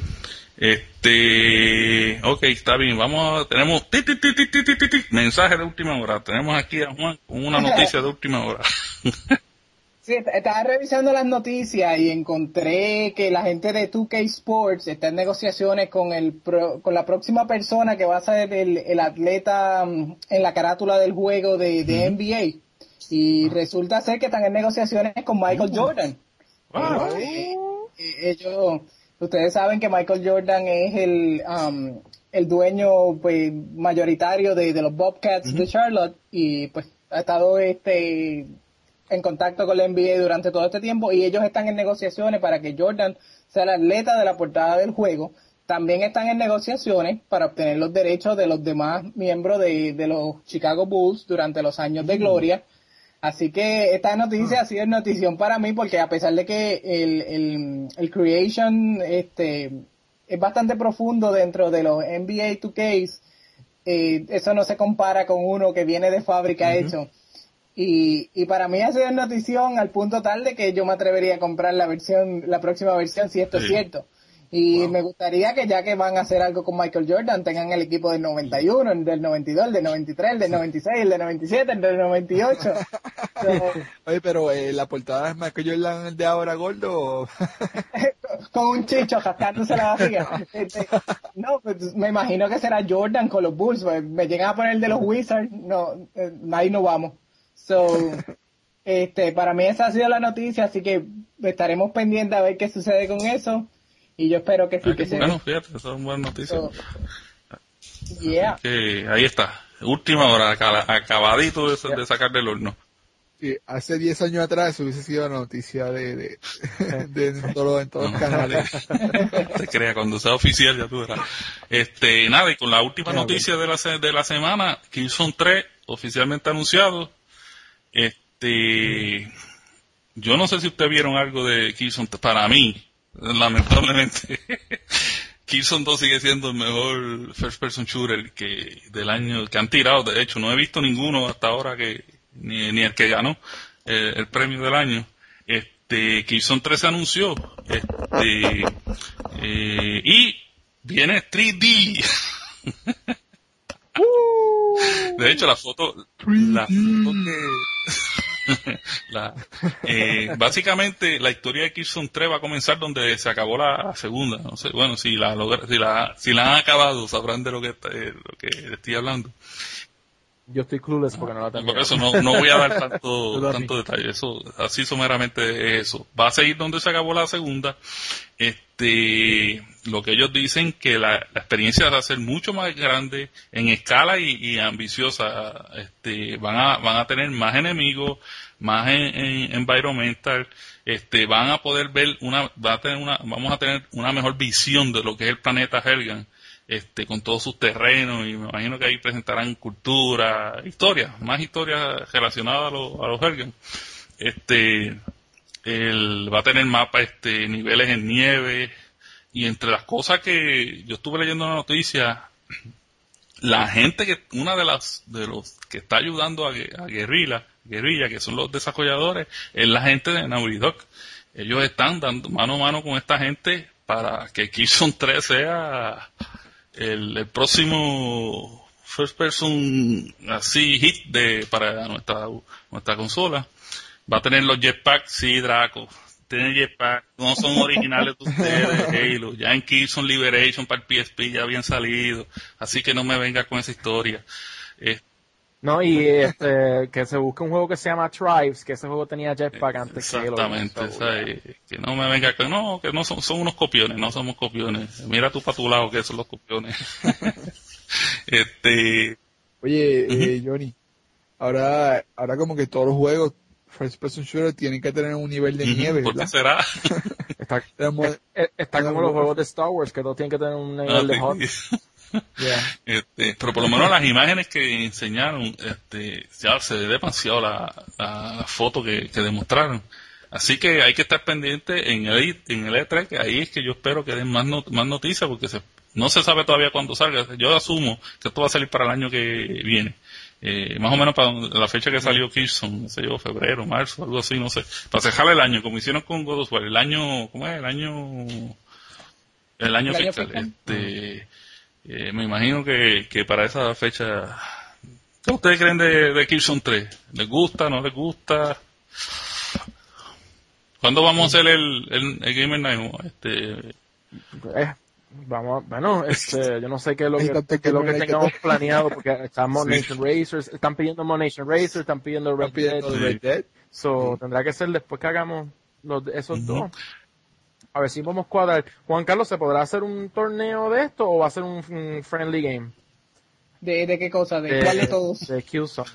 Ok, está bien, tenemos mensaje de última hora. Tenemos aquí a Juan con una noticia de última hora. Sí, estaba revisando las noticias y encontré que la gente de 2K Sports está en negociaciones con la próxima persona que va a ser el atleta en la carátula del juego de NBA. Y resulta ser que están en negociaciones con Michael Jordan. Ustedes saben que Michael Jordan es el dueño pues mayoritario de los Bobcats de Charlotte, y pues ha estado en contacto con la NBA durante todo este tiempo, y ellos están en negociaciones para que Jordan sea el atleta de la portada del juego. También están en negociaciones para obtener los derechos de los demás miembros de los Chicago Bulls durante los años de gloria. Así que esta noticia ha sido notición para mí, porque a pesar de que el creation es bastante profundo dentro de los NBA 2Ks, eso no se compara con uno que viene de fábrica hecho. Y para mí ha sido notición al punto tal de que yo me atrevería a comprar la próxima versión si esto es cierto. Y me gustaría que, ya que van a hacer algo con Michael Jordan, tengan el equipo del 91, el del 92, el del 93, el del 96, el del 97, el del 98. Oye, pero ¿la portada es Michael Jordan el de ahora gordo? Con un chicho jascándose la barriga. No, pues me imagino que será Jordan con los Bulls. Pues, me llegan a poner el de los Wizards, ahí no vamos. Para mí esa ha sido la noticia, así que estaremos pendientes a ver qué sucede con eso. Y yo espero que sí, que sea. Bueno, fíjate, esas son buenas noticias. Yeah. Ahí está. Última hora, acabadito de sacar del horno. Sí, hace 10 años atrás hubiese sido la noticia en todos los canales. Te crea, cuando sea oficial ya tú verás. Nada, y con la última noticia de la semana, Killzone 3 oficialmente anunciado. Yo no sé si ustedes vieron algo de Killzone. Para mí, lamentablemente, Killzone 2 sigue siendo el mejor first person shooter del año que han tirado. De hecho, no he visto ninguno hasta ahora ni el que ganó el premio del año. Killzone 3 se anunció y viene 3D. De hecho, la foto básicamente la historia de Killzone 3 va a comenzar donde se acabó la segunda. No sé, bueno, si la han acabado sabrán de lo que estoy hablando. Yo estoy clueless porque no la tengo. Por eso no voy a dar tanto detalle. Eso, así someramente es eso. Va a seguir donde se acabó la segunda. Lo que ellos dicen que la experiencia va a ser mucho más grande en escala y ambiciosa. Van a tener más enemigos, más en environmental. Van a poder ver vamos a tener una mejor visión de lo que es el planeta Helghan. Con todos sus terrenos, y me imagino que ahí presentarán más historias relacionadas a los Helghan. Va a tener mapas, niveles en nieve, y entre las cosas que yo estuve leyendo en la noticia, la gente una de los que está ayudando a Guerrilla, que son los desarrolladores, es la gente de Naughty Dog. Ellos están dando mano a mano con esta gente para que Killzone 3 sea el próximo first person así hit para nuestra consola. Va a tener los jetpacks, sí, Draco. Tienen jetpacks, no son originales de ustedes, Halo. Ya en Killzone Liberation para el PSP ya habían salido, así que no me venga con esa historia. No, y que se busque un juego que se llama Tribes, que ese juego tenía jetpack antes que Halo. Exactamente, que no me venga que no son unos copiones, no somos copiones. Mira tú para tu lado que son los copiones. Oye, Johnny, ahora como que todos los juegos first person shooter tienen que tener un nivel de nieve, ¿verdad? ¿Por qué será? Está como los juegos de Star Wars, que todos tienen que tener un nivel de hot. Pero por lo menos las imágenes que enseñaron, ya se ve demasiado la foto que demostraron. Así que hay que estar pendiente en el E3, que ahí es que yo espero que den más noticias, porque no se sabe todavía cuándo salga. Yo asumo que esto va a salir para el año que viene. Más o menos para la fecha que salió Killzone, no sé yo, febrero, marzo, algo así, no sé. Para cerrar el año, como hicieron con God of War, ¿cómo es? El año fiscal. Me imagino que para esa fecha, ¿qué ustedes creen de Killzone 3? ¿Les gusta, no les gusta? ¿Cuándo vamos a hacer el Gamer Night? Yo no sé qué es lo que tengamos planeado, porque estamos Nation Racers, están pidiendo Nation Racers, están pidiendo Red Dead. So, tendrá que ser después que hagamos esos dos. A ver si vamos a cuadrar. Juan Carlos, ¿se podrá hacer un torneo de esto o va a ser un friendly game? ¿De qué cosa? ¿De cuál de todos? De Killzone.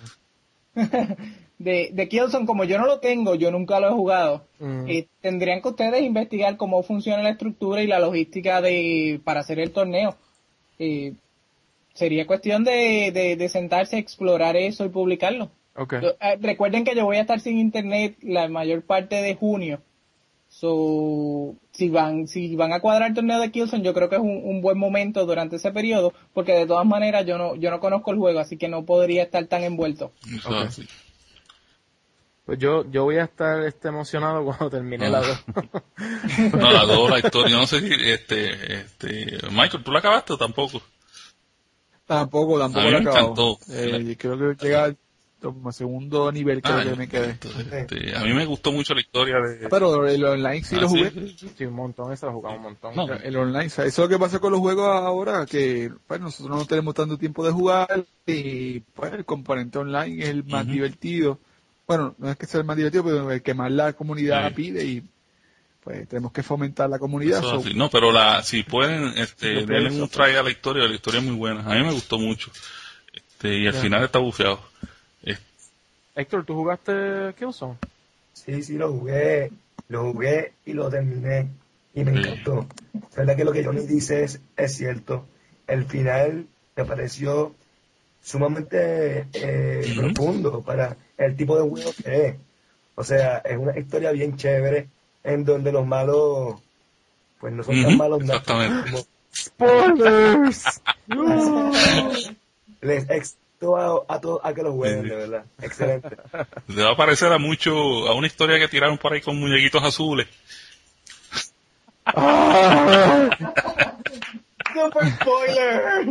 De Killzone, como yo no lo tengo, yo nunca lo he jugado. Tendrían que ustedes investigar cómo funciona la estructura y la logística para hacer el torneo. Sería cuestión de sentarse a explorar eso y publicarlo. Okay. Recuerden que yo voy a estar sin internet la mayor parte de junio. So, si van a cuadrar el torneo de Killzone, yo creo que es un buen momento durante ese periodo, porque de todas maneras yo no conozco el juego, así que no podría estar tan envuelto. Okay. Pues yo voy a estar emocionado cuando termine la 2. No, la 2, la historia, no sé si Michael, ¿tú la acabaste o tampoco? Tampoco la me acabó. Creo que llega como segundo nivel, creo que me quedé. A mí me gustó mucho la historia de... Pero el online sí lo jugué. Sí, un montón, ese lo jugamos un montón. No, el online, eso es lo que pasa con los juegos ahora, que pues nosotros no tenemos tanto tiempo de jugar y pues el componente online es el más divertido. Bueno, no es que sea el más divertido, pero el que más la comunidad pide y pues tenemos que fomentar la comunidad. No, pero si pueden, denle un try a la historia es muy buena. A mí me gustó mucho. Y al final está bufeado. Héctor, ¿tú jugaste Killzone? Sí, lo jugué y lo terminé y me encantó. La verdad que lo que Johnny dice es cierto. El final me pareció sumamente profundo para el tipo de juego que es. O sea, es una historia bien chévere en donde los malos pues no son tan malos nada. Exactamente. ¡Spoilers! Les exto a que lo jueguen, de verdad. Excelente. Le va a parecer a una historia que tiraron por ahí con muñequitos azules. ¡Super spoiler!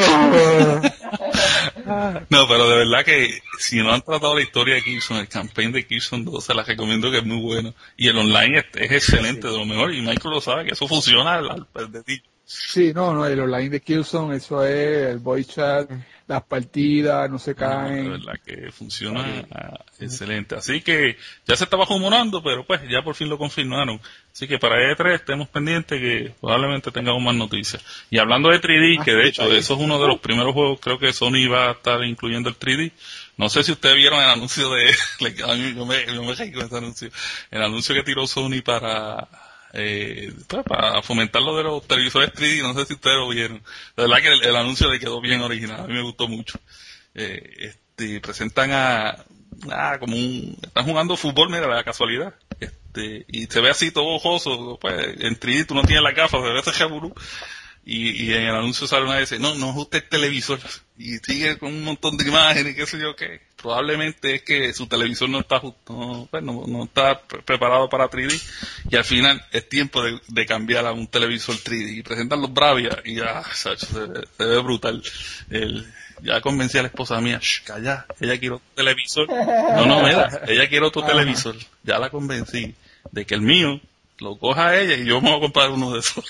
No, pero de verdad que si no han tratado la historia de Killzone, el campaign de Killzone 2, se la recomiendo, que es muy bueno. Y el online es excelente, de lo mejor. Y Michael lo sabe, que eso funciona al dedillo. Sí, no, el online de Killzone, eso es el voice chat, las partidas, no se caen. De verdad que funciona excelente. Así que ya se estaba rumorando, pero pues ya por fin lo confirmaron. Así que para E3 estemos pendientes que probablemente tengamos más noticias. Y hablando de 3D, que de hecho eso es uno de los primeros juegos, creo que Sony va a estar incluyendo el 3D. No sé si ustedes vieron el anuncio yo me reí con ese anuncio. El anuncio que tiró Sony para fomentar lo de los televisores 3D, no sé si ustedes lo vieron. La verdad que el anuncio le quedó bien original, a mí me gustó mucho. Presentan están jugando fútbol, mira, la casualidad. Y se ve así todo ojoso, pues en 3D tú no tienes la gafa, se ve ese jaburú. Y en el anuncio sale una vez, no ajuste el televisor. Y sigue con un montón de imágenes, qué sé yo qué. Probablemente es que su televisor no está no está preparado para 3D. Y al final es tiempo de cambiar a un televisor 3D. Y presentan los Bravia y ya, se ve brutal. Ya convencí a la esposa mía, calla, ella quiere otro televisor. No, mira, ella quiere otro televisor. Ya la convencí de que el mío lo coja a ella y yo me voy a comprar uno de esos.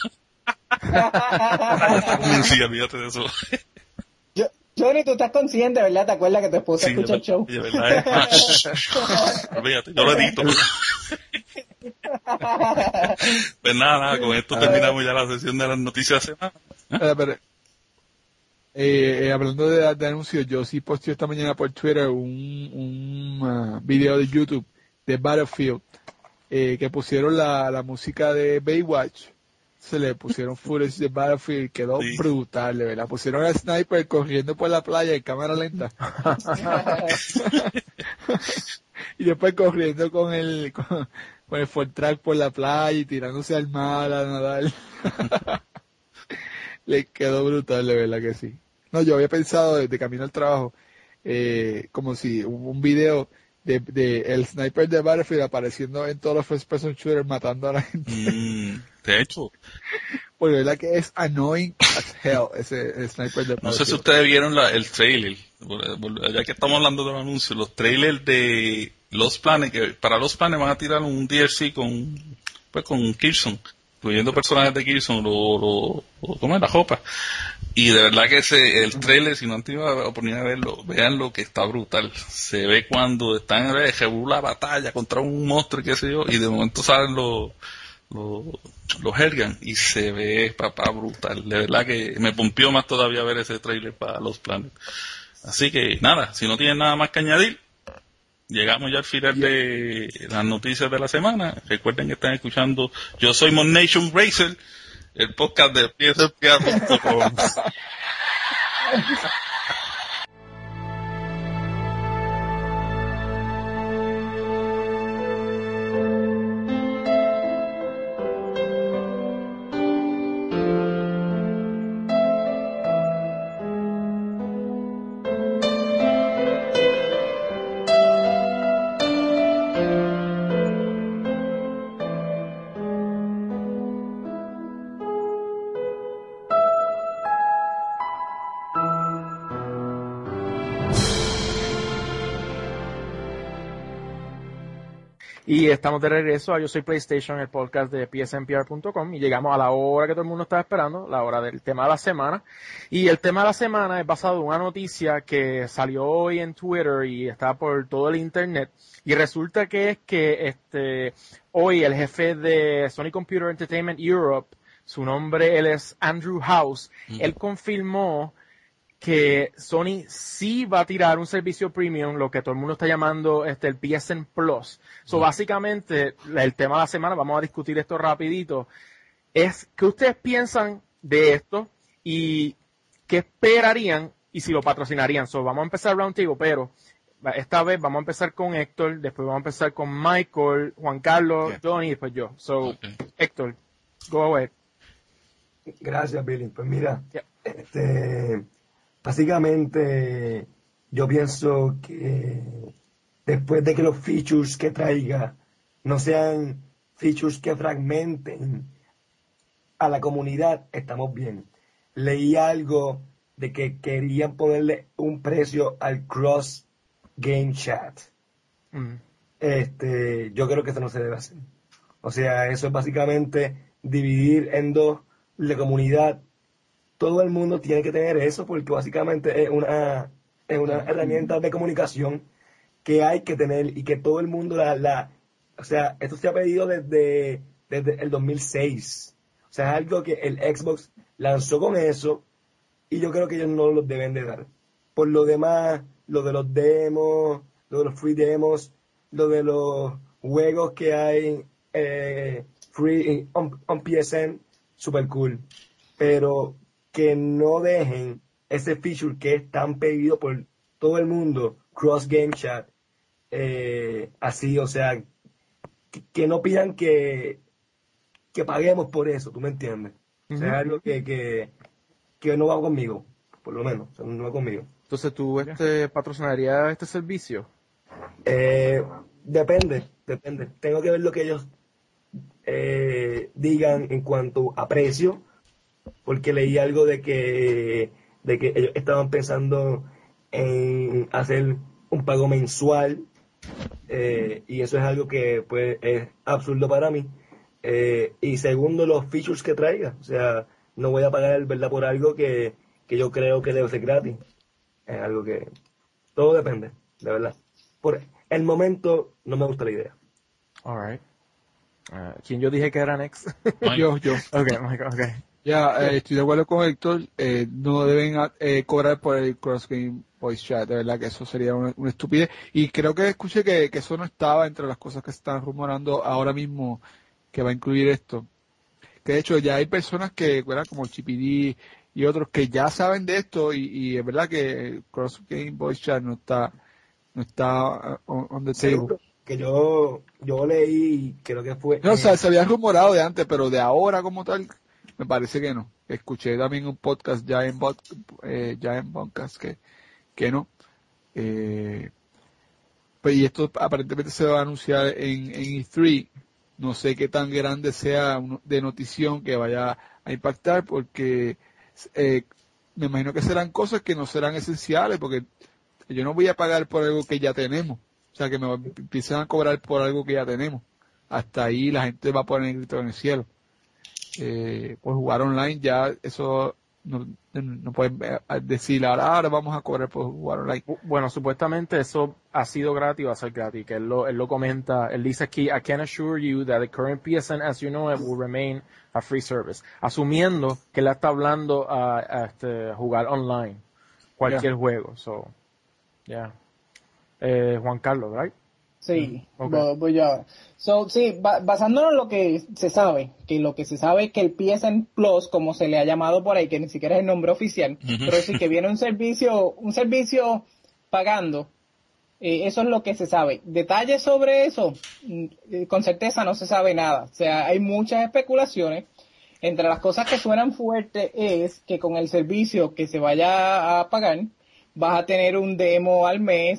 Sí, olvídate de eso. Johnny, tú estás consciente, ¿verdad? ¿Te acuerdas que tu esposa escucha el show? Sí, ¿verdad? Olvídate, yo lo edito. Pues nada, con esto terminamos ya la sesión de las noticias de la semana. Hablando de anuncios, yo sí posteé esta mañana por Twitter un video de YouTube de Battlefield, que pusieron la música de Baywatch. se le pusieron footage de Battlefield, quedó Sí. brutal, de verdad. Pusieron al sniper corriendo por la playa en cámara lenta. Y después corriendo con el full track por la playa y tirándose al mar a nadar. Le quedó brutal, de verdad que sí. No, yo había pensado desde camino al trabajo, como si un video de el sniper de Battlefield apareciendo en todos los first person shooters matando a la gente. De hecho, Porque de verdad que es annoying as hell ese sniper de Battlefield. no sé si ustedes vieron el trailer, ya que estamos hablando de los anuncios, los trailers de Los Planes, que para Los Planes van a tirar un DLC con Killzone, incluyendo personajes de Killzone, ¿cómo es? La Jopa. Y de verdad que el trailer, si no han tenido la oportunidad de verlo, vean lo que está brutal. Se ve cuando están en la batalla contra un monstruo, qué sé yo, y de momento salen los Helgan y se ve, papá, brutal. De verdad que me pompió más todavía ver ese trailer para Los Planes. Así que nada, si no tienen nada más que añadir, llegamos ya al final de las noticias de la semana. Recuerden que están escuchando Yo Soy Mod Nation Racer, el podcast de PSNPR.com. Y estamos de regreso a Yo Soy PlayStation, el podcast de PSNPR.com, y llegamos a la hora que todo el mundo estaba esperando, la hora del tema de la semana. Y el tema de la semana es basado en una noticia que salió hoy en Twitter y está por todo el internet. Y resulta que es que hoy el jefe de Sony Computer Entertainment Europe, su nombre él es Andrew House, él confirmó que Sony sí va a tirar un servicio premium, lo que todo el mundo está llamando el PSN Plus. So, básicamente, el tema de la semana, vamos a discutir esto rapidito, es ¿qué ustedes piensan de esto y qué esperarían y si lo patrocinarían? So, vamos a empezar round table, pero esta vez vamos a empezar con Héctor, después vamos a empezar con Michael, Juan Carlos, Johnny y después yo. So, Héctor, go ahead. Gracias, Billy. Pues mira, básicamente yo pienso que después de que los features que traiga no sean features que fragmenten a la comunidad, estamos bien. Leí algo de que querían ponerle un precio al cross game chat. Yo creo que eso no se debe hacer. O sea, eso es básicamente dividir en dos la comunidad. Todo el mundo tiene que tener eso porque básicamente es una herramienta de comunicación que hay que tener y que todo el mundo o sea, esto se ha pedido desde el 2006. O sea, es algo que el Xbox lanzó con eso y yo creo que ellos no lo deben de dar. Por lo demás, lo de los demos, lo de los free demos, lo de los juegos que hay free on PSN, super cool. Pero que no dejen ese feature que es tan pedido por todo el mundo, cross game chat, así, o sea, que no pidan que paguemos por eso, ¿tú me entiendes? O sea, es algo que no va conmigo, por lo menos, o sea, no va conmigo. Entonces, ¿tú patrocinarías este servicio? Depende. Tengo que ver lo que ellos digan en cuanto a precio, porque leí algo de que ellos estaban pensando en hacer un pago mensual, y eso es algo que pues es absurdo para mí. Y segundo, los features que traiga, o sea, no voy a pagar verdad por algo que yo creo que debe ser gratis. Es algo que todo depende, de verdad. Por el momento no me gusta la idea. Alright. ¿Quién yo dije que era next? Yo. Okay, Michael, okay. Ya, estoy de acuerdo con Héctor, no deben cobrar por el cross game voice chat, de verdad que eso sería una estupidez. Y creo que escuché que eso no estaba entre las cosas que se están rumorando ahora mismo que va a incluir esto. que de hecho ya hay personas que, ¿verdad? Como GPD y otros que ya saben de esto y es verdad que Cross Game Voice Chat no está on the table. Que yo leí, creo que fue... No, o sea, se había rumorado de antes, pero de ahora como tal, me parece que no. Escuché también un podcast ya en podcast que no. Pues, y esto aparentemente se va a anunciar en E3. No sé qué tan grande sea de notición que vaya a impactar, porque me imagino que serán cosas que no serán esenciales, porque yo no voy a pagar por algo que ya tenemos. O sea, que me empiezan a cobrar por algo que ya tenemos. Hasta ahí la gente va a poner el grito en el cielo. Por jugar online ya eso no pueden decir ahora vamos a cobrar por jugar online. Bueno, supuestamente eso ha sido gratis o va a ser gratis, que él lo comenta, él dice aquí, I can assure you that the current PSN as you know it will remain a free service, asumiendo que él está hablando a jugar online cualquier juego, so Juan Carlos, right? Sí, Okay. voy yo ahora. So, sí, basándonos en lo que se sabe, que el PSN Plus, como se le ha llamado por ahí, que ni siquiera es el nombre oficial, pero sí que viene un servicio pagando, eso es lo que se sabe. Detalles sobre eso, con certeza no se sabe nada. O sea, hay muchas especulaciones. Entre las cosas que suenan fuertes es que con el servicio que se vaya a pagar, vas a tener un demo al mes,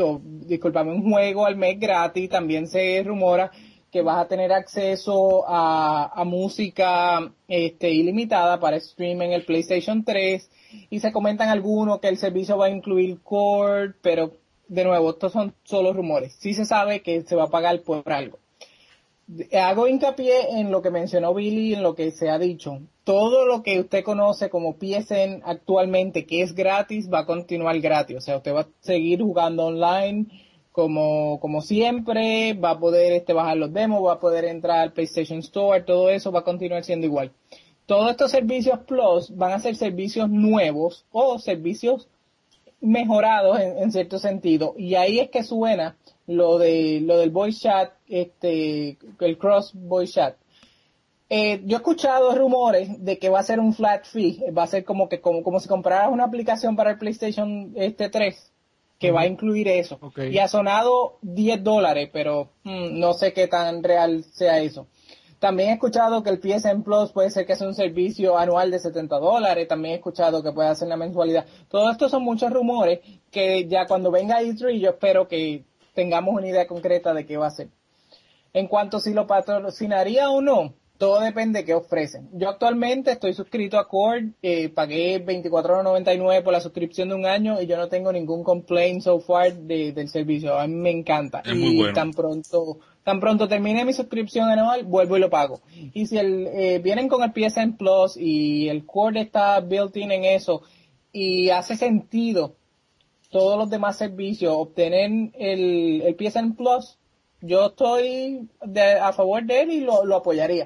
un juego al mes gratis. También se rumora que vas a tener acceso a música ilimitada para stream en el PlayStation 3, y se comentan algunos que el servicio va a incluir Core, pero de nuevo, estos son solo rumores. Sí se sabe que se va a pagar por algo. Hago hincapié en lo que mencionó Billy, en lo que se ha dicho. Todo lo que usted conoce como PSN actualmente, que es gratis, va a continuar gratis. O sea, usted va a seguir jugando online como siempre, va a poder bajar los demos, va a poder entrar al PlayStation Store, todo eso va a continuar siendo igual. Todos estos servicios Plus van a ser servicios nuevos o servicios mejorados en cierto sentido. Y ahí es que suena lo del voice chat, el cross voice chat. Yo he escuchado rumores de que va a ser un flat fee, va a ser como si compraras una aplicación para el PlayStation 3, que va a incluir eso. Okay. Y ha sonado $10, pero no sé qué tan real sea eso. También he escuchado que el PSN Plus puede ser que sea un servicio anual de $70. También he escuchado que puede hacer una mensualidad. Todo esto son muchos rumores que ya cuando venga E3 yo espero que tengamos una idea concreta de qué va a ser. En cuanto a si lo patrocinaría o no, todo depende de qué ofrecen. Yo actualmente estoy suscrito a Cord, pagué $24.99 por la suscripción de un año y yo no tengo ningún complaint so far del servicio. A mí me encanta. Es muy bueno. Tan pronto termine mi suscripción anual, vuelvo y lo pago. Y si vienen con el PSN Plus y el Cord está built-in en eso y hace sentido todos los demás servicios obtener el PSN Plus, yo estoy a favor de él y lo apoyaría.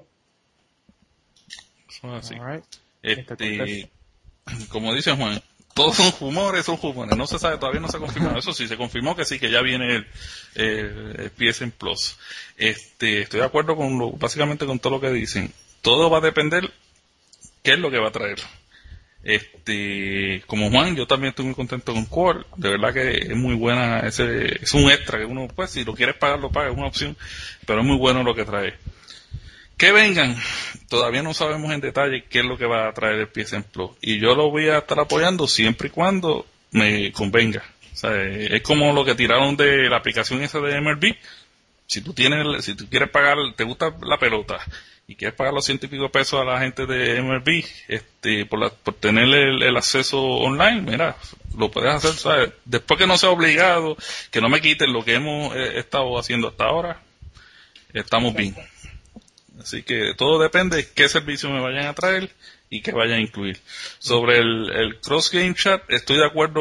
Así. Como dice Juan, todos son rumores, no se sabe, todavía no se ha confirmado. Eso sí, se confirmó que sí, que ya viene el PSN Plus. Estoy de acuerdo básicamente con todo lo que dicen. Todo va a depender qué es lo que va a traer. Como Juan, yo también estoy muy contento con Core. De verdad que es muy buena, es un extra que uno, pues, si lo quieres pagar, lo paga, es una opción, pero es muy bueno lo que trae. Que vengan, todavía no sabemos en detalle qué es lo que va a traer el PSN Plus, y yo lo voy a estar apoyando siempre y cuando me convenga. O sea, es como lo que tiraron de la aplicación esa de MLB. Si tú quieres pagar, te gusta la pelota y quieres pagar los $100 y pico pesos a la gente de MLB, por tener el acceso online, mira, lo puedes hacer, ¿sabes? Después que no sea obligado, que no me quiten lo que hemos estado haciendo hasta ahora, estamos bien. Así que todo depende de qué servicio me vayan a traer y qué vayan a incluir. Sobre el cross game chat, estoy de acuerdo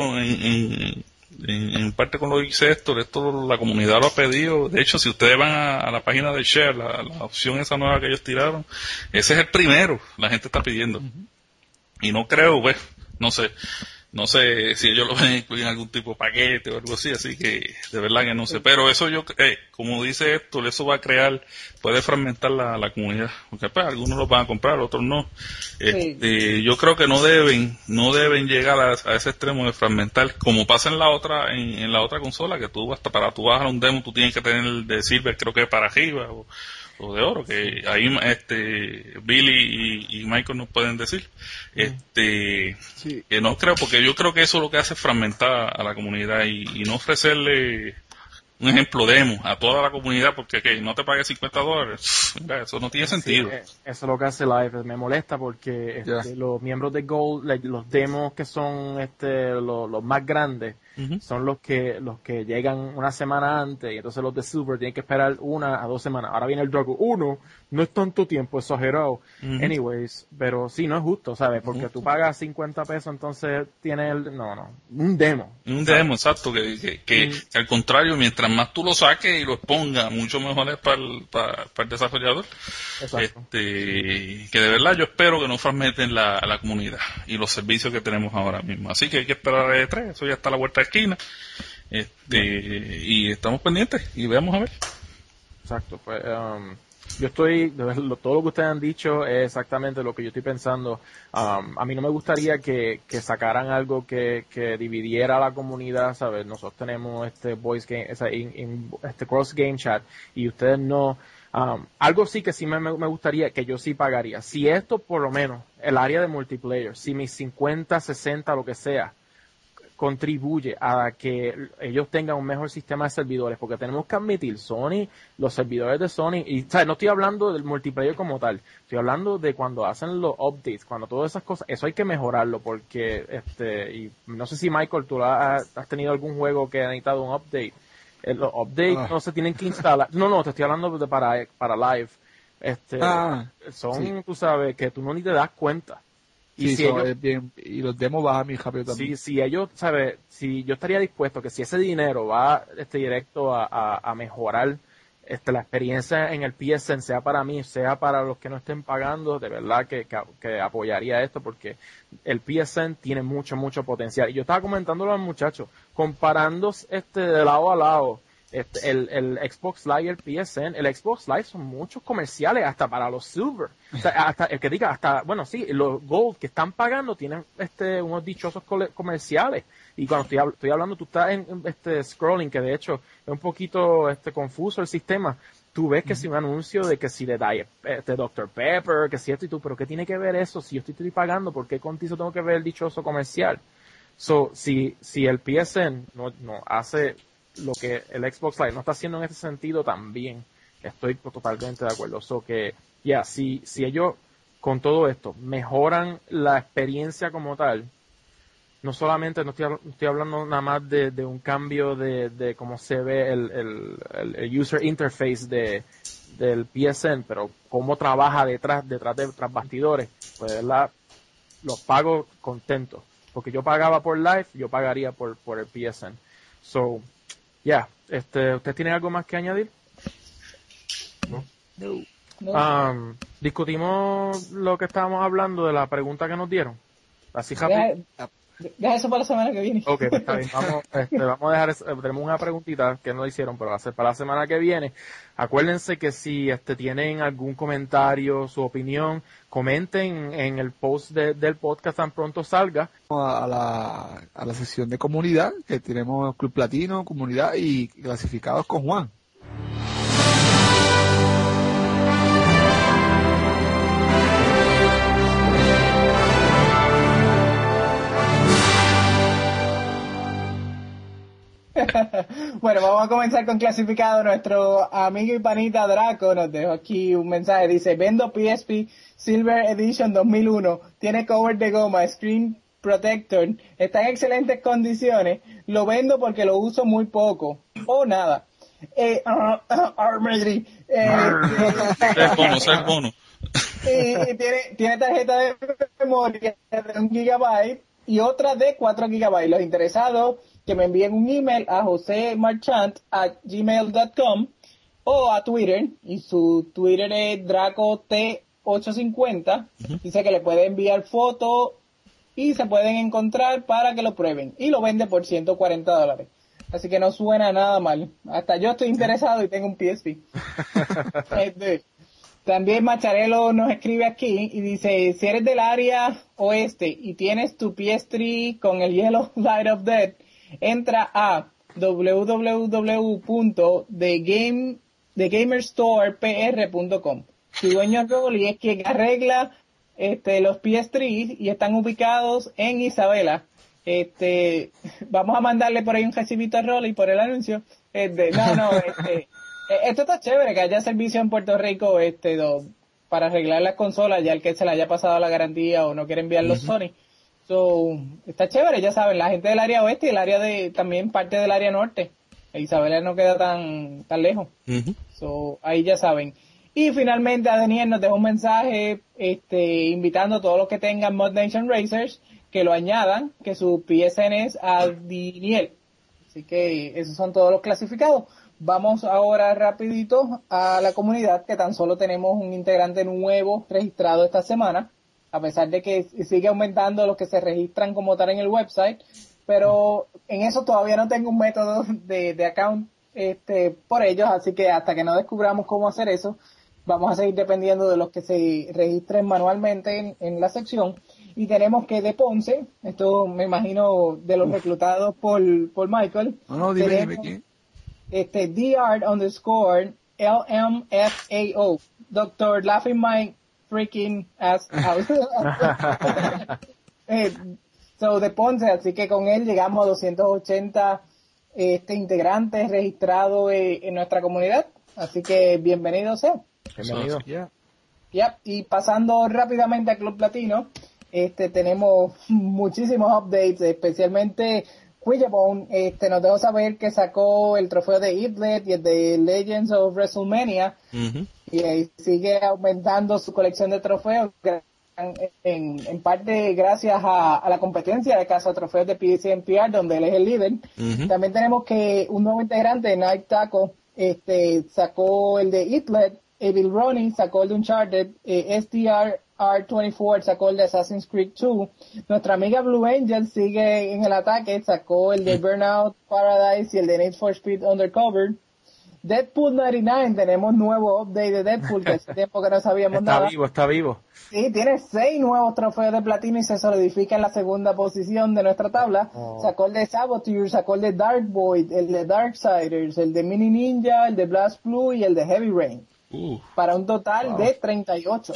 en parte con lo que dice esto la comunidad lo ha pedido. De hecho, si ustedes van a la página de Share, la opción esa nueva que ellos tiraron, ese es el primero, la gente está pidiendo. Y no creo, no sé, No sé si ellos lo van a incluir en algún tipo de paquete o algo así que de verdad que no sé. Pero eso como dice Héctor, eso va a puede fragmentar la comunidad. Porque pues, algunos lo van a comprar, otros no. Yo creo que no deben llegar a ese extremo de fragmentar, como pasa en la otra consola, que tú hasta para tú bajar un demo tú tienes que tener el de Silver, creo que para arriba, o de oro, que ahí Billy y Michael nos pueden decir. Que no creo, porque yo creo que eso lo que hace es fragmentar a la comunidad y no ofrecerle un ejemplo demo a toda la comunidad, porque no te pagues $50. Mira, eso no tiene sentido. Eso es lo que hace Live. Me molesta porque los miembros de Gold, los demos que son los más grandes, son los que llegan una semana antes, y entonces los de Super tienen que esperar 1 a 2 semanas. Ahora viene el Dragon 1, no es tanto tiempo, exagerado. Anyways, pero sí, no es justo, ¿sabes? Porque tú pagas $50, entonces tienes un demo. Un demo, exacto, que al contrario, mientras más tú lo saques y lo expongas, mucho mejor es para el desarrollador. Exacto. Que de verdad yo espero que no fragmenten la comunidad y los servicios que tenemos ahora mismo. Así que hay que esperar a E3, eso ya está a la vuelta de esquina. Y estamos pendientes y veamos a ver. Exacto, pues yo estoy, todo lo que ustedes han dicho es exactamente lo que yo estoy pensando. A mí no me gustaría que sacaran algo que dividiera a la comunidad, ¿sabes? Nosotros tenemos voice game, cross game chat, y ustedes no. Algo sí que sí me gustaría, que yo sí pagaría. Si esto, por lo menos, el área de multiplayer, si mis 50, 60, lo que sea, contribuye a que ellos tengan un mejor sistema de servidores, porque tenemos que admitir, los servidores de Sony, y ¿sabes? No estoy hablando del multiplayer como tal, estoy hablando de cuando hacen los updates, cuando todas esas cosas, eso hay que mejorarlo, porque y no sé si Michael, tú has tenido algún juego que ha necesitado un update. Los updates no se tienen que instalar, no, te estoy hablando de para live, tú sabes, que tú no ni te das cuenta. Y si ellos, y los demos bajan muy rápido también. Si ellos, ¿sabes? Si yo estaría dispuesto que si ese dinero va directo a mejorar la experiencia en el PSN, sea para mí, sea para los que no estén pagando, de verdad que apoyaría esto, porque el PSN tiene mucho potencial. Y yo estaba comentándolo a los muchachos, comparando de lado a lado, el Xbox Live y el PSN. El Xbox Live son muchos comerciales, hasta para los Silver. O sea, hasta el que diga, los Gold que están pagando tienen unos dichosos comerciales. Y cuando estoy hablando, tú estás en scrolling, que de hecho es un poquito confuso el sistema. Tú ves que si un anuncio de que si de Dr. Pepper, que si esto y tú, pero ¿qué tiene que ver eso? Si yo estoy pagando, ¿por qué contigo tengo que ver el dichoso comercial? Si el PSN no hace lo que el Xbox Live no está haciendo en ese sentido también, estoy totalmente de acuerdo. Si ellos con todo esto mejoran la experiencia como tal, no solamente no estoy hablando nada más de un cambio de cómo se ve el user interface del PSN, pero cómo trabaja detrás de tras bastidores, pues verdad los pago contento, porque yo pagaba por Live, yo pagaría por el PSN. ¿Ustedes tienen algo más que añadir? No. Discutimos lo que estábamos hablando de la pregunta que nos dieron. Así rápido. Deja eso para la semana que viene. Ok, pues está bien. Vamos a dejar eso. Tenemos una preguntita que no hicieron, pero va a ser para la semana que viene. Acuérdense que si tienen algún comentario, su opinión, comenten en el post del podcast tan pronto salga. A la sesión de comunidad, que tenemos Club Platino, comunidad y clasificados con Juan. Bueno, vamos a comenzar con clasificado. Nuestro amigo y panita Draco nos dejó aquí un mensaje. Dice: vendo PSP Silver Edition 2001, tiene cover de goma, screen protector, está en excelentes condiciones, lo vendo porque lo uso muy poco o nada. Tiene tarjeta de memoria de 1 GB y otra de 4 GB. Los interesados que me envíen un email a josemarchant@gmail.com o a Twitter, y su Twitter es DracoT850. Dice que le puede enviar fotos y se pueden encontrar para que lo prueben. Y lo vende por $140. Así que no suena nada mal. Hasta yo estoy interesado y tengo un PSP. También Macharelo nos escribe aquí y dice, si eres del área oeste y tienes tu PS3 con el Yellow Light of Death, entra a www.thegamerstorepr.com. Su dueño Rolly es quien arregla los PS3 y están ubicados en Isabela. Vamos a mandarle por ahí un recibito a Rolly por el anuncio. Esto está chévere, que haya servicio en Puerto Rico para arreglar las consolas, ya el que se le haya pasado la garantía o no quiere enviar los Sony. So, está chévere, ya saben, la gente del área oeste y el área también parte del área norte. Isabela no queda tan lejos. So, ahí ya saben. Y finalmente Daniel nos dejó un mensaje invitando a todos los que tengan Mod Nation Racers que lo añadan, que su PSN es Adiniel. Así que esos son todos los clasificados. Vamos ahora rapidito a la comunidad, que tan solo tenemos un integrante nuevo registrado esta semana, a pesar de que sigue aumentando los que se registran como tal en el website, pero en eso todavía no tengo un método de account por ellos, así que hasta que no descubramos cómo hacer eso, vamos a seguir dependiendo de los que se registren manualmente en la sección. Y tenemos que de Ponce, esto me imagino de los reclutados por Michael. Dime quién. Dr. Dr. Laughing Mike freaking ass out. De Ponce, así que con él llegamos a 280 integrantes registrados en nuestra comunidad. Así que bienvenido sea. Bienvenido. Y pasando rápidamente a Club Platino, tenemos muchísimos updates, especialmente Quillabone nos dejó saber que sacó el trofeo de Idlet y el de Legends of WrestleMania, y sigue aumentando su colección de trofeos, en parte gracias a la competencia de Casa Trofeos de PSNPR, donde él es el líder. También tenemos que un nuevo integrante, Night Taco, sacó el de Idlet, Evil Ronnie sacó el de Uncharted, STR-24 sacó el de Assassin's Creed 2, nuestra amiga Blue Angel sigue en el ataque, sacó el de Burnout Paradise y el de Need for Speed Undercover. Deadpool 99, tenemos nuevo update de Deadpool, que hace tiempo que no sabíamos nada. Está vivo. Sí, tiene 6 nuevos trofeos de platino y se solidifica en la segunda posición de nuestra tabla. Sacó el de Saboteur, sacó el de Dark Void, el de Darksiders, el de Mini Ninja, el de Blast Blue y el de Heavy Rain. Para un total de 38.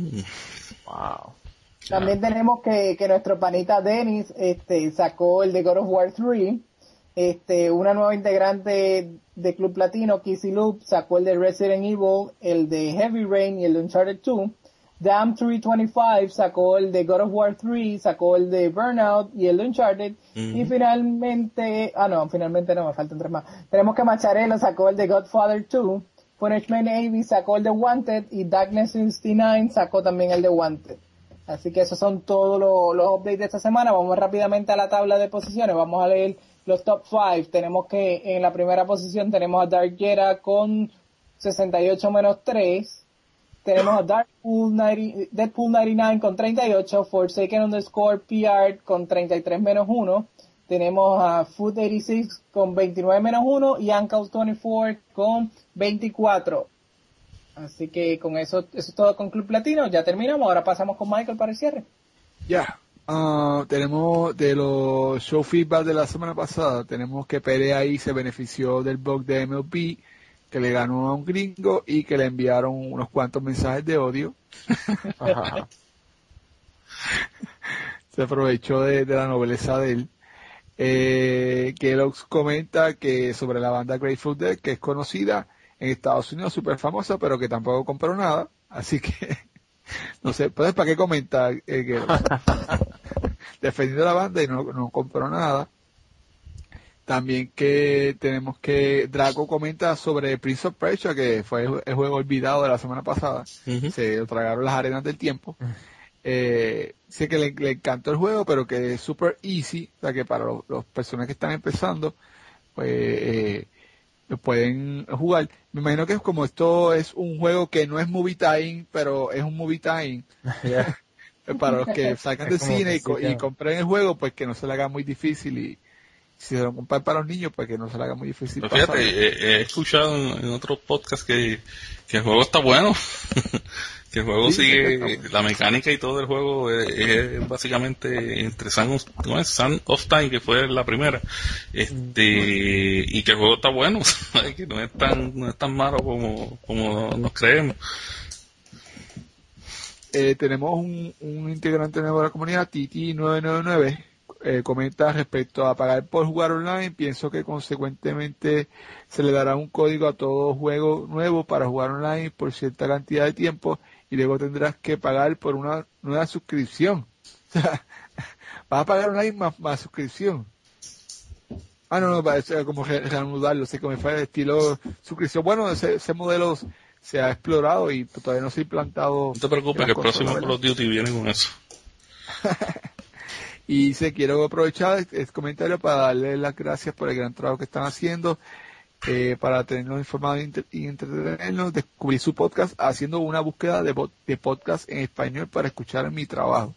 Wow. También tenemos que nuestro panita Dennis sacó el de God of War 3. Una nueva integrante de Club Platino, Kissy Loop, sacó el de Resident Evil, el de Heavy Rain y el de Uncharted 2. Dam 325 sacó el de God of War 3, sacó el de Burnout y el de Uncharted. Y finalmente no, me faltan 3 más. Tenemos que Macharelo sacó el de Godfather 2. Punishment Navy sacó el de Wanted y Darkness 69 sacó también el de Wanted. Así que esos son todos los updates de esta semana. Vamos rápidamente a la tabla de posiciones. Vamos a leer los top 5. Tenemos que en la primera posición tenemos a Dark Jera con 68-3. Tenemos a Deadpool 99 con 38. Forsaken _ PR con 33-1. Tenemos a Food 86 con 29-1 y Ancaus 24 con 24. Así que con eso es todo con Club Platino. Ya terminamos. Ahora pasamos con Michael para el cierre. Tenemos de los show feedback de la semana pasada, tenemos que Pere ahí se benefició del bug de MLB, que le ganó a un gringo y que le enviaron unos cuantos mensajes de odio. Se aprovechó de la nobleza de él. Kellogg's comenta que sobre la banda Grateful Dead, que es conocida en Estados Unidos, súper famosa, pero que tampoco compró nada, así que no sé, pues ¿para qué comenta Kellogg's? Defendiendo la banda y no compró nada. También que tenemos que Draco comenta sobre Prince of Persia, que fue el juego olvidado de la semana pasada. Se lo tragaron las arenas del tiempo. Sé que le encantó el juego, pero que es super easy, o sea que para los personas que están empezando, pues lo pueden jugar. Me imagino que es como esto es un juego que no es movie time, pero es un movie time. para los que salgan del cine y que compren el juego, pues que no se le haga muy difícil, y si se lo compran para los niños, pues que no se le haga muy difícil. Pero fíjate, he escuchado en otros podcasts que el juego está bueno. Que el juego sigue, la mecánica y todo el juego es básicamente entre Sand of Time, que fue la primera, y que el juego está bueno, que no es tan malo como nos creemos. Tenemos un integrante nuevo de la comunidad, Titi999, comenta respecto a pagar por jugar online. Pienso que consecuentemente se le dará un código a todo juego nuevo para jugar online por cierta cantidad de tiempo, y luego tendrás que pagar por una nueva suscripción. O sea, vas a pagar online más suscripción. No, parece como reanudarlo, sé como fue el estilo suscripción. Bueno, ese modelo se ha explorado y todavía no se ha implantado. No te preocupes, que el próximo Call of Duty viene con eso. Y quiero aprovechar este comentario para darle las gracias por el gran trabajo que están haciendo, para tenernos informados y entretenernos. Descubrí su podcast haciendo una búsqueda de podcast en español para escuchar en mi trabajo.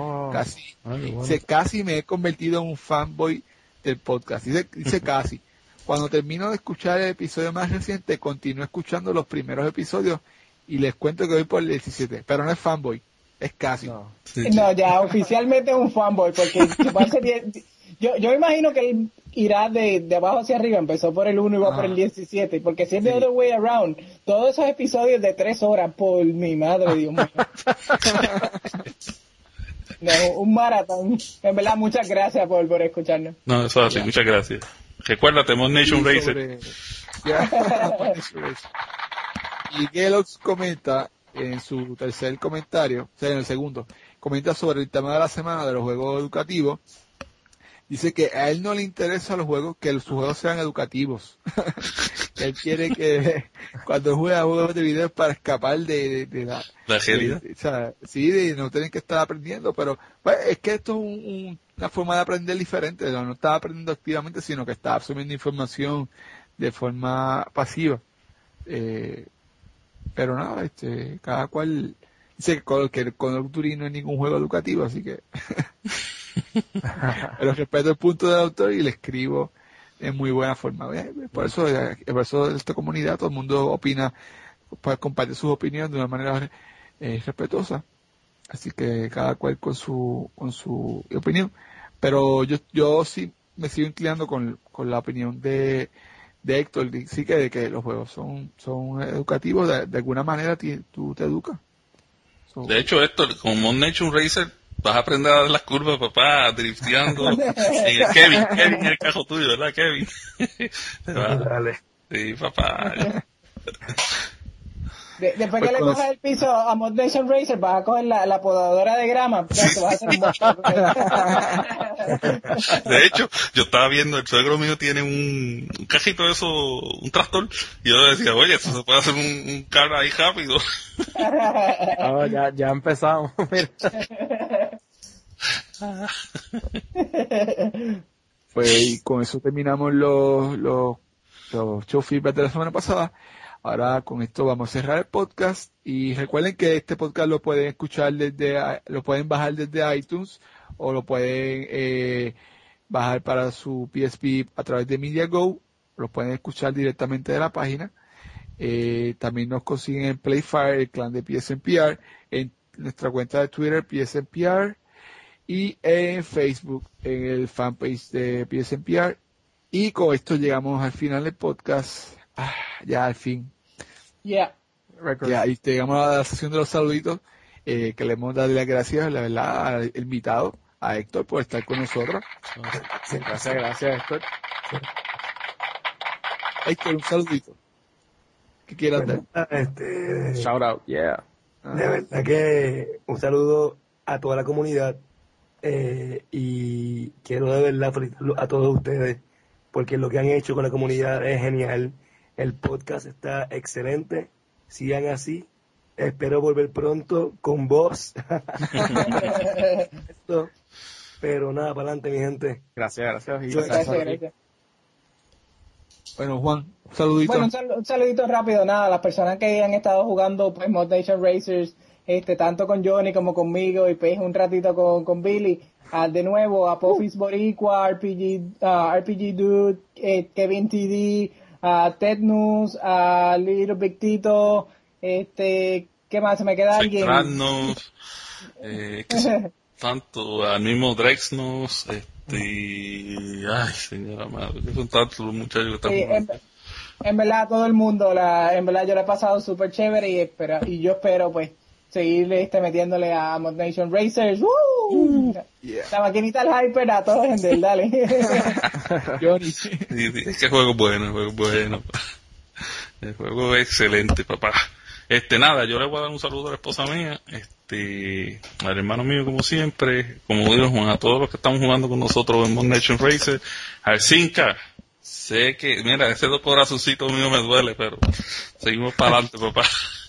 Casi me he convertido en un fanboy del podcast. Dice casi. Cuando termino de escuchar el episodio más reciente, continúo escuchando los primeros episodios y les cuento que voy por el 17. Pero no es fanboy, es casi. No, ya oficialmente es un fanboy, porque yo imagino que él irá de abajo hacia arriba. Empezó por el 1 y va por el 17, porque si es the other way around, todos esos episodios de 3 horas, por mi madre, Dios mío. No, un maratón. En verdad, muchas gracias por escucharnos. No, eso es así, muchas gracias. Recuérdate, Mod Nation Racer. Y Gelox comenta en su tercer comentario, o sea, en el segundo, comenta sobre el tema de la semana de los juegos educativos. Dice que a él no le interesa los juegos, que sus juegos sean educativos. Él quiere que cuando juega juegos de video para escapar de la realidad. O sea, sí, de no tener que estar aprendiendo, pero pues, es que esto es una forma de aprender diferente. No está aprendiendo activamente, sino que está absorbiendo información de forma pasiva. Pero nada, cada cual dice que el Call of Duty no es ningún juego educativo, así que pero respeto el punto del autor y le escribo en muy buena forma. Por eso de esta comunidad todo el mundo opina, pues comparte sus opiniones de una manera respetuosa, así que cada cual con su opinión. Pero yo sí me sigo inclinando con la opinión de Héctor, sí, de que los juegos son educativos, de alguna manera tú te educas. De hecho, Héctor, con Mod Nation Racer vas a aprender a dar las curvas, papá, drifteando. Kevin en el cajo tuyo, ¿verdad, Kevin? Dale. Sí, papá. Después que le cojas el piso a Mod Nation Racer, vas a coger la podadora de grama. Ya te vas a hacer un De hecho, yo estaba viendo, el suegro mío tiene un cajito de eso, un tractor, y yo decía, oye, eso se puede hacer un carro ahí rápido. Ya empezamos. Pues y con eso terminamos los show feedback de la semana pasada. Ahora con esto vamos a cerrar el podcast, y recuerden que este podcast lo pueden escuchar lo pueden bajar desde iTunes, o lo pueden bajar para su PSP a través de MediaGo. Lo pueden escuchar directamente de la página. También nos consiguen en Playfire, el clan de PSNPR, en nuestra cuenta de Twitter PSNPR, y en Facebook en el fanpage de PSNPR. Y con esto llegamos al final del podcast. Ya al fin. Ya, y llegamos a la sesión de los saluditos. Queremos darle las gracias, la verdad, al invitado, a Héctor, por estar con nosotros. Gracias, Héctor. Héctor, un saludito. ¿Qué quieras dar? Shout out, yeah. De verdad que un saludo a toda la comunidad, y quiero de verdad felicitarlos a todos ustedes, porque lo que han hecho con la comunidad es genial. El podcast está excelente, sigan así. Espero volver pronto con vos. Pero nada, para adelante, mi gente. Gracias. gracias. Bueno, Juan, un saludito. Bueno, un saludito rápido, nada, las personas que han estado jugando pues Mod Nation Racers, tanto con Johnny como conmigo, y pues un ratito con Billy. De nuevo, a Pofis Boricua, RPG Dude, Kevin TD, Ted News, a Little Big Tito, ¿qué más? ¿Se me queda alguien? Tanto, al mismo Drexnos, ay, señora madre, que son tantos los muchachos que están en verdad, todo el mundo, en verdad yo le he pasado súper chévere, y yo espero, pues, seguir metiéndole a Mod Nation Racers. ¡Woo! Yeah. La maquinita del Hyper a todos, gente, dale. Johnny. Es que el juego es bueno. El juego es excelente, papá. Nada, yo le voy a dar un saludo a la esposa mía, al hermano mío como siempre, como digo, Juan, a todos los que estamos jugando con nosotros en Mod Nation Racers, al Cinca. Sé que, mira, ese corazoncito mío me duele, pero seguimos para adelante, papá.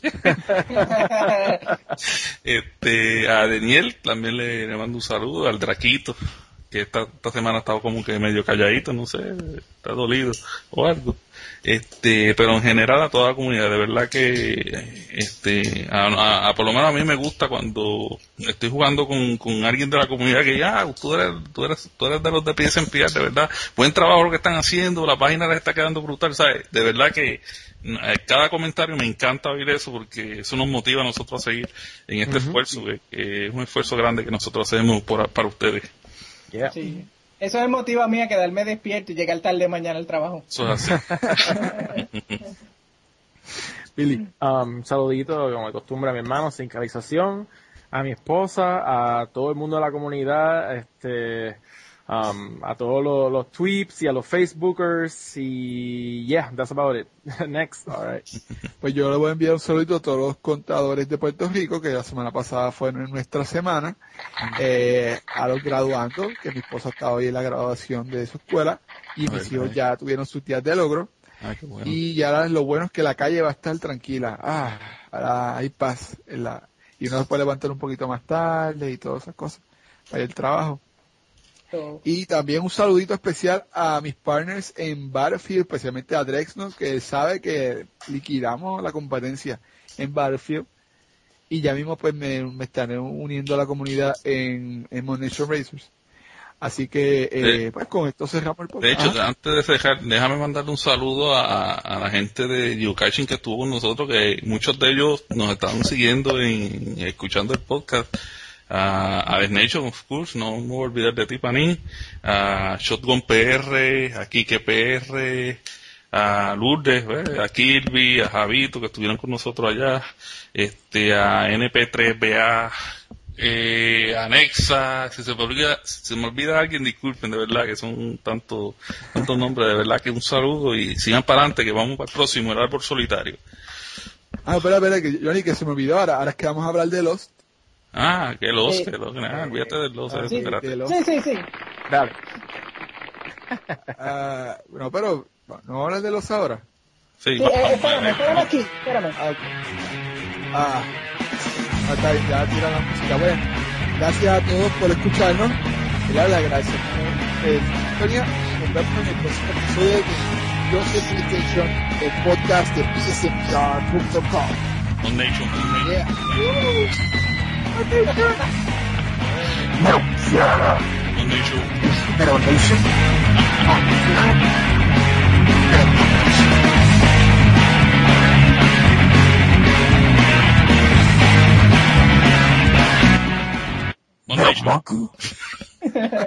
A Daniel también le mando un saludo, al Draquito, que esta semana ha estado como que medio calladito, no sé, está dolido o algo. Pero en general a toda la comunidad, de verdad que, por lo menos a mí me gusta cuando estoy jugando con alguien de la comunidad que tú eres de los de PSNPR, de verdad, buen trabajo lo que están haciendo, la página les está quedando brutal, ¿sabes? De verdad que cada comentario me encanta oír eso porque eso nos motiva a nosotros a seguir en este esfuerzo, que es un esfuerzo grande que nosotros hacemos para ustedes. Yeah. Sí. Eso me motiva a mí a quedarme despierto y llegar tarde mañana al trabajo. Eso es así. Billy. Saludito, como de costumbre, a mi hermano, sincronización, a mi esposa, a todo el mundo de la comunidad, a todos los tweets y a los Facebookers y that's about it. Next, alright. Pues yo le voy a enviar un saludito a todos los contadores de Puerto Rico, que la semana pasada fue nuestra semana, a los graduandos, que mi esposa estaba hoy en la graduación de su escuela, y mis hijos ya tuvieron sus días de logro. Qué bueno. Y ya lo bueno es que la calle va a estar tranquila. Ahora hay paz y uno se puede levantar un poquito más tarde y todas esas cosas para el trabajo. Y también un saludito especial a mis partners en Battlefield, especialmente a Drexno, que sabe que liquidamos la competencia en Battlefield, y ya mismo pues me estaré uniendo a la comunidad en Mod Nation Racers. Así que pues con esto cerramos el podcast. De hecho, antes de cerrar, déjame mandarle un saludo a la gente de Geocaching que estuvo con nosotros, que muchos de ellos nos estaban siguiendo escuchando el podcast. A The Nation, of course, no me voy a olvidar de ti, Paní, a Shotgun PR, a Kike PR, a Lourdes, a Kirby, a Javito, que estuvieron con nosotros allá, a NP3BA, a Nexa, si se me olvida alguien, disculpen, de verdad, que son tantos nombres, de verdad que un saludo y sigan para adelante, que vamos para el próximo, el árbol solitario. Espera, que Johnny, que se me olvidó, ahora es que vamos a hablar de Lost. Que Lost, olvídate del Lost, espérate. Sí. Dale. No, pero, ¿no hablas de Lost ahora? Sí. Espérame aquí, espérame. Está bien, ya tira la música. Bueno, gracias a todos por escucharnos. Y la gracias por historia. Nos vemos en el próximo episodio de Yo Soy PlayStation, el podcast de PSNPR.com. Mod Nation. Yeah. No, yeah. Mod Nation. Pero Nation. Mod Nation.